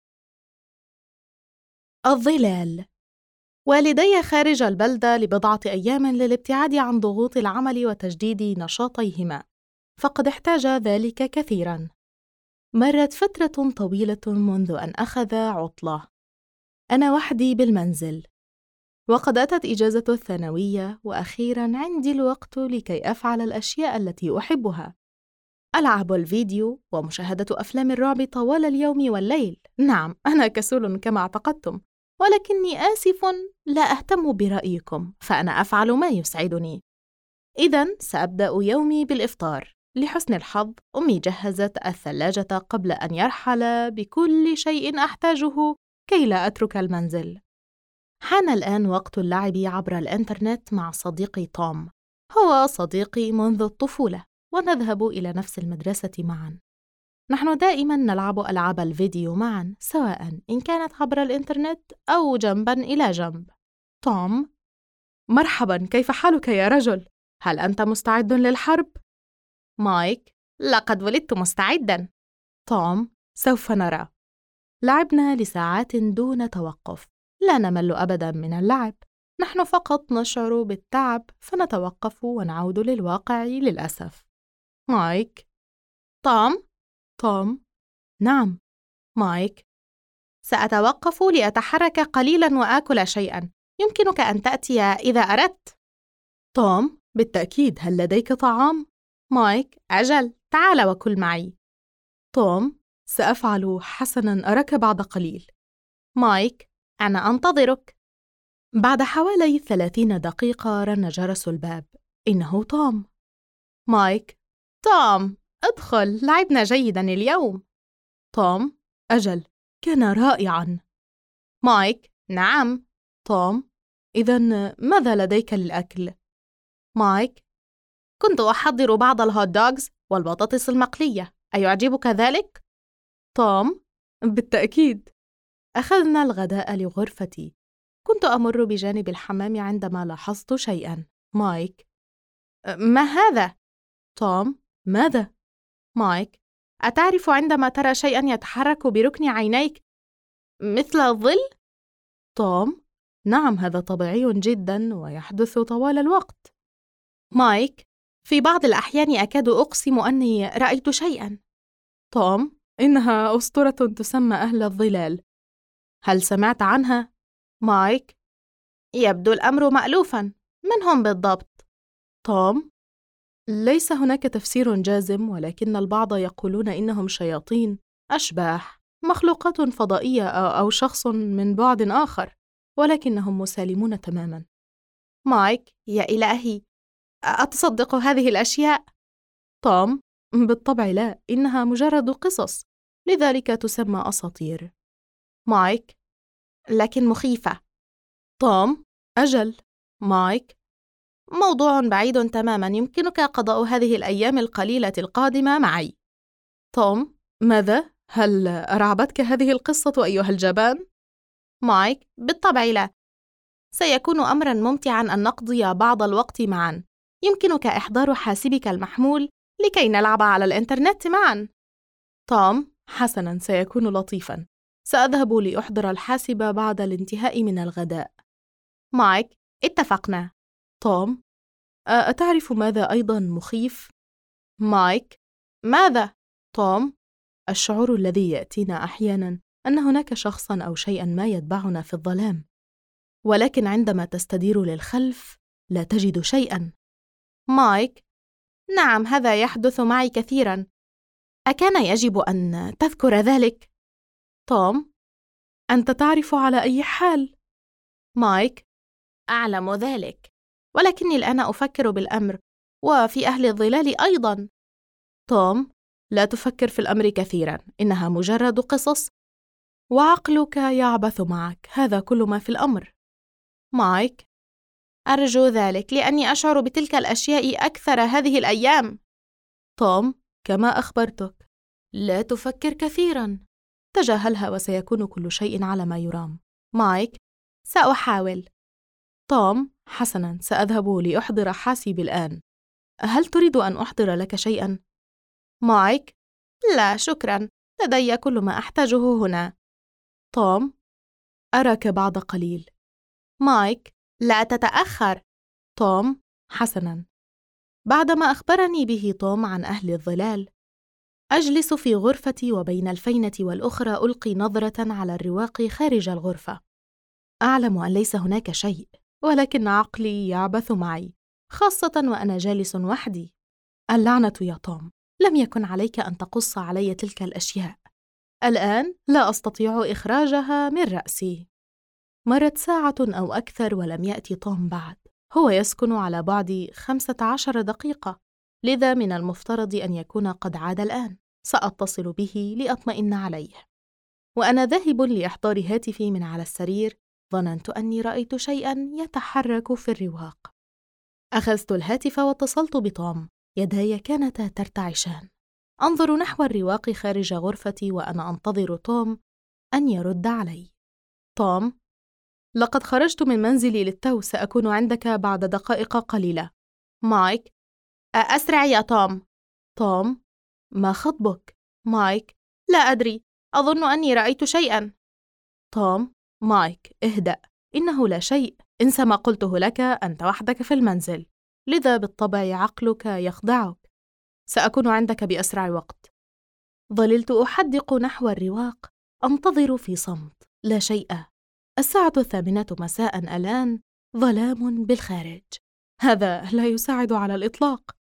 الظلال. والدي خارج البلدة لبضعة أيام للابتعاد عن ضغوط العمل وتجديد نشاطيهما، فقد احتاج ذلك كثيراً. مرت فترة طويلة منذ أن أخذ عطلة. أنا وحدي بالمنزل، وقد أتت إجازة الثانوية، وأخيراً عندي الوقت لكي أفعل الأشياء التي أحبها: ألعب الفيديو ومشاهدة أفلام الرعب طوال اليوم والليل. نعم، أنا كسول كما اعتقدتم، ولكني آسف لا أهتم برأيكم، فأنا أفعل ما يسعدني. إذن سأبدأ يومي بالإفطار. لحسن الحظ أمي جهزت الثلاجة قبل أن يرحل بكل شيء أحتاجه كي لا أترك المنزل. حان الآن وقت اللعب عبر الإنترنت مع صديقي توم. هو صديقي منذ الطفولة، ونذهب إلى نفس المدرسة معاً. نحن دائماً نلعب ألعاب الفيديو معاً، سواء إن كانت عبر الإنترنت أو جنباً إلى جنب. توم: مرحباً، كيف حالك يا رجل؟ هل أنت مستعد للحرب؟ مايك: لقد ولدت مستعداً. توم: سوف نرى. لعبنا لساعات دون توقف، لا نمل أبداً من اللعب. نحن فقط نشعر بالتعب فنتوقف ونعود للواقع للأسف. مايك: توم: نعم. مايك: سأتوقف لأتحرك قليلاً وآكل شيئاً، يمكنك أن تأتي إذا أردت. توم: بالتأكيد، هل لديك طعام؟ مايك: أجل، تعال وكل معي. توم: سأفعل، حسناً، أراك بعد قليل. مايك: أنا أنتظرك. بعد حوالي 30 دقيقة رن جرس الباب. إنه توم. مايك: توم، ادخل، لعبنا جيداً اليوم. توم: أجل، كان رائعاً. مايك: نعم. توم: إذن ماذا لديك للأكل؟ مايك: كنت أحضر بعض الهوت دوغز والبطاطس المقلية، أيعجبك ذلك؟ توم: بالتأكيد. أخذنا الغداء لغرفتي. كنت أمر بجانب الحمام عندما لاحظت شيئاً. مايك: ما هذا؟ توم: ماذا؟ مايك: أتعرف عندما ترى شيئاً يتحرك بركن عينيك مثل الظل؟ توم: نعم، هذا طبيعي جداً ويحدث طوال الوقت. مايك: في بعض الأحيان أكاد أقسم أني رأيت شيئاً. توم: إنها أسطورة تسمى أهل الظلال، هل سمعت عنها؟ مايك: يبدو الأمر مألوفاً، من هم بالضبط؟ توم: ليس هناك تفسير جازم، ولكن البعض يقولون إنهم شياطين، أشباح، مخلوقات فضائية أو شخص من بعد آخر، ولكنهم مسالمون تماماً. مايك: يا إلهي، أتصدق هذه الأشياء؟ توم: بالطبع لا، إنها مجرد قصص، لذلك تسمى أساطير. مايك: لكن مخيفة. توم: أجل. مايك: موضوع بعيد تماماً، يمكنك قضاء هذه الأيام القليلة القادمة معي. توم: ماذا؟ هل أرعبتك هذه القصة أيها الجبان؟ مايك: بالطبع لا، سيكون أمراً ممتعاً أن نقضي بعض الوقت معاً. يمكنك إحضار حاسبك المحمول لكي نلعب على الإنترنت معاً. توم: حسناً، سيكون لطيفاً، سأذهب لأحضر الحاسب بعد الانتهاء من الغداء. مايك: اتفقنا. توم: أتعرف ماذا أيضاً مخيف؟ مايك: ماذا؟ توم: الشعور الذي يأتينا أحياناً أن هناك شخصاً أو شيئاً ما يتبعنا في الظلام، ولكن عندما تستدير للخلف لا تجد شيئاً. مايك: نعم، هذا يحدث معي كثيراً. أكان يجب أن تذكر ذلك؟ توم: أنت تعرف على أي حال؟ مايك: أعلم ذلك، ولكني الآن أفكر بالأمر، وفي أهل الظلال أيضاً. توم: لا تفكر في الأمر كثيراً، إنها مجرد قصص، وعقلك يعبث معك، هذا كل ما في الأمر. مايك: أرجو ذلك، لأني أشعر بتلك الأشياء أكثر هذه الأيام. توم: كما أخبرتك، لا تفكر كثيراً، تجاهلها وسيكون كل شيء على ما يرام. مايك: سأحاول. توم: حسناً، سأذهب لأحضر حاسبي الآن. هل تريد أن أحضر لك شيئاً؟ مايك: لا شكراً، لدي كل ما أحتاجه هنا. توم: أراك بعد قليل. مايك: لا تتأخر. توم: حسناً. بعدما أخبرني به توم عن أهل الظلال، أجلس في غرفتي وبين الفينة والأخرى ألقي نظرة على الرواق خارج الغرفة. أعلم أن ليس هناك شيء، ولكن عقلي يعبث معي، خاصة وأنا جالس وحدي. اللعنة يا توم، لم يكن عليك أن تقص علي تلك الأشياء. الآن لا أستطيع إخراجها من رأسي. مرت ساعة أو أكثر ولم يأتي توم بعد. هو يسكن على بعد 15 دقيقة، لذا من المفترض أن يكون قد عاد الآن. سأتصل به لأطمئن عليه. وأنا ذاهب لإحضار هاتفي من على السرير، ظننت أني رأيت شيئاً يتحرك في الرواق. أخذت الهاتف واتصلت بتوم. يداي كانتا ترتعشان. أنظر نحو الرواق خارج غرفتي وأنا أنتظر توم أن يرد علي. توم: لقد خرجت من منزلي للتو، سأكون عندك بعد دقائق قليلة. مايك: أسرع يا توم. توم: ما خطبك؟ مايك: لا أدري، أظن أني رأيت شيئاً. توم: مايك، اهدأ، إنه لا شيء، انسى ما قلته لك، أنت وحدك في المنزل، لذا بالطبع عقلك يخدعك. سأكون عندك بأسرع وقت. ظللت أحدق نحو الرواق، أنتظر في صمت، لا شيء. الساعة 8 مساء الآن، ظلام بالخارج. هذا لا يساعد على الإطلاق.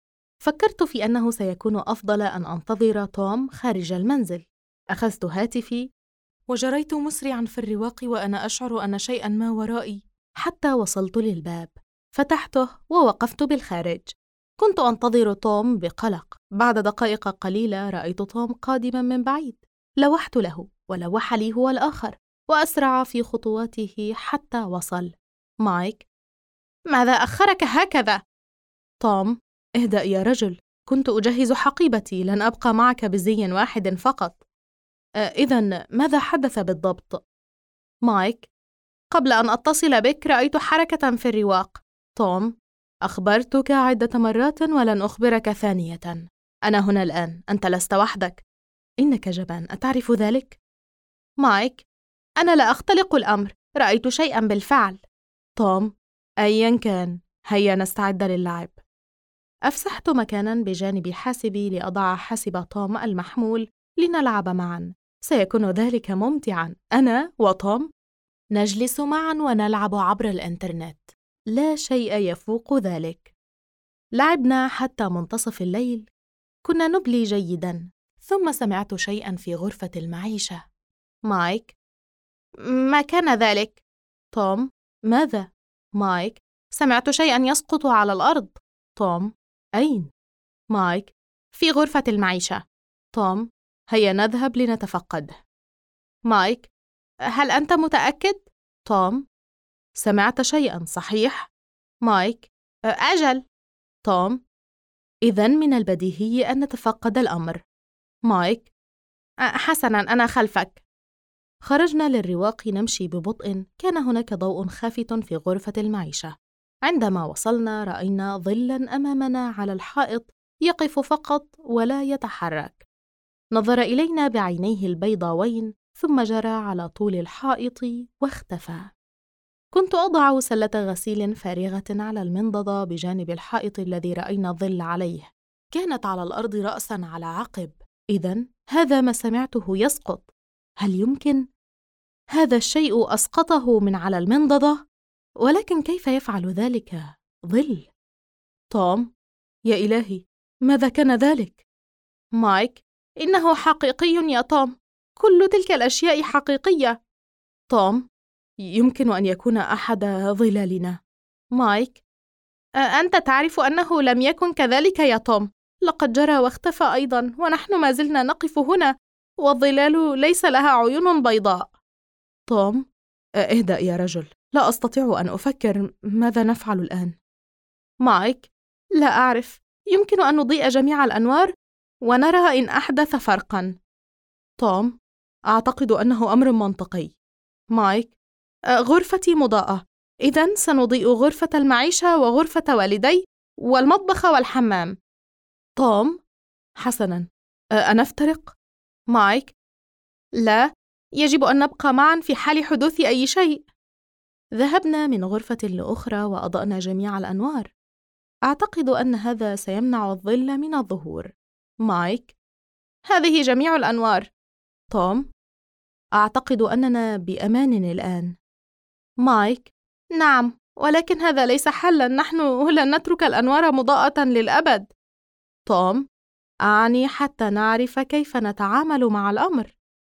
فكرت في أنه سيكون أفضل أن أنتظر توم خارج المنزل. أخذت هاتفي وجريت مسرعاً في الرواق وأنا أشعر أن شيئاً ما ورائي، حتى وصلت للباب. فتحته ووقفت بالخارج. كنت أنتظر توم بقلق. بعد دقائق قليلة رأيت توم قادماً من بعيد. لوحت له ولوح لي هو الآخر، وأسرع في خطواته حتى وصل. مايك: ماذا أخرك هكذا؟ توم: اهدأ يا رجل، كنت أجهز حقيبتي، لن أبقى معك بزي واحد فقط. إذن ماذا حدث بالضبط؟ مايك: قبل أن أتصل بك رأيت حركة في الرواق. توم: أخبرتك عدة مرات ولن أخبرك ثانية. أنا هنا الآن، أنت لست وحدك. إنك جبان، أتعرف ذلك؟ مايك: أنا لا أختلق الأمر، رأيت شيئاً بالفعل. توم: أياً كان، هيا نستعد للعب. أفسحت مكاناً بجانب حاسبي لأضع حاسب توم المحمول لنلعب معاً. سيكون ذلك ممتعاً، أنا وتوم نجلس معاً ونلعب عبر الإنترنت. لا شيء يفوق ذلك. لعبنا حتى منتصف الليل. كنا نبلي جيداً. ثم سمعت شيئاً في غرفة المعيشة. مايك: ما كان ذلك؟ توم: ماذا؟ مايك: سمعت شيئاً يسقط على الأرض. توم: أين؟ مايك: في غرفة المعيشة. توم: هيا نذهب لنتفقده. مايك: هل أنت متأكد؟ توم: سمعت شيئاً صحيح؟ مايك: أجل. توم: إذن من البديهي أن نتفقد الأمر. مايك: حسناً، أنا خلفك. خرجنا للرواق نمشي ببطء. كان هناك ضوء خافت في غرفة المعيشة. عندما وصلنا رأينا ظلاً أمامنا على الحائط يقف فقط ولا يتحرك. نظر إلينا بعينيه البيضاوين ثم جرى على طول الحائط واختفى. كنت أضع سلة غسيل فارغة على المنضدة بجانب الحائط الذي رأينا الظل عليه. كانت على الأرض رأساً على عقب. إذن هذا ما سمعته يسقط. هل يمكن؟ هذا الشيء أسقطه من على المنضدة، ولكن كيف يفعل ذلك ظل؟ توم: يا إلهي، ماذا كان ذلك؟ مايك: إنه حقيقي يا توم، كل تلك الأشياء حقيقية. توم: يمكن أن يكون أحد ظلالنا. مايك: أنت تعرف أنه لم يكن كذلك يا توم، لقد جرى واختفى أيضاً، ونحن ما زلنا نقف هنا، والظلال ليس لها عيون بيضاء. توم: اهدأ يا رجل، لا أستطيع أن أفكر، ماذا نفعل الآن؟ مايك: لا أعرف، يمكن أن نضيء جميع الأنوار ونرى إن أحدث فرقاً. توم: أعتقد أنه أمر منطقي. مايك: غرفتي مضاءة، إذن سنضيء غرفة المعيشة وغرفة والدي والمطبخ والحمام. توم: حسناً، أنفترق؟ مايك: لا، يجب أن نبقى معاً في حال حدوث أي شيء. ذهبنا من غرفة لأخرى وأضأنا جميع الأنوار. أعتقد أن هذا سيمنع الظل من الظهور. مايك: هذه جميع الأنوار. توم: أعتقد أننا بأمان الآن. مايك: نعم، ولكن هذا ليس حلاً، نحن لن نترك الأنوار مضاءة للأبد. توم: أعني حتى نعرف كيف نتعامل مع الأمر.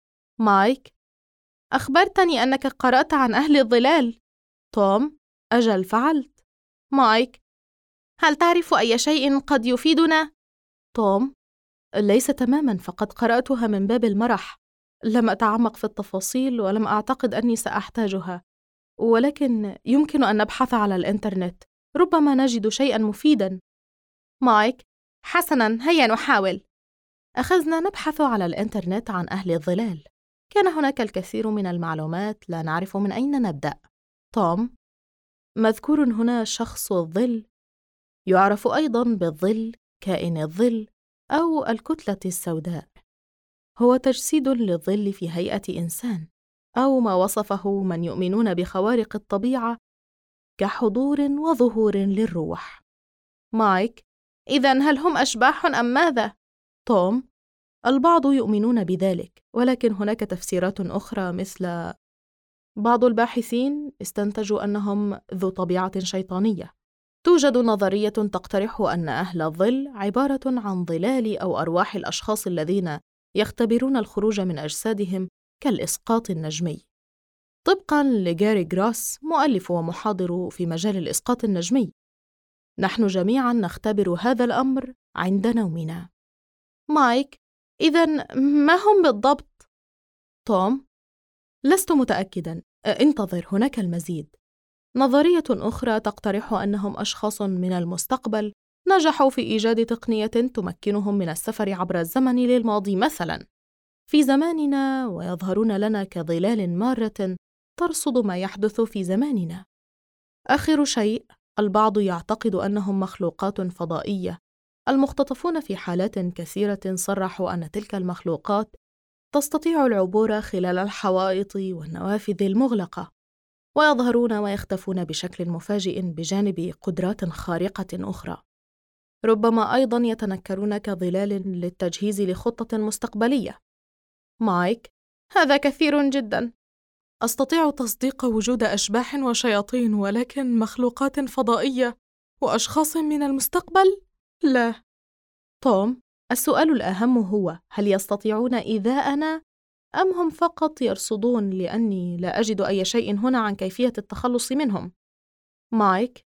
مايك: أخبرتني أنك قرأت عن أهل الظلال. توم: أجل فعلت. مايك: هل تعرف أي شيء قد يفيدنا؟ توم: ليس تماماً، فقد قرأتها من باب المرح، لم أتعمق في التفاصيل ولم أعتقد أني سأحتاجها، ولكن يمكن أن نبحث على الإنترنت، ربما نجد شيئاً مفيداً. مايك: حسناً، هيا نحاول. أخذنا نبحث على الإنترنت عن أهل الظلال. كان هناك الكثير من المعلومات، لا نعرف من أين نبدأ. توم: مذكور هنا شخص الظل، يعرف أيضاً بالظل، كائن الظل، أو الكتلة السوداء. هو تجسيد للظل في هيئة إنسان، أو ما وصفه من يؤمنون بخوارق الطبيعة كحضور وظهور للروح. مايك: إذن هل هم أشباح أم ماذا؟ توم: البعض يؤمنون بذلك، ولكن هناك تفسيرات أخرى، مثل بعض الباحثين استنتجوا أنهم ذو طبيعة شيطانية. توجد نظرية تقترح أن أهل الظل عبارة عن ظلال أو أرواح الأشخاص الذين يختبرون الخروج من أجسادهم كالإسقاط النجمي. طبقاً لجاري غراس، مؤلف ومحاضر في مجال الإسقاط النجمي، نحن جميعاً نختبر هذا الأمر عند نومنا. مايك: إذن ما هم بالضبط؟ توم: لست متأكداً، انتظر، هناك المزيد. نظرية أخرى تقترح أنهم أشخاص من المستقبل نجحوا في إيجاد تقنية تمكنهم من السفر عبر الزمن للماضي مثلاً في زماننا، ويظهرون لنا كظلال مارة ترصد ما يحدث في زماننا. آخر شيء، البعض يعتقد أنهم مخلوقات فضائية. المختطفون في حالات كثيرة صرحوا أن تلك المخلوقات تستطيع العبور خلال الحوائط والنوافذ المغلقة، ويظهرون ويختفون بشكل مفاجئ بجانب قدرات خارقة أخرى. ربما أيضاً يتنكرون كظلال للتجهيز لخطة مستقبلية. مايك: هذا كثير جداً. أستطيع تصديق وجود أشباح وشياطين، ولكن مخلوقات فضائية وأشخاص من المستقبل؟ لا. توم: السؤال الأهم هو: هل يستطيعون إيذاءنا أم هم فقط يرصدون لأني لا أجد أي شيء هنا عن كيفية التخلص منهم؟ مايك: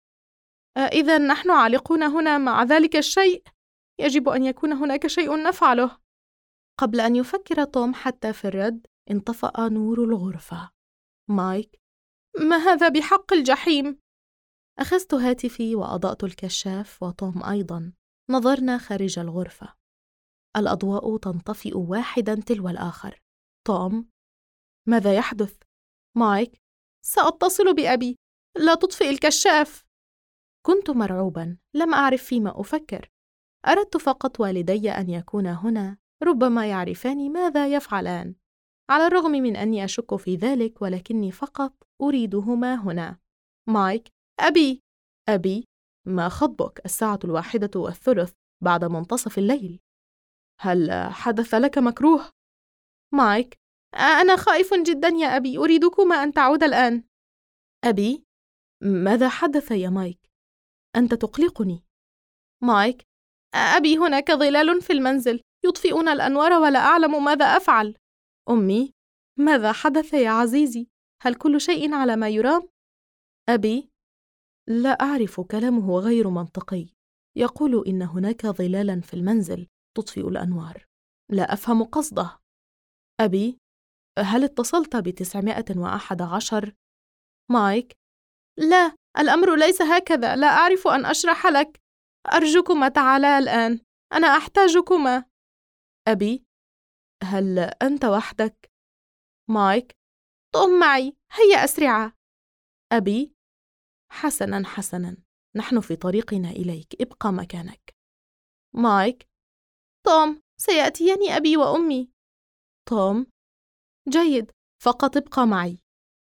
إذن نحن عالقون هنا مع ذلك الشيء؟ يجب أن يكون هناك شيء نفعله. قبل أن يفكر توم حتى في الرد، انطفأ نور الغرفة. مايك: ما هذا بحق الجحيم؟ أخذت هاتفي وأضأت الكشاف، وتوم أيضاً. نظرنا خارج الغرفة. الأضواء تنطفئ واحداً تلو الآخر. توم: ماذا يحدث؟ مايك: سأتصل بأبي، لا تطفئ الكشاف. كنت مرعوباً، لم أعرف فيما أفكر. أردت فقط والدي أن يكونا هنا، ربما يعرفان ماذا يفعلان. على الرغم من أني أشك في ذلك، ولكني فقط أريدهما هنا. مايك: أبي، ما خطبك؟ الساعة 1:03 بعد منتصف الليل. هل حدث لك مكروه؟ مايك: أنا خائف جدا يا أبي، أريدكما أن تعود الآن. أبي: ماذا حدث يا مايك؟ أنت تقلقني. مايك: أبي، هناك ظلال في المنزل يطفئون الأنوار ولا أعلم ماذا أفعل. أمي: ماذا حدث يا عزيزي؟ هل كل شيء على ما يرام؟ أبي: لا أعرف، كلامه غير منطقي. يقول إن هناك ظلالاً في المنزل تطفئ الأنوار. لا أفهم قصده. أبي: هل اتصلت ب911؟ مايك: لا، الأمر ليس هكذا، لا أعرف أن أشرح لك. أرجوكما تعالا الآن، أنا أحتاجكما. أبي: هل أنت وحدك؟ مايك: توم معي، هيا أسرعا. أبي: حسناً، نحن في طريقنا إليك، ابقى مكانك. مايك: توم، سيأتيني أبي وأمي. توم: جيد، فقط ابقى معي.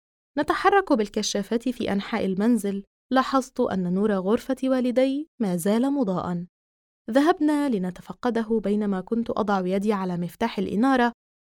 نتحرك بالكشافات في أنحاء المنزل. لاحظت أن نور غرفة والدي ما زال مضاءً. ذهبنا لنتفقده. بينما كنت أضع يدي على مفتاح الإنارة،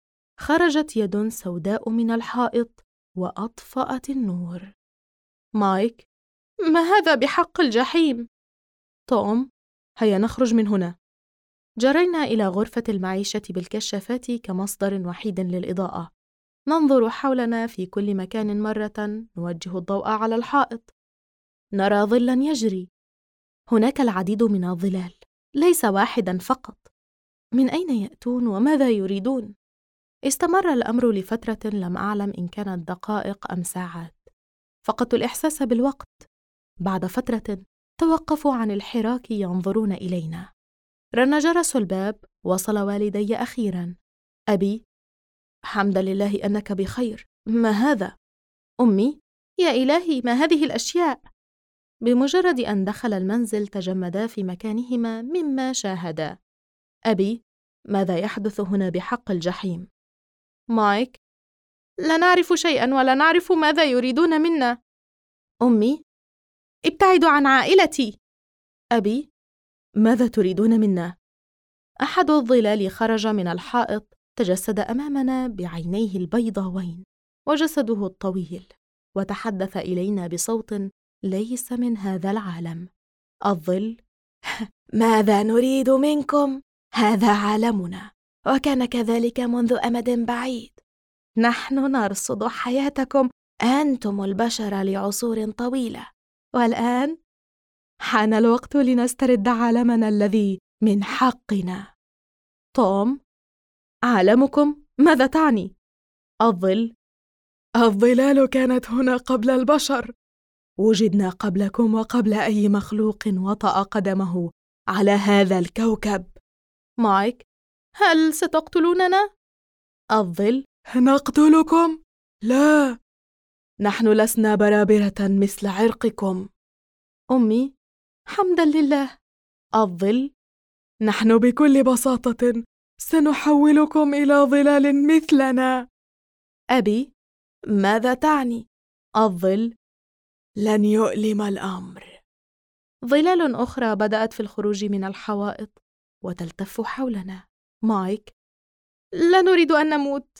خرجت يد سوداء من الحائط وأطفأت النور. مايك: ما هذا بحق الجحيم؟ توم: هيا نخرج من هنا. جرينا إلى غرفة المعيشة بالكشافات كمصدر وحيد للإضاءة. ننظر حولنا في كل مكان. مرة نوجه الضوء على الحائط، نرى ظلاً يجري. هناك العديد من الظلال، ليس واحداً فقط. من أين يأتون وماذا يريدون؟ استمر الأمر لفترة لم أعلم إن كانت دقائق أم ساعات. فقدت الإحساس بالوقت. بعد فترة توقفوا عن الحراك ينظرون إلينا. رن جرس الباب. وصل والدي أخيراً. أبي: حمد لله أنك بخير. ما هذا؟ أمي: يا إلهي، ما هذه الأشياء؟ بمجرد أن دخل المنزل تجمدا في مكانهما مما شاهدا. أبي: ماذا يحدث هنا بحق الجحيم؟ مايك: لا نعرف شيئا ولا نعرف ماذا يريدون منا. أمي: ابتعدوا عن عائلتي. أبي: ماذا تريدون منا؟ أحد الظلال خرج من الحائط، تجسد أمامنا بعينيه البيضاوين وجسده الطويل، وتحدث إلينا بصوت ليس من هذا العالم. الظل: ماذا نريد منكم؟ هذا عالمنا، وكان كذلك منذ أمد بعيد. نحن نرصد حياتكم أنتم البشر لعصور طويلة، والآن حان الوقت لنسترد عالمنا الذي من حقنا. توم: عالمكم؟ ماذا تعني؟ الظل: الظلال كانت هنا قبل البشر، وجدنا قبلكم وقبل أي مخلوق وطأ قدمه على هذا الكوكب. مايك: هل ستقتلوننا؟ الظل: نقتلكم؟ لا، نحن لسنا برابرة مثل عرقكم. أمي: حمداً لله. الظل: نحن بكل بساطة سنحولكم إلى ظلال مثلنا. أبي: ماذا تعني؟ الظل: لن يؤلم الأمر. ظلال أخرى بدأت في الخروج من الحوائط وتلتف حولنا. مايك: لا نريد أن نموت.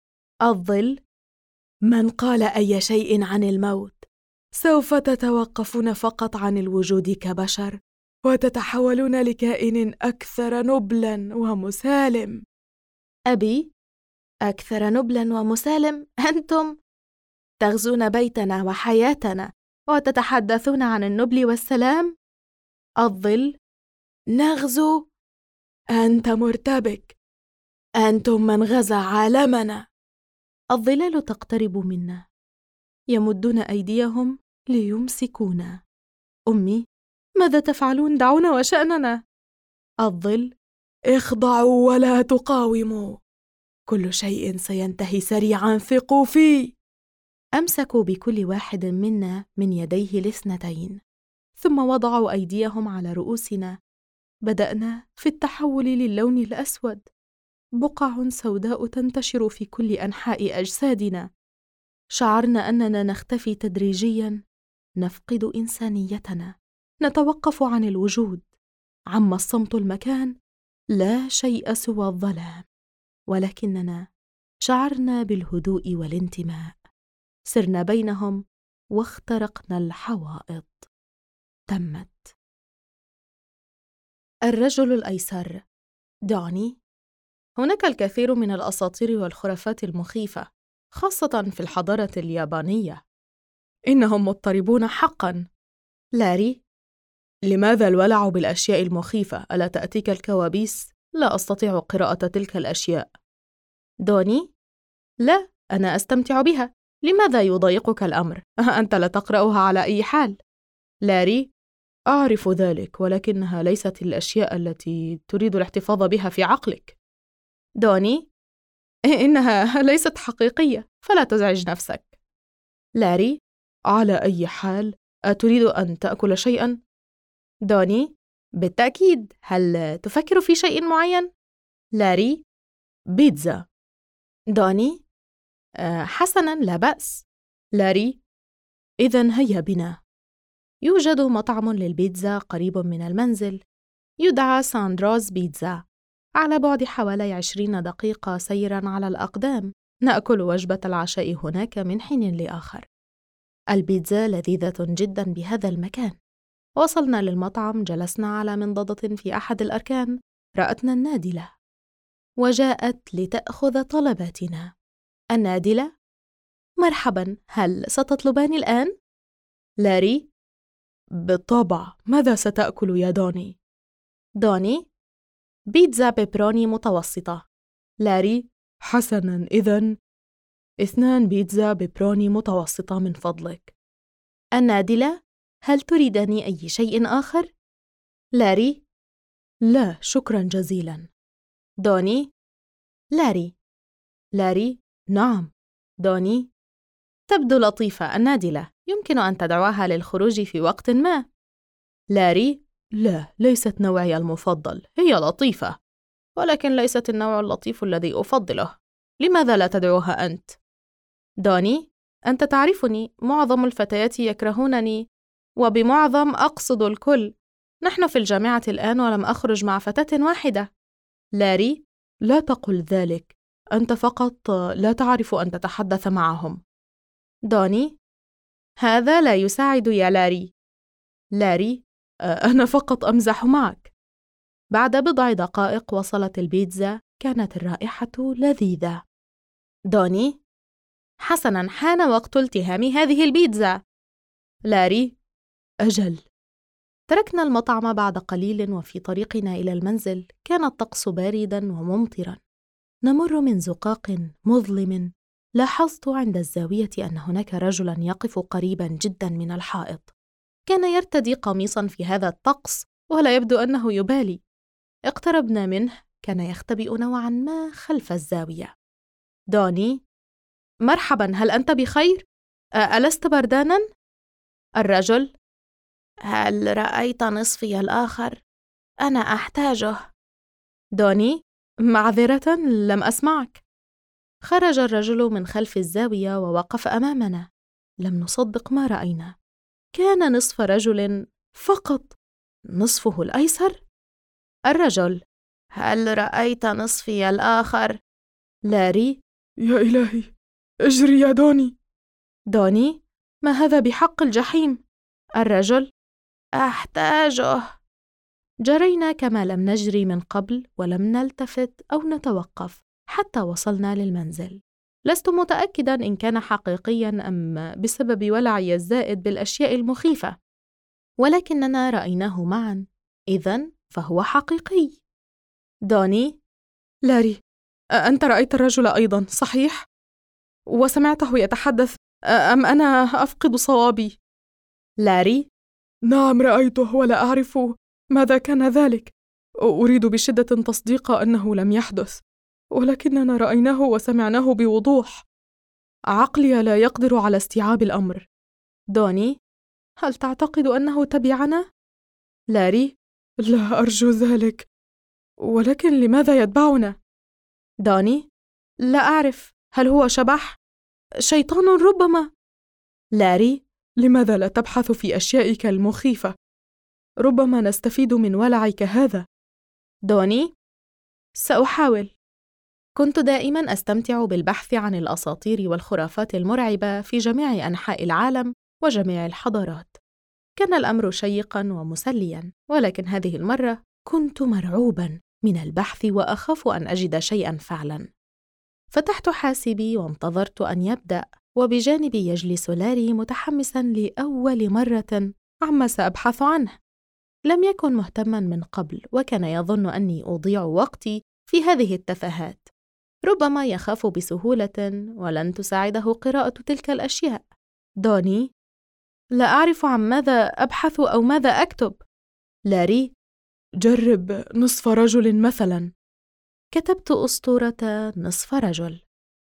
الظل: من قال أي شيء عن الموت؟ سوف تتوقفون فقط عن الوجود كبشر وتتحولون لكائن أكثر نبلاً ومسالم. أبي: أكثر نبلاً ومسالم؟ أنتم تغزون بيتنا وحياتنا وتتحدثون عن النبل والسلام؟ الظل: نغزو؟ أنت مرتبك، أنتم من غزا عالمنا. الظلال تقترب منا، يمدون أيديهم ليمسكونا. أمي: ماذا تفعلون؟ دعونا وشأننا. الظل: اخضعوا ولا تقاوموا، كل شيء سينتهي سريعاً، ثقوا في. أمسكوا بكل واحد منا من يديه الاثنتين، ثم وضعوا أيديهم على رؤوسنا. بدأنا في التحول للون الأسود، بقع سوداء تنتشر في كل أنحاء أجسادنا. شعرنا أننا نختفي تدريجياً، نفقد إنسانيتنا، نتوقف عن الوجود. عم الصمت المكان، لا شيء سوى الظلام، ولكننا شعرنا بالهدوء والانتماء. سرنا بينهم واخترقنا الحوائط. تمت. الرجل الأيسر، دوني. هناك الكثير من الأساطير والخرافات المخيفة، خاصة في الحضارة اليابانية. إنهم مضطربون حقاً. لاري: لماذا الولع بالأشياء المخيفة؟ ألا تأتيك الكوابيس؟ لا أستطيع قراءة تلك الأشياء. دوني: لا، أنا أستمتع بها. لماذا يضايقك الأمر؟ أنت لا تقرأها على أي حال. لاري: أعرف ذلك، ولكنها ليست الأشياء التي تريد الاحتفاظ بها في عقلك. دوني: إنها ليست حقيقية، فلا تزعج نفسك. لاري: على أي حال، أتريد أن تأكل شيئاً؟ دوني: بالتأكيد، هل تفكر في شيء معين؟ لاري: بيتزا. دوني: حسناً، لا بأس. لاري: إذن هيا بنا. يوجد مطعم للبيتزا قريب من المنزل، يدعى ساندروز بيتزا، على بعد حوالي 20 دقيقة سيراً على الأقدام. نأكل وجبة العشاء هناك من حين لآخر. البيتزا لذيذة جداً بهذا المكان. وصلنا للمطعم، جلسنا على منضدة في أحد الأركان. رأتنا النادلة وجاءت لتأخذ طلباتنا. النادلة: مرحباً، هل ستطلبان الآن؟ لاري: بالطبع، ماذا ستأكل يا دوني؟ دوني: بيتزا بيبروني متوسطة. لاري: حسناً، إذن 2 بيتزا بيبروني متوسطة من فضلك. النادلة: هل تريدني أي شيء آخر؟ لاري: لا، شكراً جزيلاً. دوني: لاري. لاري: نعم. دوني: تبدو لطيفة النادلة، يمكن أن تدعوها للخروج في وقت ما. لاري: لا، ليست نوعي المفضل، هي لطيفة، ولكن ليست النوع اللطيف الذي أفضله. لماذا لا تدعوها أنت؟ دوني: أنت تعرفني، معظم الفتيات يكرهونني، وبمعظم أقصد الكل. نحن في الجامعة الآن ولم أخرج مع فتاة واحدة. لاري: لا تقل ذلك، أنت فقط لا تعرف أن تتحدث معهم. دوني: هذا لا يساعد يا لاري. لاري: أنا فقط أمزح معك. بعد بضع دقائق وصلت البيتزا، كانت الرائحة لذيذة. دوني: حسناً، حان وقت التهام هذه البيتزا. لاري: أجل. تركنا المطعم بعد قليل، وفي طريقنا إلى المنزل كان الطقس بارداً وممطراً. نمر من زقاق مظلم. لاحظت عند الزاوية أن هناك رجلاً يقف قريباً جداً من الحائط. كان يرتدي قميصاً في هذا الطقس ولا يبدو أنه يبالي. اقتربنا منه، كان يختبئ نوعاً ما خلف الزاوية. دوني: مرحباً، هل أنت بخير؟ ألست برداناً؟ الرجل: هل رأيت نصفي الآخر؟ أنا أحتاجه. دوني: معذرة، لم أسمعك. خرج الرجل من خلف الزاوية ووقف أمامنا. لم نصدق ما رأينا. كان نصف رجل فقط، نصفه الأيسر. الرجل: هل رأيت نصفي الآخر؟ لاري: يا إلهي، اجري يا دوني. دوني: ما هذا بحق الجحيم. الرجل: أحتاجه. جرينا كما لم نجري من قبل، ولم نلتفت أو نتوقف حتى وصلنا للمنزل. لست متأكداً إن كان حقيقياً أم بسبب ولعي الزائد بالأشياء المخيفة، ولكننا رأيناه معاً، إذن فهو حقيقي. دوني: لاري، أنت رأيت الرجل أيضاً، صحيح؟ وسمعته يتحدث أم أنا أفقد صوابي؟ لاري: نعم رأيته، ولا أعرف ماذا كان ذلك. أريد بشدة تصديق أنه لم يحدث، ولكننا رأيناه وسمعناه بوضوح. عقلي لا يقدر على استيعاب الأمر. دوني: هل تعتقد أنه تبعنا؟ لاري: لا أرجو ذلك، ولكن لماذا يتبعنا؟ دوني: لا أعرف، هل هو شبح؟ شيطان ربما. لاري: لماذا لا تبحث في أشيائك المخيفة؟ ربما نستفيد من ولعك هذا. دوني: سأحاول. كنت دائماً أستمتع بالبحث عن الأساطير والخرافات المرعبة في جميع أنحاء العالم وجميع الحضارات. كان الأمر شيقاً ومسلياً، ولكن هذه المرة كنت مرعوباً من البحث وأخاف أن أجد شيئاً فعلاً. فتحت حاسبي وانتظرت أن يبدأ، وبجانبي يجلس لاري متحمساً لأول مرة عما سأبحث عنه. لم يكن مهتماً من قبل، وكان يظن أني أضيع وقتي في هذه التفاهات. ربما يخاف بسهولة ولن تساعده قراءة تلك الأشياء. دوني: لا أعرف عن ماذا أبحث أو ماذا أكتب. لاري: جرب نصف رجل مثلاً. كتبت أسطورة نصف رجل.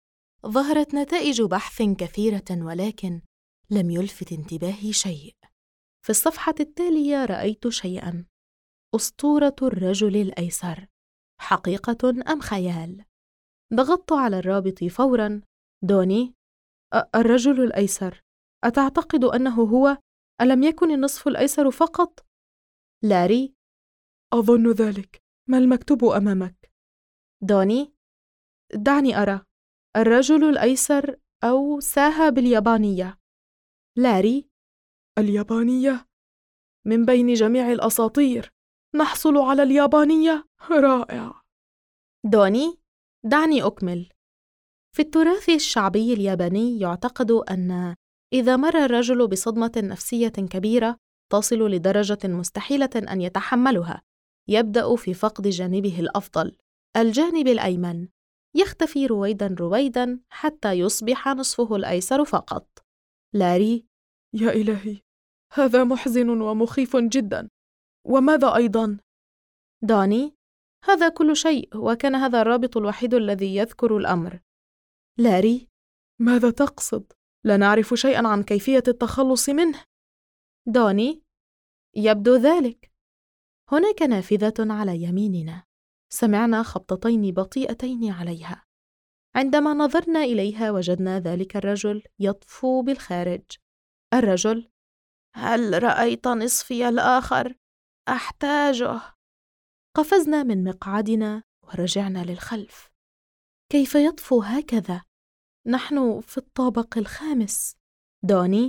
ظهرت نتائج بحث كثيرة، ولكن لم يلفت انتباهي شيء. في الصفحة التالية رأيت شيئاً: أسطورة الرجل الأيسر، حقيقة أم خيال؟ ضغطت على الرابط فوراً. دوني: الرجل الأيسر، أتعتقد أنه هو؟ ألم يكن النصف الأيسر فقط؟ لاري: أظن ذلك. ما المكتوب أمامك؟ دوني: دعني أرى. الرجل الأيسر، أو ساها باليابانية. لاري: اليابانية؟ من بين جميع الأساطير نحصل على اليابانية؟ رائع. دوني: دعني أكمل. في التراث الشعبي الياباني يعتقد أن إذا مر الرجل بصدمة نفسية كبيرة تصل لدرجة مستحيلة أن يتحملها، يبدأ في فقد جانبه الأفضل، الجانب الأيمن، يختفي رويداً رويداً حتى يصبح نصفه الأيسر فقط. لاري: يا إلهي، هذا محزن ومخيف جداً. وماذا أيضاً؟ دوني: هذا كل شيء، وكان هذا الرابط الوحيد الذي يذكر الأمر. لاري: ماذا تقصد؟ لا نعرف شيئاً عن كيفية التخلص منه. دوني: يبدو ذلك. هناك نافذة على يميننا. سمعنا خبطتين بطيئتين عليها. عندما نظرنا إليها وجدنا ذلك الرجل يطفو بالخارج. الرجل: هل رأيت نصفي الآخر؟ أحتاجه. قفزنا من مقعدنا ورجعنا للخلف. كيف يطفو هكذا؟ نحن في الطابق الخامس. دوني: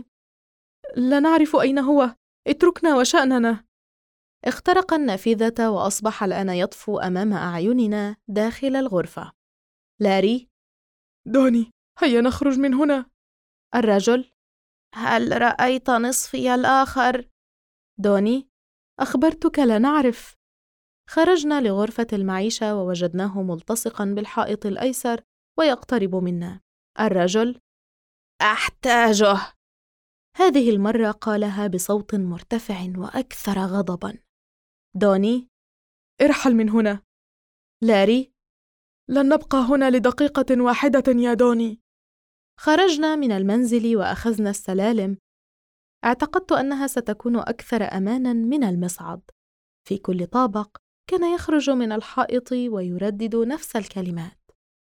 لا نعرف أين هو، اتركنا وشأننا. اخترق النافذة وأصبح الآن يطفو أمام أعيننا داخل الغرفة. لاري: دوني، هيا نخرج من هنا. الرجل: هل رأيت نصفي الآخر؟ دوني: أخبرتك لا نعرف. خرجنا لغرفة المعيشة ووجدناه ملتصقاً بالحائط الأيسر ويقترب منا. الرجل: أحتاجه. هذه المرة قالها بصوت مرتفع وأكثر غضباً. دوني: ارحل من هنا. لاري: لن نبقى هنا لدقيقة واحدة يا دوني. خرجنا من المنزل وأخذنا السلالم. اعتقدت أنها ستكون أكثر أماناً من المصعد. في كل طابق كان يخرج من الحائط ويردد نفس الكلمات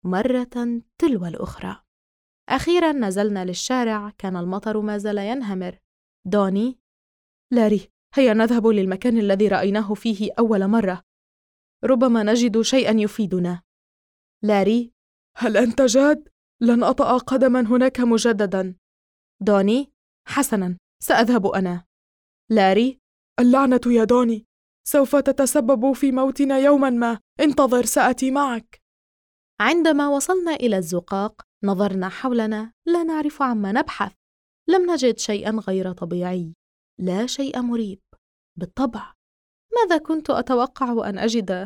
مرة تلو الأخرى. أخيراً نزلنا للشارع. كان المطر ما زال ينهمر. دوني: لاري، هيا نذهب للمكان الذي رأيناه فيه أول مرة، ربما نجد شيئاً يفيدنا. لاري: هل أنت جاد؟ لن أطأ قدماً هناك مجدداً. دوني: حسناً، سأذهب أنا. لاري: اللعنة يا دوني، سوف تتسبب في موتنا يوماً ما، انتظر سآتي معك. عندما وصلنا إلى الزقاق نظرنا حولنا، لا نعرف عما نبحث. لم نجد شيئاً غير طبيعي، لا شيء مريب. بالطبع، ماذا كنت أتوقع أن أجد؟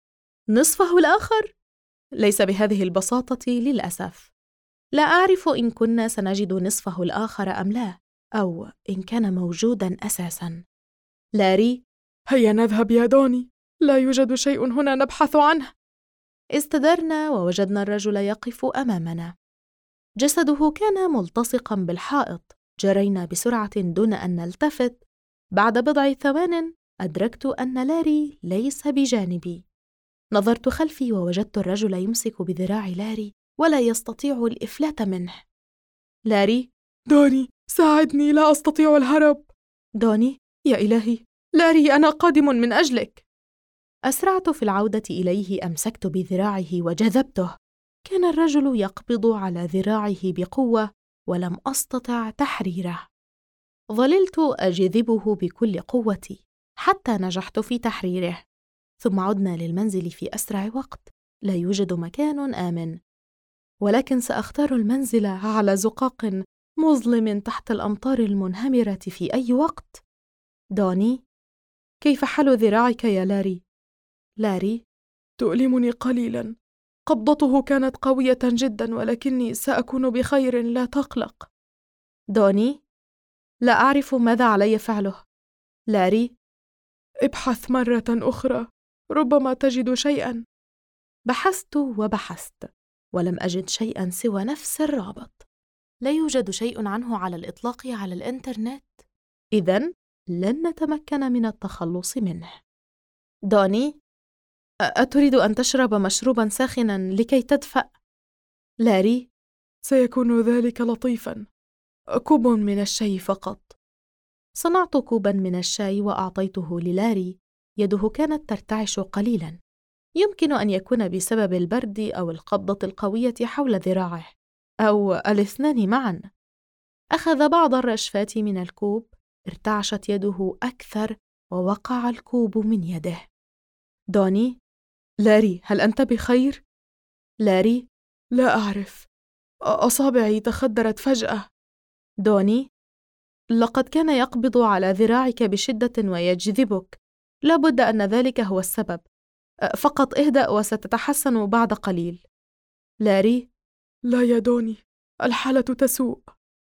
نصفه الآخر؟ ليس بهذه البساطة للأسف. لا أعرف إن كنا سنجد نصفه الآخر أم لا، أو إن كان موجوداً أساساً. لاري: هيا نذهب يا دوني، لا يوجد شيء هنا نبحث عنه. استدرنا ووجدنا الرجل يقف أمامنا. جسده كان ملتصقاً بالحائط. جرينا بسرعة دون أن نلتفت. بعد بضع ثوان أدركت أن لاري ليس بجانبي. نظرت خلفي ووجدت الرجل يمسك بذراع لاري ولا يستطيع الإفلات منه. لاري: دوني، ساعدني، لا أستطيع الهرب. دوني: يا إلهي، لاري، أنا قادم من أجلك. أسرعت في العودة إليه. أمسكت بذراعه وجذبته. كان الرجل يقبض على ذراعه بقوة ولم أستطع تحريره. ظللت أجذبه بكل قوتي حتى نجحت في تحريره. ثم عدنا للمنزل في أسرع وقت. لا يوجد مكان آمن، ولكن سأختار المنزل على زقاق مظلم تحت الأمطار المنهمرة في أي وقت. دوني: كيف حال ذراعك يا لاري؟ لاري: تؤلمني قليلاً. قبضته كانت قوية جداً، ولكني سأكون بخير، لا تقلق. دوني: لا أعرف ماذا علي فعله. لاري: ابحث مرة أخرى، ربما تجد شيئاً. بحثت وبحثت ولم أجد شيئاً سوى نفس الرابط. لا يوجد شيء عنه على الإطلاق على الإنترنت. إذن لن نتمكن من التخلص منه. دوني: أتريد أن تشرب مشروباً ساخناً لكي تدفأ؟ لاري: سيكون ذلك لطيفاً، كوب من الشاي فقط. صنعت كوباً من الشاي وأعطيته للاري. يده كانت ترتعش قليلاً. يمكن أن يكون بسبب البرد أو القبضة القوية حول ذراعه، أو الاثنان معاً. أخذ بعض الرشفات من الكوب. ارتعشت يده أكثر ووقع الكوب من يده. دوني: لاري، هل أنت بخير؟ لاري: لا أعرف، أصابعي تخدرت فجأة. دوني: لقد كان يقبض على ذراعك بشدة ويجذبك. لابد أن ذلك هو السبب. فقط اهدأ وستتحسن بعد قليل. لاري: لا يا دوني، الحالة تسوء.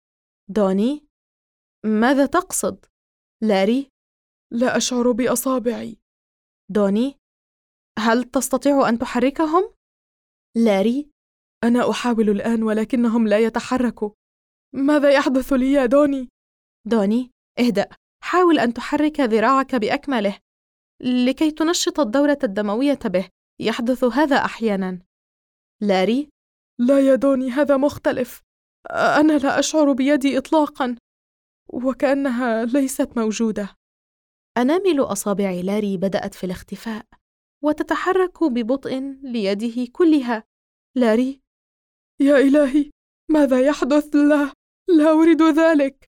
دوني: ماذا تقصد؟ لاري: لا أشعر بأصابعي. دوني: هل تستطيع أن تحركهم؟ لاري: أنا أحاول الآن ولكنهم لا يتحركوا. ماذا يحدث لي يا دوني؟ دوني: اهدأ. حاول أن تحرك ذراعك بأكمله لكي تنشط الدورة الدموية به. يحدث هذا أحياناً. لاري: لا يا دوني، هذا مختلف. أنا لا أشعر بيدي إطلاقاً، وكأنها ليست موجودة. أنامل أصابع لاري بدأت في الاختفاء وتتحرك ببطء ليده كلها. لاري: يا إلهي، ماذا يحدث؟ لا أريد ذلك.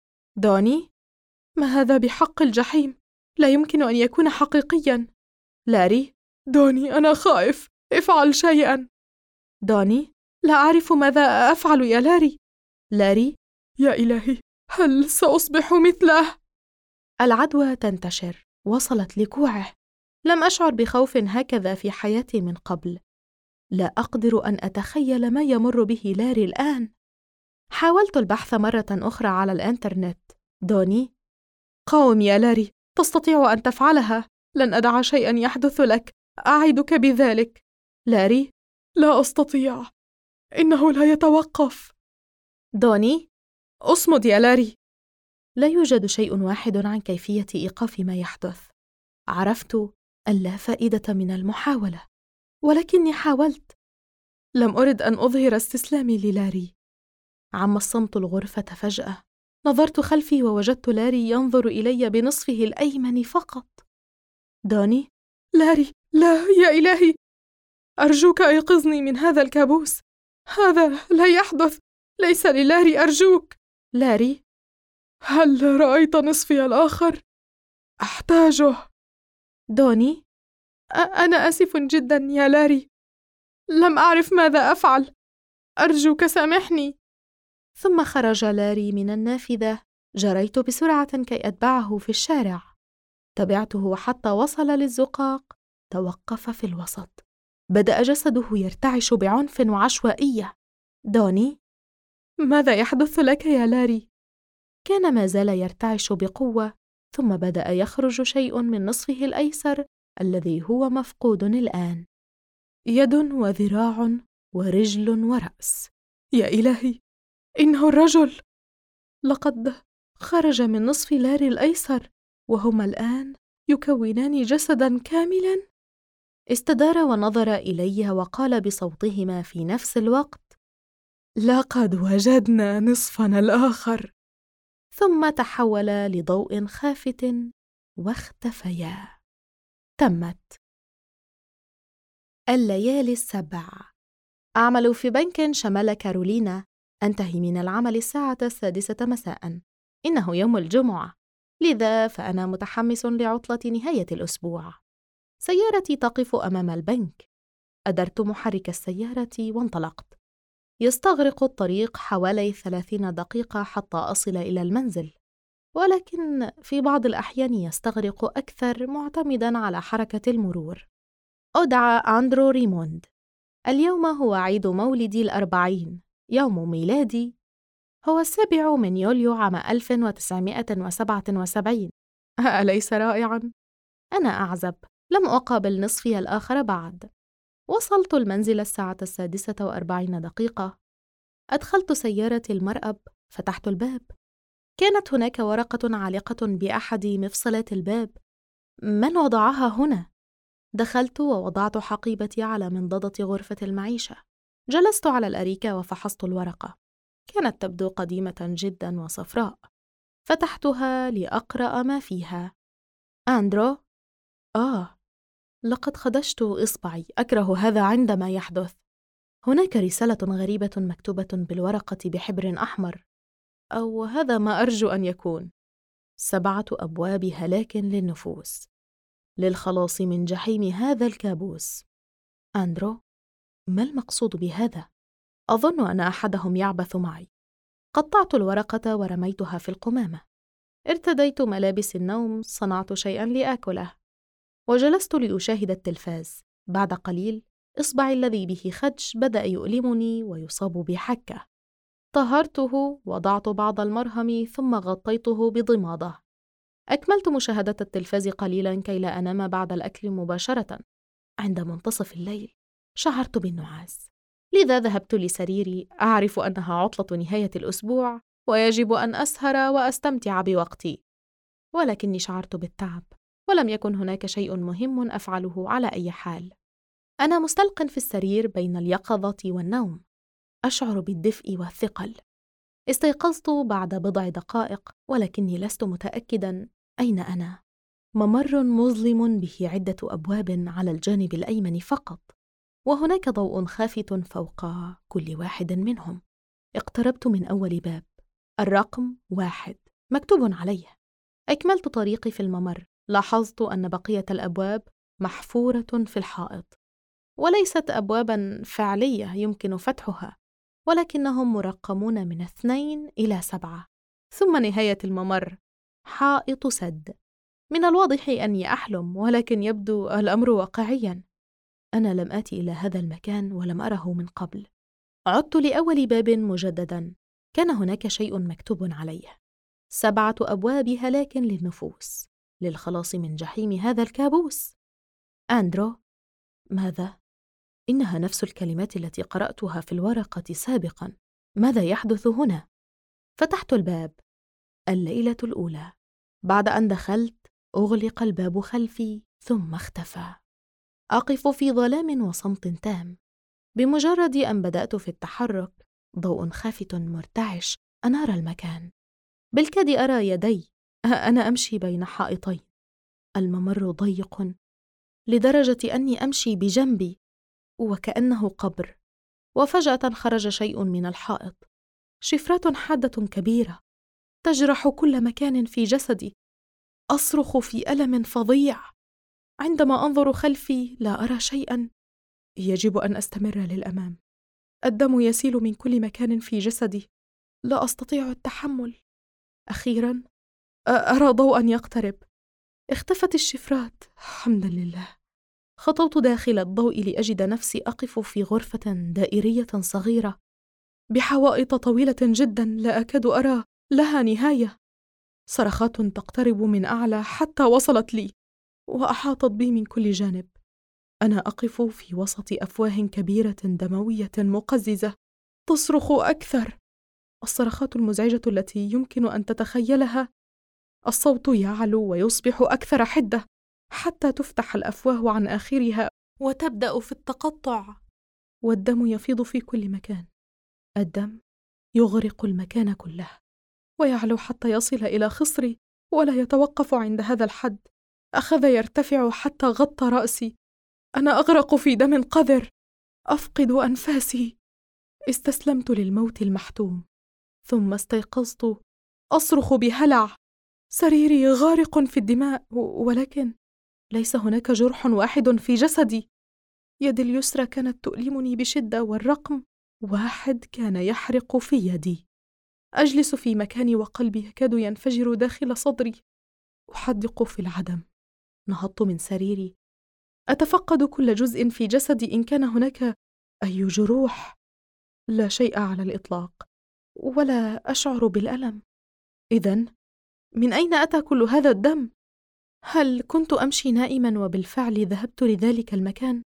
دوني: ما هذا بحق الجحيم؟ لا يمكن أن يكون حقيقياً. لاري: دوني، أنا خائف، افعل شيئاً. دوني: لا أعرف ماذا أفعل يا لاري. لاري: يا إلهي، هل سأصبح مثله؟ العدوى تنتشر وصلت لكوعه. لم أشعر بخوف هكذا في حياتي من قبل. لا أقدر أن أتخيل ما يمر به لاري الآن. حاولت البحث مرة أخرى على الإنترنت. دوني، قاوم يا لاري، تستطيع أن تفعلها. لن أدع شيئا يحدث لك، أعدك بذلك. لاري، لا أستطيع، إنه لا يتوقف. دوني، أصمد يا لاري. لا يوجد شيء واحد عن كيفية إيقاف ما يحدث. عرفت أن لا فائدة من المحاولة، ولكني حاولت. لم أرد أن أظهر استسلامي للاري. عم الصمت الغرفة فجأة. نظرت خلفي ووجدت لاري ينظر إلي بنصفه الأيمن فقط. دوني، لاري، لا يا إلهي، أرجوك أيقظني من هذا الكابوس. هذا لا يحدث، ليس للاري، أرجوك. لاري، هل رأيت نصفي الآخر؟ أحتاجه. دوني، أنا آسف جدا يا لاري، لم أعرف ماذا أفعل، أرجوك سامحني. ثم خرج لاري من النافذة. جريت بسرعة كي أتبعه في الشارع. تبعته حتى وصل للزقاق. توقف في الوسط. بدأ جسده يرتعش بعنف وعشوائية. دوني، ماذا يحدث لك يا لاري؟ كان ما زال يرتعش بقوة، ثم بدأ يخرج شيء من نصفه الأيسر الذي هو مفقود الآن. يد وذراع ورجل ورأس. يا إلهي، إنه الرجل. لقد خرج من نصف لاري الأيسر، وهما الآن يكونان جسداً كاملاً. استدار ونظر إلي وقال بصوتهما في نفس الوقت: لقد وجدنا نصفنا الآخر. ثم تحول لضوء خافت واختفيا. تمت. الليالي 7. أعمل في بنك شمال كارولينا. أنتهي من العمل الساعة 6 مساء. إنه يوم الجمعة، لذا فأنا متحمس لعطلة نهاية الأسبوع. سيارتي تقف أمام البنك. أدرت محرك السيارة وانطلقت. يستغرق الطريق حوالي 30 دقيقة حتى أصل إلى المنزل، ولكن في بعض الأحيان يستغرق أكثر معتمداً على حركة المرور. أدعى أندرو ريموند. اليوم هو عيد مولدي 40. يوم ميلادي هو 7 يوليو عام 1977. أليس رائعاً؟ أنا أعزب، لم أقابل نصفي الآخر بعد. وصلت المنزل الساعة 6:40. أدخلت سيارتي المرأب، فتحت الباب. كانت هناك ورقة عالقة بأحد مفصلات الباب. من وضعها هنا؟ دخلت ووضعت حقيبتي على منضدة غرفة المعيشة. جلست على الأريكة وفحصت الورقة. كانت تبدو قديمة جدا وصفراء. فتحتها لأقرأ ما فيها. أندرو؟ لقد خدشت إصبعي. أكره هذا عندما يحدث. هناك رسالة غريبة مكتوبة بالورقة بحبر أحمر، أو هذا ما أرجو أن يكون: 7 أبواب هلاك للنفوس للخلاص من جحيم هذا الكابوس. أندرو، ما المقصود بهذا؟ أظن أن أحدهم يعبث معي. قطعت الورقة ورميتها في القمامة. ارتديت ملابس النوم، صنعت شيئا لآكله، وجلست لأشاهد التلفاز. بعد قليل إصبعي الذي به خدش بدأ يؤلمني ويصاب بحكة. طهرته، وضعت بعض المرهم ثم غطيته بضمادة. أكملت مشاهدة التلفاز قليلا كي لا أنام بعد الأكل مباشرة. عند منتصف الليل شعرت بالنعاس، لذا ذهبت لسريري. أعرف أنها عطلة نهاية الأسبوع ويجب أن أسهر وأستمتع بوقتي، ولكني شعرت بالتعب، ولم يكن هناك شيء مهم أفعله على أي حال. أنا مستلق في السرير بين اليقظة والنوم، أشعر بالدفء والثقل. استيقظت بعد بضع دقائق، ولكني لست متأكداً أين أنا. ممر مظلم به عدة أبواب على الجانب الأيمن فقط، وهناك ضوء خافت فوق كل واحد منهم. اقتربت من أول باب، الرقم 1 مكتوب عليه. أكملت طريقي في الممر. لاحظت أن بقية الأبواب محفورة في الحائط، وليست أبواباً فعلية يمكن فتحها، ولكنهم مرقمون من 2 إلى 7. ثم نهاية الممر، حائط سد. من الواضح أني أحلم، ولكن يبدو الأمر واقعياً. أنا لم آتي إلى هذا المكان ولم أره من قبل. عدت لأول باب مجدداً. كان هناك شيء مكتوب عليه: 7 أبواب هلاك للنفوس للخلاص من جحيم هذا الكابوس. أندرو، ماذا؟ إنها نفس الكلمات التي قرأتها في الورقة سابقاً. ماذا يحدث هنا؟ فتحت الباب. الليلة الأولى. بعد أن دخلت أغلق الباب خلفي ثم اختفى. أقف في ظلام وصمت تام. بمجرد أن بدأت في التحرك، ضوء خافت مرتعش أنار المكان. بالكاد أرى يدي. أنا أمشي بين حائطين. الممر ضيق لدرجة أني أمشي بجنبي وكأنه قبر. وفجأة خرج شيء من الحائط. شفرات حادة كبيرة تجرح كل مكان في جسدي. أصرخ في ألم فظيع. عندما أنظر خلفي لا أرى شيئا. يجب أن أستمر للأمام. الدم يسيل من كل مكان في جسدي. لا أستطيع التحمل. أخيرا أرى ضوءا يقترب. اختفت الشفرات، حمدا لله. خطوت داخل الضوء لأجد نفسي أقف في غرفة دائرية صغيرة بحوائط طويلة جدا لا أكاد أرى لها نهاية. صرخات تقترب من أعلى حتى وصلت لي وأحاطت بي من كل جانب. أنا أقف في وسط أفواه كبيرة دموية مقززة تصرخ أكثر. الصرخات المزعجة التي يمكن أن تتخيلها. الصوت يعلو ويصبح أكثر حدة حتى تفتح الأفواه عن آخرها وتبدأ في التقطع، والدم يفيض في كل مكان. الدم يغرق المكان كله ويعلو حتى يصل إلى خصري ولا يتوقف عند هذا الحد. أخذ يرتفع حتى غطى رأسي. أنا أغرق في دم قذر، أفقد أنفاسي. استسلمت للموت المحتوم، ثم استيقظت أصرخ بهلع. سريري غارق في الدماء، ولكن ليس هناك جرح واحد في جسدي. يدي اليسرى كانت تؤلمني بشدة، والرقم 1 كان يحرق في يدي. أجلس في مكاني وقلبي يكاد ينفجر داخل صدري. أحدق في العدم. نهضت من سريري، أتفقد كل جزء في جسدي إن كان هناك أي جروح. لا شيء على الإطلاق، ولا أشعر بالألم. إذن من أين أتى كل هذا الدم؟ هل كنت أمشي نائما وبالفعل ذهبت لذلك المكان؟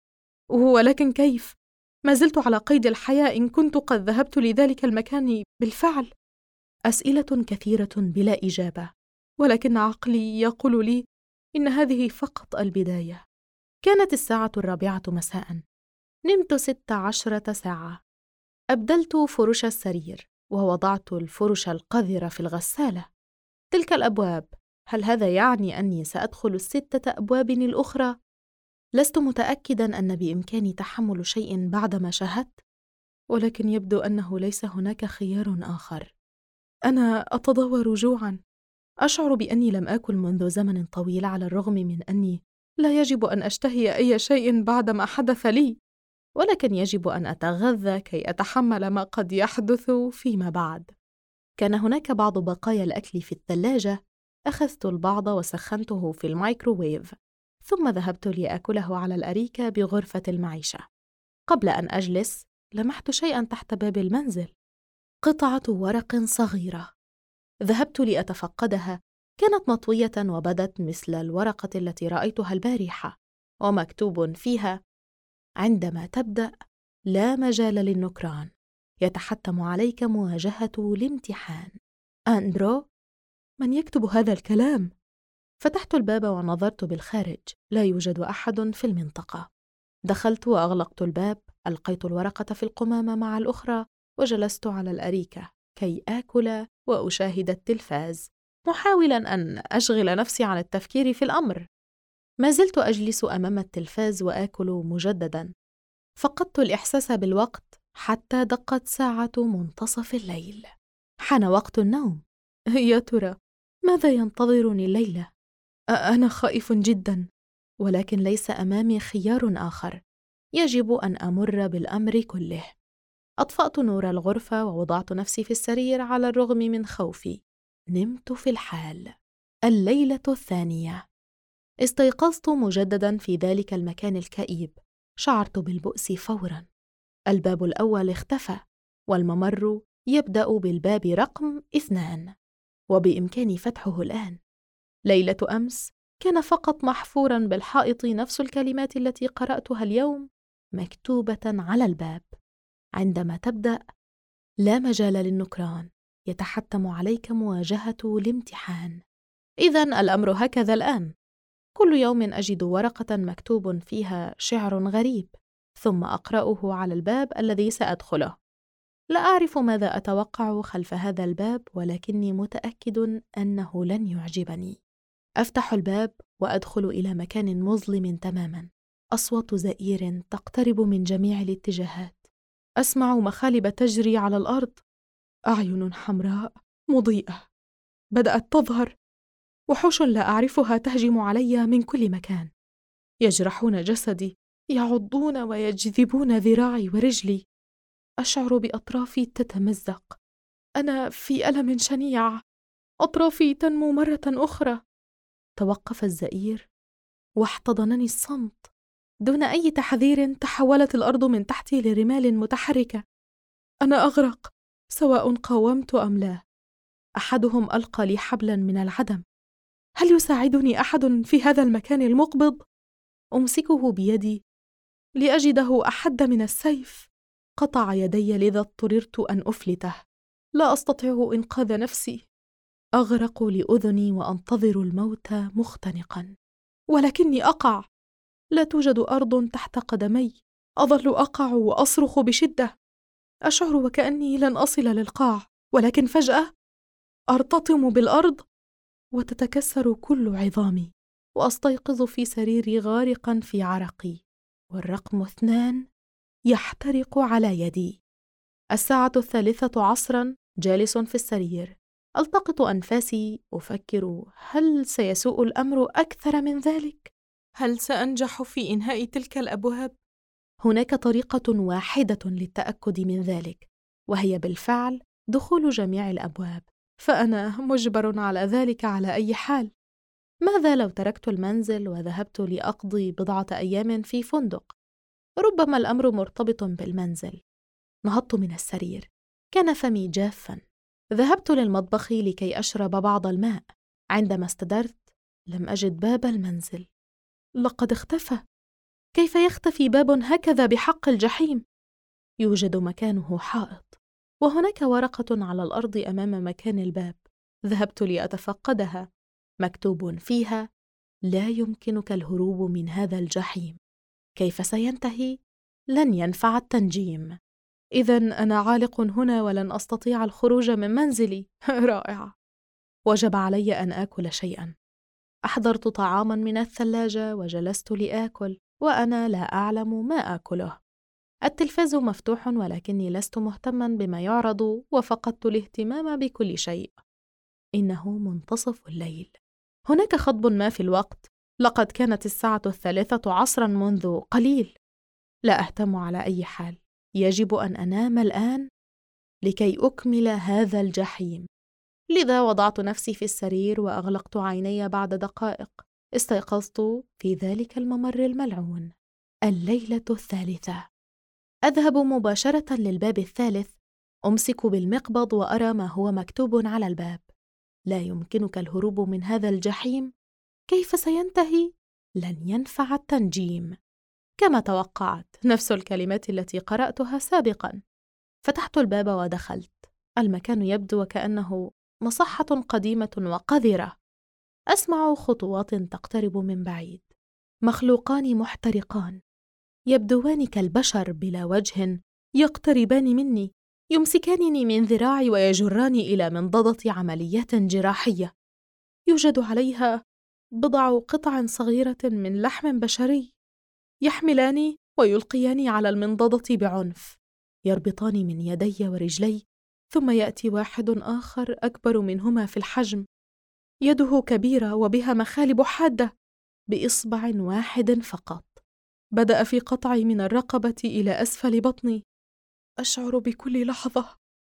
ولكن كيف؟ ما زلت على قيد الحياة إن كنت قد ذهبت لذلك المكان بالفعل. أسئلة كثيرة بلا إجابة، ولكن عقلي يقول لي إن هذه فقط البداية. كانت الساعة 4 مساء. نمت 16 ساعة. أبدلت فرش السرير ووضعت الفرش القذرة في الغسالة. تلك الأبواب، هل هذا يعني أني سأدخل 6 أبواب الأخرى؟ لست متأكداً أن بإمكاني تحمل شيء بعدما شاهدت، ولكن يبدو أنه ليس هناك خيار آخر. أنا أتضور جوعاً. أشعر بأني لم آكل منذ زمن طويل، على الرغم من أني لا يجب أن أشتهي أي شيء بعدما حدث لي، ولكن يجب أن أتغذى كي أتحمل ما قد يحدث فيما بعد. كان هناك بعض بقايا الأكل في الثلاجة. أخذت البعض وسخنته في الميكروويف، ثم ذهبت لأكله على الأريكة بغرفة المعيشة. قبل أن أجلس لمحت شيئاً تحت باب المنزل، قطعة ورق صغيرة. ذهبت لأتفقدها. كانت مطوية وبدت مثل الورقة التي رأيتها البارحة، ومكتوب فيها: عندما تبدأ لا مجال للنكران، يتحتم عليك مواجهة الامتحان. أندرو، من يكتب هذا الكلام؟ فتحت الباب ونظرت بالخارج. لا يوجد أحد في المنطقة. دخلت وأغلقت الباب. ألقيت الورقة في القمامة مع الأخرى وجلست على الأريكة كي آكل وأشاهد التلفاز، محاولاً أن أشغل نفسي عن التفكير في الأمر. ما زلت أجلس أمام التلفاز وآكل مجدداً. فقدت الإحساس بالوقت حتى دقت ساعة منتصف الليل. حان وقت النوم. يا ترى ماذا ينتظرني الليلة؟ أنا خائف جداً، ولكن ليس أمامي خيار آخر. يجب أن أمر بالأمر كله. أطفأت نور الغرفة ووضعت نفسي في السرير على الرغم من خوفي. نمت في الحال. الليلة الثانية. استيقظت مجدداً في ذلك المكان الكئيب. شعرت بالبؤس فوراً. الباب الأول اختفى، والممر يبدأ بالباب رقم 2، وبإمكاني فتحه الآن. ليلة أمس كان فقط محفوراً بالحائط نفس الكلمات التي قرأتها اليوم مكتوبة على الباب. عندما تبدأ: لا مجال للنكران، يتحتم عليك مواجهة الامتحان. إذن الأمر هكذا الآن. كل يوم أجد ورقة مكتوب فيها شعر غريب، ثم أقرأه على الباب الذي سأدخله. لا أعرف ماذا أتوقع خلف هذا الباب، ولكني متأكد أنه لن يعجبني. أفتح الباب وأدخل إلى مكان مظلم تماماً. أصوات زئير تقترب من جميع الاتجاهات. أسمع مخالب تجري على الأرض. أعين حمراء مضيئة بدأت تظهر. وحوش لا أعرفها تهجم علي من كل مكان. يجرحون جسدي، يعضون ويجذبون ذراعي ورجلي. أشعر بأطرافي تتمزق. أنا في ألم شنيع. أطرافي تنمو مرة أخرى. توقف الزئير واحتضنني الصمت. دون أي تحذير تحولت الأرض من تحتي لرمال متحركة. أنا أغرق سواء قاومت أم لا. أحدهم ألقى لي حبلا من العدم. هل يساعدني أحد في هذا المكان المقبض؟ أمسكه بيدي لأجده أحد من السيف. قطع يدي، لذا اضطررت أن أفلته. لا أستطيع إنقاذ نفسي. أغرق لأذني وأنتظر الموت مختنقا، ولكني أقع. لا توجد أرض تحت قدمي. أظل أقع وأصرخ بشدة. أشعر وكأني لن أصل للقاع، ولكن فجأة أرتطم بالأرض وتتكسر كل عظامي، وأستيقظ في سريري غارقا في عرقي، والرقم 2 يحترق على يدي. الساعة 3 عصرا، جالس في السرير، ألتقط أنفاسي، أفكر: هل سيسوء الأمر أكثر من ذلك؟ هل سأنجح في إنهاء تلك الأبواب؟ هناك طريقة واحدة للتأكد من ذلك، وهي بالفعل دخول جميع الأبواب، فأنا مجبر على ذلك على أي حال. ماذا لو تركت المنزل وذهبت لأقضي بضعة أيام في فندق؟ ربما الأمر مرتبط بالمنزل. نهضت من السرير، كان فمي جافاً. ذهبت للمطبخ لكي أشرب بعض الماء. عندما استدرت لم أجد باب المنزل. لقد اختفى. كيف يختفي باب هكذا بحق الجحيم؟ يوجد مكانه حائط، وهناك ورقة على الأرض أمام مكان الباب. ذهبت لأتفقدها. مكتوب فيها: لا يمكنك الهروب من هذا الجحيم. كيف سينتهي؟ لن ينفع التنجيم. إذن أنا عالق هنا ولن أستطيع الخروج من منزلي. رائع. وجب علي أن آكل شيئا. أحضرت طعاما من الثلاجة وجلست لآكل، وأنا لا أعلم ما آكله. التلفاز مفتوح، ولكني لست مهتما بما يعرض، وفقدت الاهتمام بكل شيء. إنه منتصف الليل. هناك خطب ما في الوقت. لقد كانت الساعة 3 عصرا منذ قليل. لا أهتم على أي حال. يجب أن أنام الآن لكي أكمل هذا الجحيم. لذا وضعت نفسي في السرير وأغلقت عيني. بعد دقائق استيقظت في ذلك الممر الملعون. الليلة 3. أذهب مباشرة للباب 3. أمسك بالمقبض وأرى ما هو مكتوب على الباب: لا يمكنك الهروب من هذا الجحيم. كيف سينتهي؟ لن ينفع التنجيم. كما توقعت، نفس الكلمات التي قرأتها سابقا. فتحت الباب ودخلت. المكان يبدو وكأنه مصحة قديمة وقذرة. أسمع خطوات تقترب من بعيد. مخلوقان محترقان، يبدوان كالبشر بلا وجه، يقتربان مني، يمسكانني من ذراعي ويجراني إلى منضدة عمليات جراحية. يوجد عليها بضع قطع صغيرة من لحم بشري. يحملاني ويلقياني على المنضدة بعنف. يربطان من يدي ورجلي، ثم يأتي واحد آخر أكبر منهما في الحجم. يده كبيرة وبها مخالب حادة، بإصبع واحد فقط. بدأ في قطعي من الرقبة إلى أسفل بطني. أشعر بكل لحظة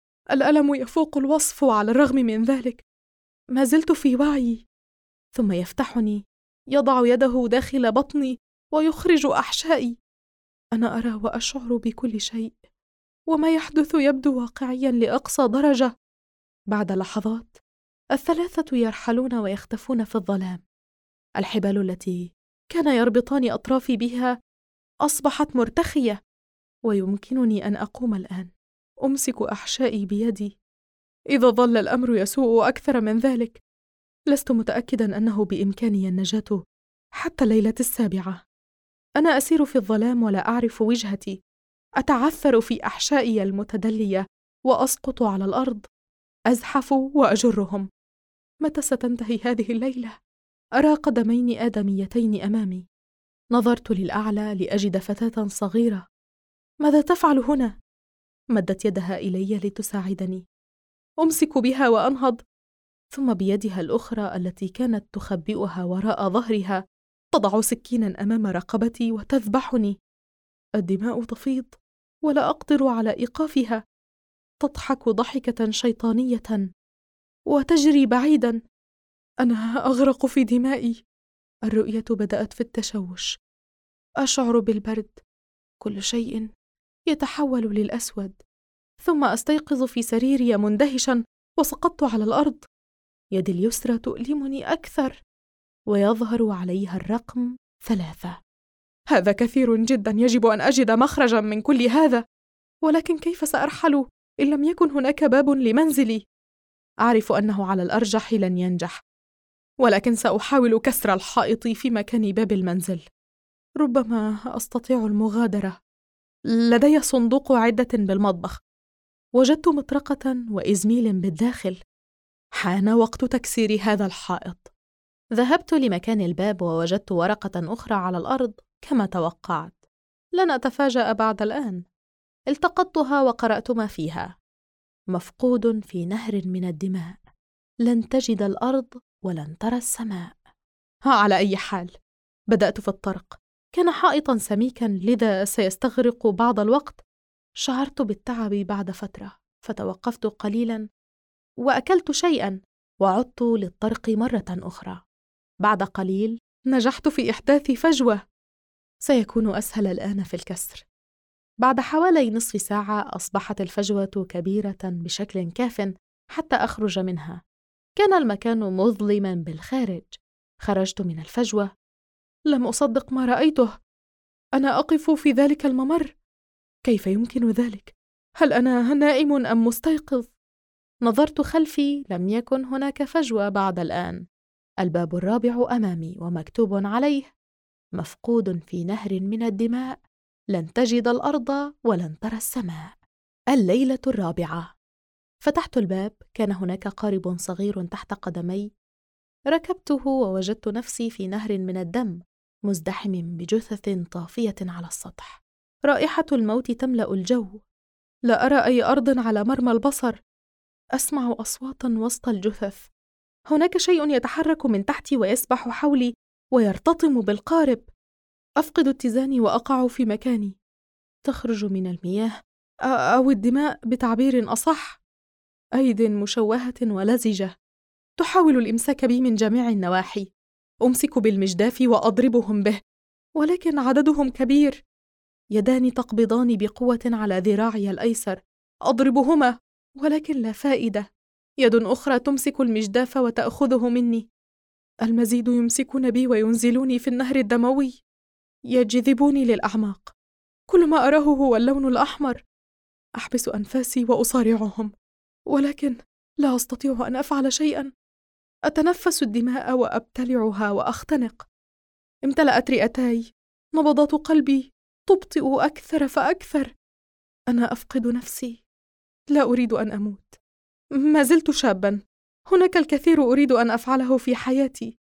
الألم يفوق الوصف، وعلى الرغم من ذلك ما زلت في وعي. ثم يفتحني يضع يده داخل بطني ويخرج أحشائي. أنا أرى وأشعر بكل شيء، وما يحدث يبدو واقعيا لأقصى درجة. بعد لحظات الثلاثة يرحلون ويختفون في الظلام. الحبال التي كان يربطان أطرافي بها أصبحت مرتخية، ويمكنني أن أقوم الآن. أمسك أحشائي بيدي. إذا ظل الأمر يسوء أكثر من ذلك، لست متأكداً أنه بإمكاني النجاة حتى الليلة 7. أنا أسير في الظلام ولا أعرف وجهتي، أتعثر في أحشائي المتدلية وأسقط على الأرض، أزحف وأجرهم. متى ستنتهي هذه الليلة؟ أرى قدمين آدميتين أمامي. نظرت للأعلى لأجد فتاة صغيرة. ماذا تفعل هنا؟ مدت يدها إلي لتساعدني. أمسك بها وأنهض، ثم بيدها الأخرى التي كانت تخبئها وراء ظهرها تضع سكينا أمام رقبتي وتذبحني. الدماء تفيض ولا أقدر على إيقافها. تضحك ضحكة شيطانية وتجري بعيدا. أنا أغرق في دمائي. الرؤية بدأت في التشوش. أشعر بالبرد. كل شيء يتحول للأسود. ثم أستيقظ في سريري مندهشا وسقطت على الأرض. يدي اليسرى تؤلمني أكثر، ويظهر عليها الرقم 3. هذا كثير جدا، يجب أن أجد مخرجا من كل هذا. ولكن كيف سأرحل إن لم يكن هناك باب لمنزلي؟ أعرف أنه على الأرجح لن ينجح، ولكن سأحاول كسر الحائط في مكان باب المنزل. ربما أستطيع المغادرة. لدي صندوق عدة بالمطبخ. وجدت مطرقة وإزميل بالداخل. حان وقت تكسير هذا الحائط. ذهبت لمكان الباب ووجدت ورقة أخرى على الأرض كما توقعت. لن أتفاجأ بعد الآن. التقطتها وقرأت ما فيها: مفقود في نهر من الدماء، لن تجد الأرض ولن ترى السماء. على أي حال، بدأت في الطرق. كان حائطا سميكا، لذا سيستغرق بعض الوقت. شعرت بالتعب بعد فترة، فتوقفت قليلا وأكلت شيئا، وعدت للطرق مرة أخرى. بعد قليل نجحت في إحداث فجوة. سيكون أسهل الآن في الكسر. بعد حوالي نصف ساعة أصبحت الفجوة كبيرة بشكل كاف حتى أخرج منها. كان المكان مظلما بالخارج. خرجت من الفجوة. لم أصدق ما رأيته. أنا أقف في ذلك الممر. كيف يمكن ذلك؟ هل أنا نائم أم مستيقظ؟ نظرت خلفي، لم يكن هناك فجوة بعد الآن. الباب الرابع أمامي ومكتوب عليه: مفقود في نهر من الدماء، لن تجد الأرض ولن ترى السماء. الليلة 4. فتحت الباب. كان هناك قارب صغير تحت قدمي. ركبته ووجدت نفسي في نهر من الدم مزدحم بجثث طافية على السطح. رائحة الموت تملأ الجو. لا أرى أي أرض على مرمى البصر. أسمع أصواتا وسط الجثث. هناك شيء يتحرك من تحتي ويسبح حولي ويرتطم بالقارب. أفقد اتزاني وأقع في مكاني. تخرج من المياه أو الدماء بتعبير أصح. أيد مشوهة ولزجة تحاول الإمساك بي من جميع النواحي. أمسك بالمجداف وأضربهم به، ولكن عددهم كبير. يدان تقبضان بقوة على ذراعي الأيسر. أضربهما ولكن لا فائدة. يد أخرى تمسك المجداف وتأخذه مني. المزيد يمسكون بي وينزلوني في النهر الدموي، يجذبوني للأعماق. كل ما أراه هو اللون الأحمر. أحبس أنفاسي وأصارعهم، ولكن لا أستطيع أن أفعل شيئا. أتنفس الدماء وأبتلعها وأختنق. امتلأت رئتاي. نبضات قلبي تبطئ أكثر فأكثر. أنا أفقد نفسي. لا أريد أن أموت. ما زلت شابا. هناك الكثير أريد أن أفعله في حياتي.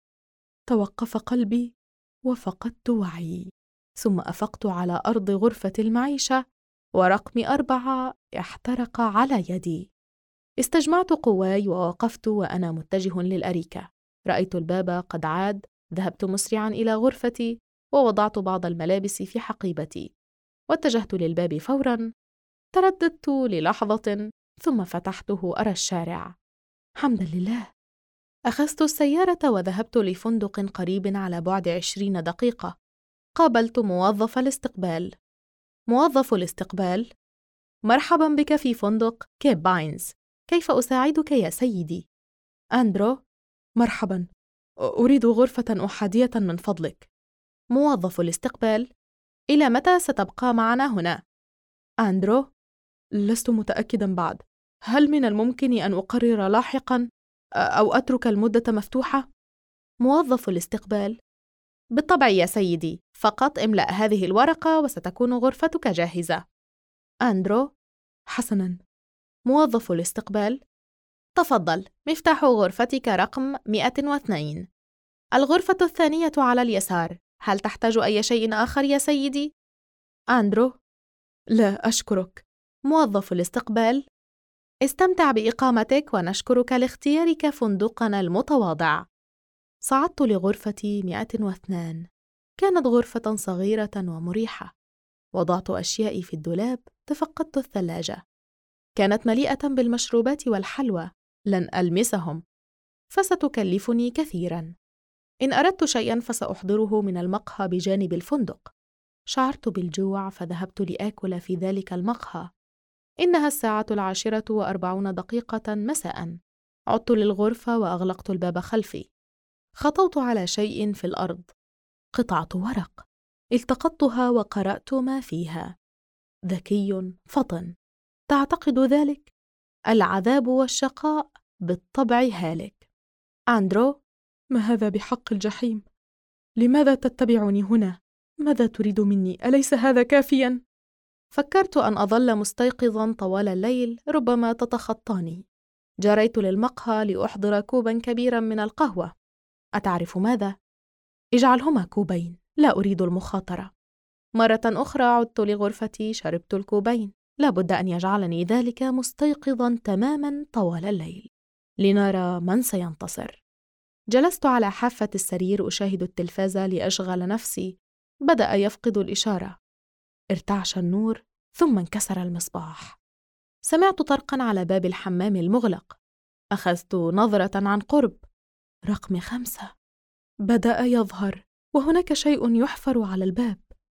توقف قلبي وفقدت وعي. ثم أفقت على أرض غرفة المعيشة، ورقم 4 احترق على يدي. استجمعت قواي ووقفت وأنا متجه للأريكة. رأيت الباب قد عاد. ذهبت مسرعا إلى غرفتي ووضعت بعض الملابس في حقيبتي واتجهت للباب فورا. ترددت للحظة ثم فتحته أرى الشارع. حمدا لله، أخذت السيارة وذهبت لفندق قريب على بعد 20 دقيقة. قابلت موظف الاستقبال. موظف الاستقبال: مرحبا بك في فندق كيب باينز، كيف أساعدك يا سيدي؟ أندرو: مرحبا، أريد غرفة أحادية من فضلك. موظف الاستقبال: إلى متى ستبقى معنا هنا؟ أندرو: لست متأكدا بعد، هل من الممكن أن أقرر لاحقا أو أترك المدة مفتوحة؟ موظف الاستقبال: بالطبع يا سيدي، فقط املأ هذه الورقة وستكون غرفتك جاهزة. أندرو: حسناً. موظف الاستقبال: تفضل، مفتاح غرفتك رقم 102. الغرفة الثانية على اليسار، هل تحتاج أي شيء آخر يا سيدي؟ أندرو: لا أشكرك. موظف الاستقبال: استمتع بإقامتك ونشكرك لاختيارك فندقنا المتواضع. صعدت لغرفتي 102. كانت غرفة صغيرة ومريحة. وضعت أشيائي في الدولاب، تفقدت الثلاجة. كانت مليئة بالمشروبات والحلوى، لن ألمسهم، فستكلفني كثيراً. إن أردت شيئاً فسأحضره من المقهى بجانب الفندق. شعرت بالجوع فذهبت لآكل في ذلك المقهى. إنها الساعة 10:40 مساءً. عدت للغرفة وأغلقت الباب خلفي. خطوت على شيء في الأرض، قطعة ورق. التقطتها وقرأت ما فيها: ذكي فطن، تعتقد ذلك؟ العذاب والشقاء بالطبع هالك. أندرو: ما هذا بحق الجحيم؟ لماذا تتبعني هنا؟ ماذا تريد مني؟ أليس هذا كافياً؟ فكرت أن أظل مستيقظاً طوال الليل، ربما تتخطاني. جريت للمقهى لأحضر كوباً كبيراً من القهوة. أتعرف ماذا؟ اجعلهما كوبين، لا أريد المخاطرة. مرة أخرى عدت لغرفتي، شربت الكوبين. لا بد أن يجعلني ذلك مستيقظاً تماماً طوال الليل. لنرى من سينتصر. جلست على حافة السرير أشاهد التلفاز لأشغل نفسي. بدأ يفقد الإشارة. ارتعش النور ثم انكسر المصباح. سمعت طرقاً على باب الحمام المغلق. أخذت نظرة عن قرب. رقم 5 بدأ يظهر، وهناك شيء يحفر على الباب.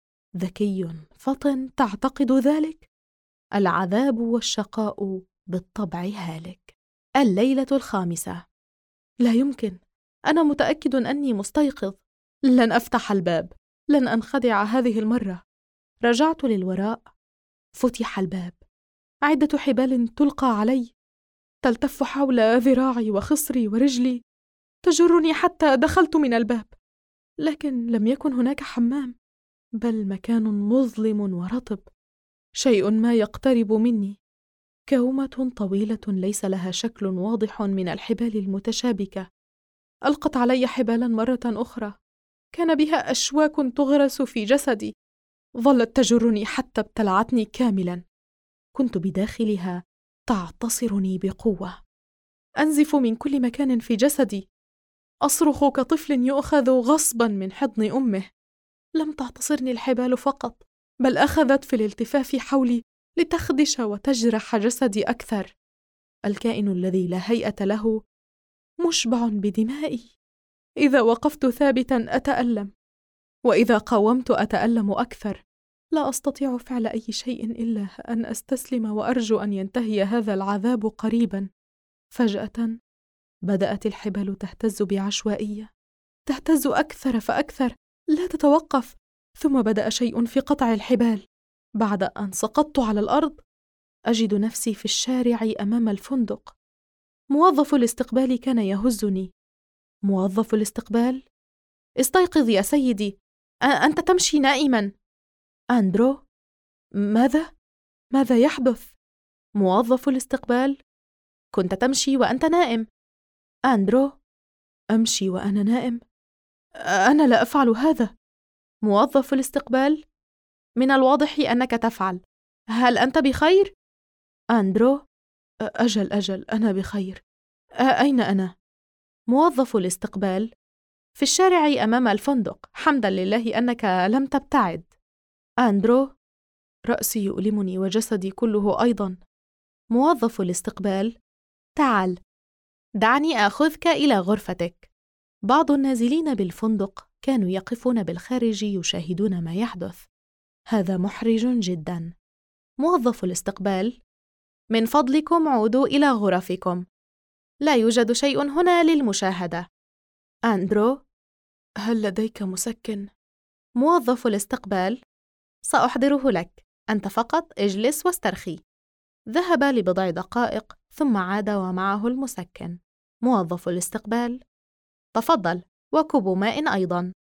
ذكي فطن، تعتقد ذلك؟ العذاب والشقاء بالطبع هالك. الليلة 5. لا يمكن، أنا متأكد أني مستيقظ. لن أفتح الباب، لن أنخدع هذه المرة. رجعت للوراء. فتح الباب. عدة حبال تلقى علي، تلتف حول ذراعي وخصري ورجلي، تجرني حتى دخلت من الباب. لكن لم يكن هناك حمام، بل مكان مظلم ورطب. شيء ما يقترب مني، كومة طويلة ليس لها شكل واضح من الحبال المتشابكة. ألقت علي حبالا مرة أخرى، كان بها أشواك تغرس في جسدي. ظلت تجرني حتى ابتلعتني كاملا. كنت بداخلها تعتصرني بقوة. أنزف من كل مكان في جسدي، أصرخ كطفل يؤخذ غصبا من حضن أمه. لم تعتصرني الحبال فقط، بل أخذت في الالتفاف حولي لتخدش وتجرح جسدي أكثر. الكائن الذي لا هيئة له مشبع بدمائي. إذا وقفت ثابتا أتألم، وإذا قاومت أتألم أكثر. لا أستطيع فعل أي شيء إلا أن أستسلم وأرجو أن ينتهي هذا العذاب قريبا. فجأة بدأت الحبال تهتز بعشوائية، تهتز أكثر فأكثر، لا تتوقف. ثم بدأ شيء في قطع الحبال. بعد أن سقطت على الأرض أجد نفسي في الشارع أمام الفندق. موظف الاستقبال كان يهزني. موظف الاستقبال: استيقظ يا سيدي، أنت تمشي نائما. أندرو: ماذا يحدث؟ موظف الاستقبال: كنت تمشي وأنت نائم. أندرو: أمشي وأنا نائم؟ أنا لا أفعل هذا. موظف الاستقبال: من الواضح أنك تفعل. هل أنت بخير؟ أندرو: أجل، أنا بخير. أين أنا؟ موظف الاستقبال: في الشارع أمام الفندق، حمدا لله أنك لم تبتعد. أندرو: رأسي يؤلمني وجسدي كله أيضا. موظف الاستقبال: تعال. دعني آخذك إلى غرفتك. بعض النازلين بالفندق كانوا يقفون بالخارج يشاهدون ما يحدث. هذا محرج جداً. موظف الاستقبال: من فضلكم عودوا إلى غرفكم. لا يوجد شيء هنا للمشاهدة. أندرو: هل لديك مسكن؟ موظف الاستقبال: سأحضره لك، أنت فقط اجلس واسترخي. ذهب لبضع دقائق ثم عاد ومعه المسكن. موظف الاستقبال: تفضل، وكوب ماء أيضاً.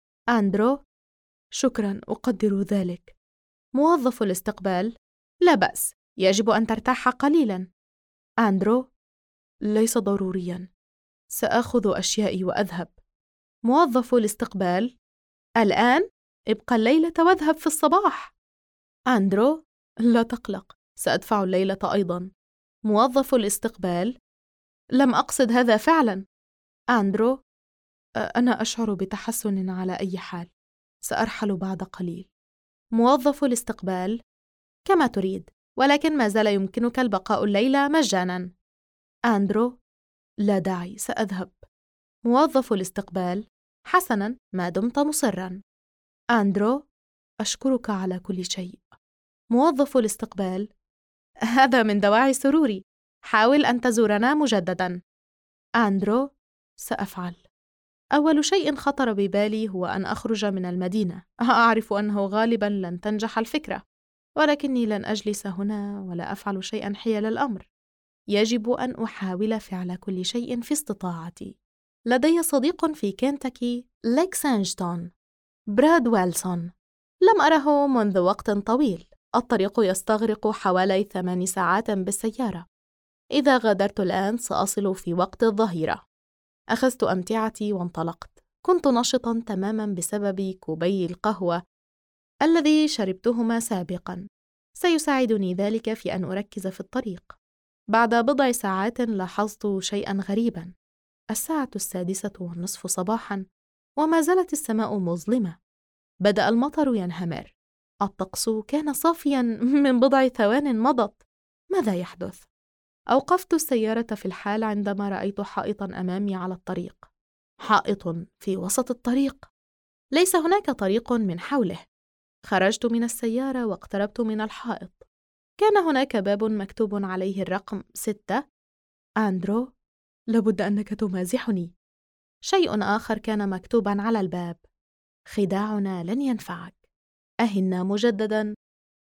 أندرو: شكراً، أقدر ذلك. موظف الاستقبال: لا بأس، يجب أن ترتاح قليلاً. أندرو: ليس ضرورياً، سآخذ أشيائي وأذهب. موظف الاستقبال: الآن؟ ابقى الليلة واذهب في الصباح. أندرو: لا تقلق، سأدفع الليلة أيضاً. موظف الاستقبال: لم أقصد هذا فعلاً. أندرو: أنا أشعر بتحسن على أي حال، سأرحل بعد قليل. موظف الاستقبال: كما تريد، ولكن ما زال يمكنك البقاء الليلة مجاناً. أندرو: لا داعي، سأذهب. موظف الاستقبال: حسناً، ما دمت مصراً. أندرو: أشكرك على كل شيء. موظف الاستقبال: هذا من دواعي سروري، حاول أن تزورنا مجدداً. أندرو: سأفعل. أول شيء خطر ببالي هو أن أخرج من المدينة. أعرف أنه غالباً لن تنجح الفكرة، ولكني لن أجلس هنا ولا أفعل شيئاً حيال الأمر. يجب أن أحاول فعل كل شيء في استطاعتي. لدي صديق في كنتاكي، ليكسينغتون، براد ويلسون. لم أره منذ وقت طويل. الطريق يستغرق حوالي 8 ساعات بالسيارة. إذا غادرت الآن سأصل في وقت الظهيرة. أخذت أمتعتي وانطلقت. كنت نشطاً تماماً بسبب كوبي القهوة الذي شربتهما سابقاً. سيساعدني ذلك في أن أركز في الطريق. بعد بضع ساعات لاحظت شيئاً غريباً. الساعة 6:30 صباحاً وما زالت السماء مظلمة. بدأ المطر ينهمر. الطقس كان صافياً من بضع ثوان مضت. ماذا يحدث؟ أوقفت السيارة في الحال عندما رأيت حائطاً أمامي على الطريق. حائط في وسط الطريق. ليس هناك طريق من حوله. خرجت من السيارة واقتربت من الحائط. كان هناك باب مكتوب عليه الرقم 6. أندرو: لابد أنك تمازحني. شيء آخر كان مكتوباً على الباب: خداعنا لن ينفعك، أهنا مجدداً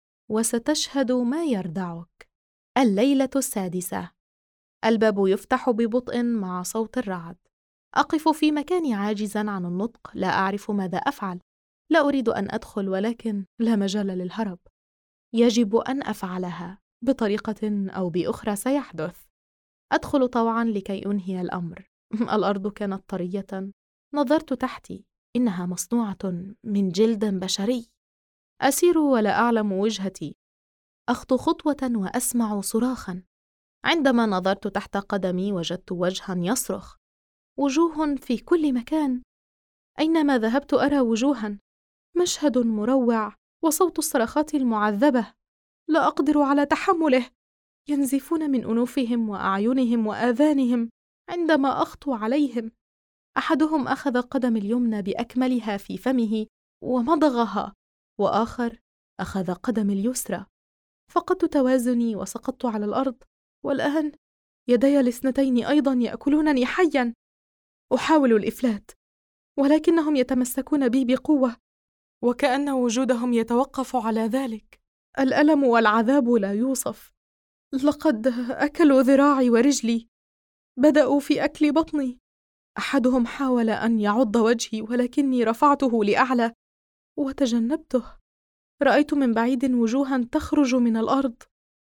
وستشهد ما يردعك. الليلة 6. الباب يفتح ببطء مع صوت الرعد. أقف في مكاني عاجزاً عن النطق، لا أعرف ماذا أفعل. لا أريد أن أدخل، ولكن لا مجال للهرب. يجب أن أفعلها بطريقة أو بأخرى، سيحدث. أدخل طوعاً لكي أنهي الأمر. الأرض كانت طرية. نظرت تحتي، إنها مصنوعة من جلد بشري. أسير ولا أعلم وجهتي. أخطو خطوة وأسمع صراخاً. عندما نظرت تحت قدمي وجدت وجهاً يصرخ. وجوه في كل مكان. أينما ذهبت أرى وجوهاً. مشهد مروع، وصوت الصرخات المعذبة لا أقدر على تحمله. ينزفون من أنوفهم وأعينهم وآذانهم عندما أخطو عليهم. أحدهم أخذ قدمي اليمنى بأكملها في فمه ومضغها، وآخر أخذ قدمي اليسرى. فقدت توازني وسقطت على الأرض، والآن يدي الاثنتين أيضا يأكلونني حيا. أحاول الإفلات، ولكنهم يتمسكون بي بقوة، وكأن وجودهم يتوقف على ذلك. الألم والعذاب لا يوصف. لقد أكلوا ذراعي ورجلي، بدأوا في أكل بطني. أحدهم حاول أن يعض وجهي، ولكني رفعته لأعلى وتجنبته. رأيت من بعيد وجوها تخرج من الأرض،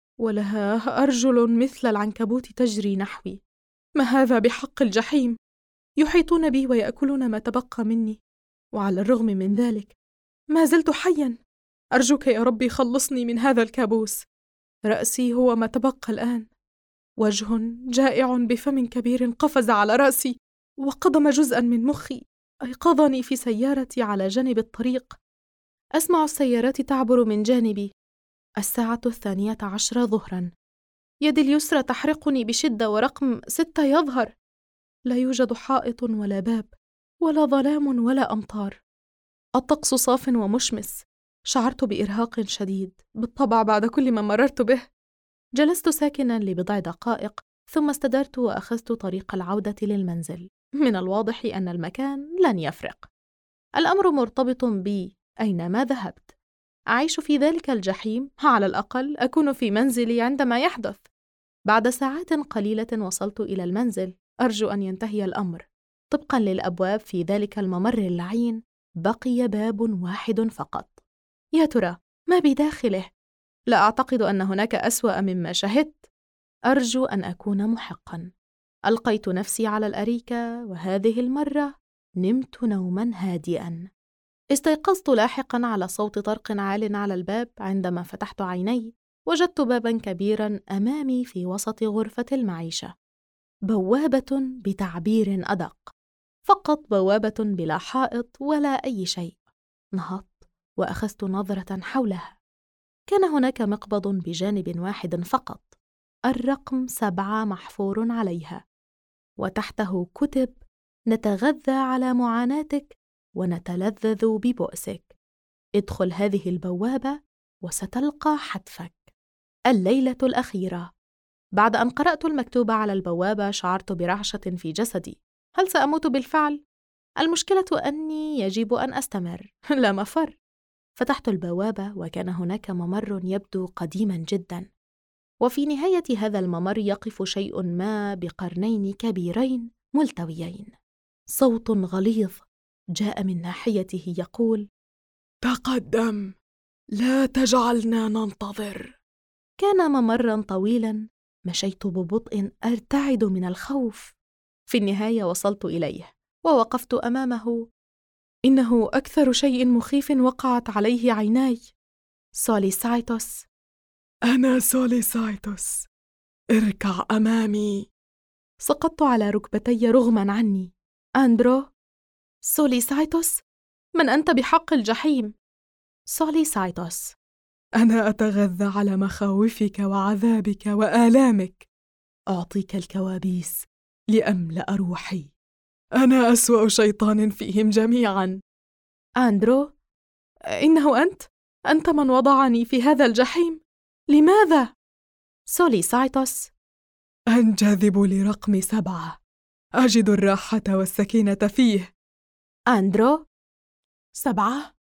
ولها أرجل مثل العنكبوت تجري نحوي. ما هذا بحق الجحيم؟ يحيطون بي ويأكلون ما تبقى مني، وعلى الرغم من ذلك ما زلت حيا. أرجوك يا ربي، خلصني من هذا الكابوس. رأسي هو ما تبقى الآن. وجه جائع بفم كبير قفز على رأسي وقضم جزءا من مخي. أيقظني في سيارتي على جانب الطريق. أسمع السيارات تعبر من جانبي. الساعة 12 ظهرا. يدي اليسرى تحرقني بشدة ورقم 6 يظهر. لا يوجد حائط ولا باب ولا ظلام ولا أمطار. الطقس صاف ومشمس. شعرت بإرهاق شديد بالطبع بعد كل ما مررت به. جلست ساكنا لبضع دقائق ثم استدرت وأخذت طريق العودة للمنزل. من الواضح أن المكان لن يفرق. الأمر مرتبط بي أينما ذهبت. أعيش في ذلك الجحيم، على الأقل أكون في منزلي عندما يحدث. بعد ساعات قليلة وصلت إلى المنزل. أرجو أن ينتهي الأمر. طبقا للأبواب في ذلك الممر اللعين بقي باب واحد فقط. يا ترى ما بداخله؟ لا أعتقد أن هناك أسوأ مما شهدت. أرجو أن أكون محقا. ألقيت نفسي على الأريكة وهذه المرة نمت نوما هادئا. استيقظت لاحقا على صوت طرق عال على الباب. عندما فتحت عيني وجدت بابا كبيرا أمامي في وسط غرفة المعيشة. بوابة بتعبير أدق، فقط بوابة بلا حائط ولا أي شيء. نهضت وأخذت نظرة حولها. كان هناك مقبض بجانب واحد فقط، الرقم 7 محفور عليها، وتحته كتب: نتغذى على معاناتك ونتلذذ ببؤسك. ادخل هذه البوابة وستلقى حتفك. الليلة الأخيرة. بعد أن قرأت المكتوب على البوابة شعرت برعشة في جسدي. هل سأموت بالفعل؟ المشكلة أني يجب أن أستمر، لا مفر. فتحت البوابة وكان هناك ممر يبدو قديما جدا، وفي نهاية هذا الممر يقف شيء ما بقرنين كبيرين ملتويين. صوت غليظ جاء من ناحيته يقول: تقدم، لا تجعلنا ننتظر. كان ممرا طويلا مشيت ببطء أرتعد من الخوف. في النهاية وصلت إليه ووقفت أمامه. إنه أكثر شيء مخيف وقعت عليه عيناي. سوليسايتوس. أنا سوليسايتوس، اركع أمامي. سقطت على ركبتي رغما عني. أندرو. سوليسايتوس، من أنت بحق الجحيم؟ سوليسايتوس. أنا أتغذى على مخاوفك وعذابك وآلامك. أعطيك الكوابيس لأملأ روحي. أنا أسوأ شيطان فيهم جميعا. أندرو، إنه أنت من وضعني في هذا الجحيم. لماذا؟ سوليسايتوس. أنجذب لرقم 7، أجد الراحة والسكينة فيه. أندرو. 7؟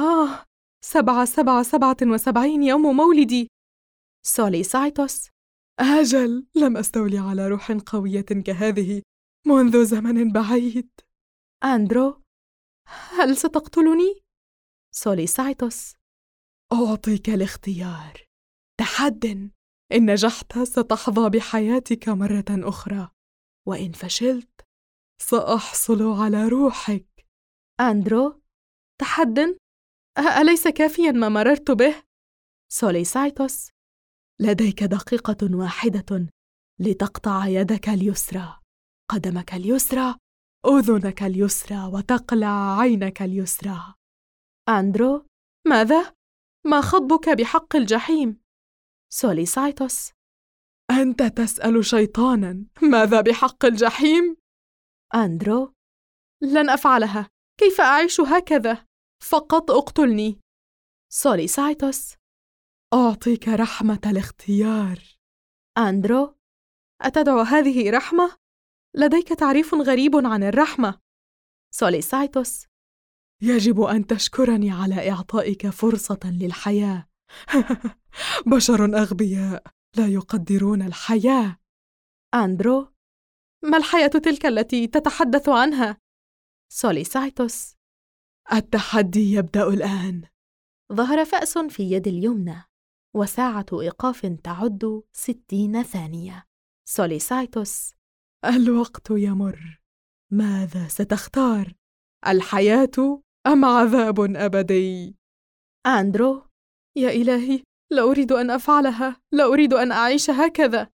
777 يوم مولدي. سوليسايتوس. أجل، لم أستولي على روح قوية كهذه منذ زمن بعيد. أندرو، هل ستقتلني؟ سوليسايتوس. أعطيك الاختيار. تحدٍ، إن نجحت ستحظى بحياتك مرة أخرى، وإن فشلت سأحصل على روحك. أندرو، تحدٍ؟ أليس كافياً ما مررت به؟ سوليسايتوس. لديك دقيقة واحدة لتقطع يدك اليسرى، قدمك اليسرى، أذنك اليسرى، وتقلع عينك اليسرى. أندرو، ماذا؟ ما خطبك بحق الجحيم؟ سوليسايتوس. أنت تسأل شيطاناً ماذا بحق الجحيم؟ أندرو، لن أفعلها. كيف أعيش هكذا؟ فقط اقتلني. سوليسايتوس. أعطيك رحمة الاختيار. أندرو، أتدعو هذه رحمة؟ لديك تعريف غريب عن الرحمة. سوليسايتوس. يجب أن تشكرني على إعطائك فرصة للحياة. بشر أغبياء لا يقدرون الحياة. أندرو، ما الحياة تلك التي تتحدث عنها؟ سوليسايتوس. التحدي يبدأ الآن. ظهر فأس في يد اليمنى وساعة إيقاف تعد 60 ثانية. سوليسايتوس. الوقت يمر. ماذا ستختار؟ الحياة أم عذاب أبدي؟ أندرو، يا إلهي، لا أريد أن أفعلها، لا أريد أن أعيش هكذا.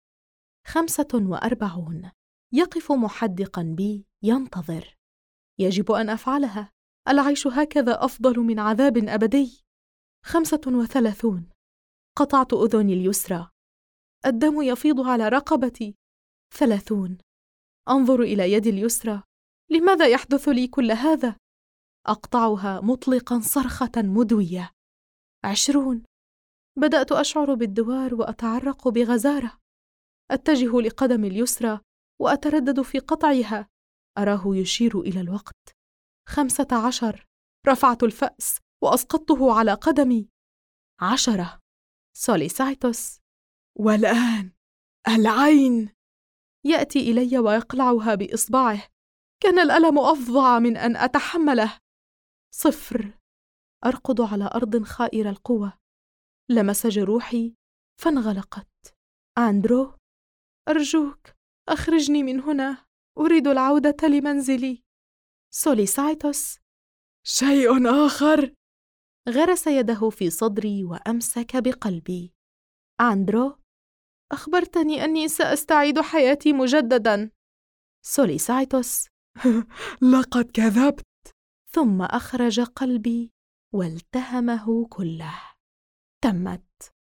45. يقف محدقاً بي ينتظر. يجب أن أفعلها. العيش هكذا أفضل من عذاب أبدي. 35. قطعت أذني اليسرى. الدم يفيض على رقبتي. 30. أنظر إلى يدي اليسرى. لماذا يحدث لي كل هذا؟ أقطعها مطلقاً صرخة مدوية. 20. بدأت أشعر بالدوار وأتعرق بغزارة. أتجه لقدمي اليسرى وأتردد في قطعها. أراه يشير إلى الوقت. 15. رفعت الفأس وأسقطته على قدمي. 10. سوليسايتوس. والآن العين. يأتي إلي ويقلعها بإصبعه. كان الألم أفظع من أن أتحمله. 0. أرقد على أرض خائر القوى. لمس جروحي فانغلقت. أندرو، أرجوك أخرجني من هنا، أريد العودة لمنزلي. سوليسايتوس. شيء آخر. غرس يده في صدري وأمسك بقلبي. أندرو، أخبرتني أني سأستعيد حياتي مجدداً. سوليسايتوس. لقد كذبت. ثم أخرج قلبي والتهمه كله. تمت.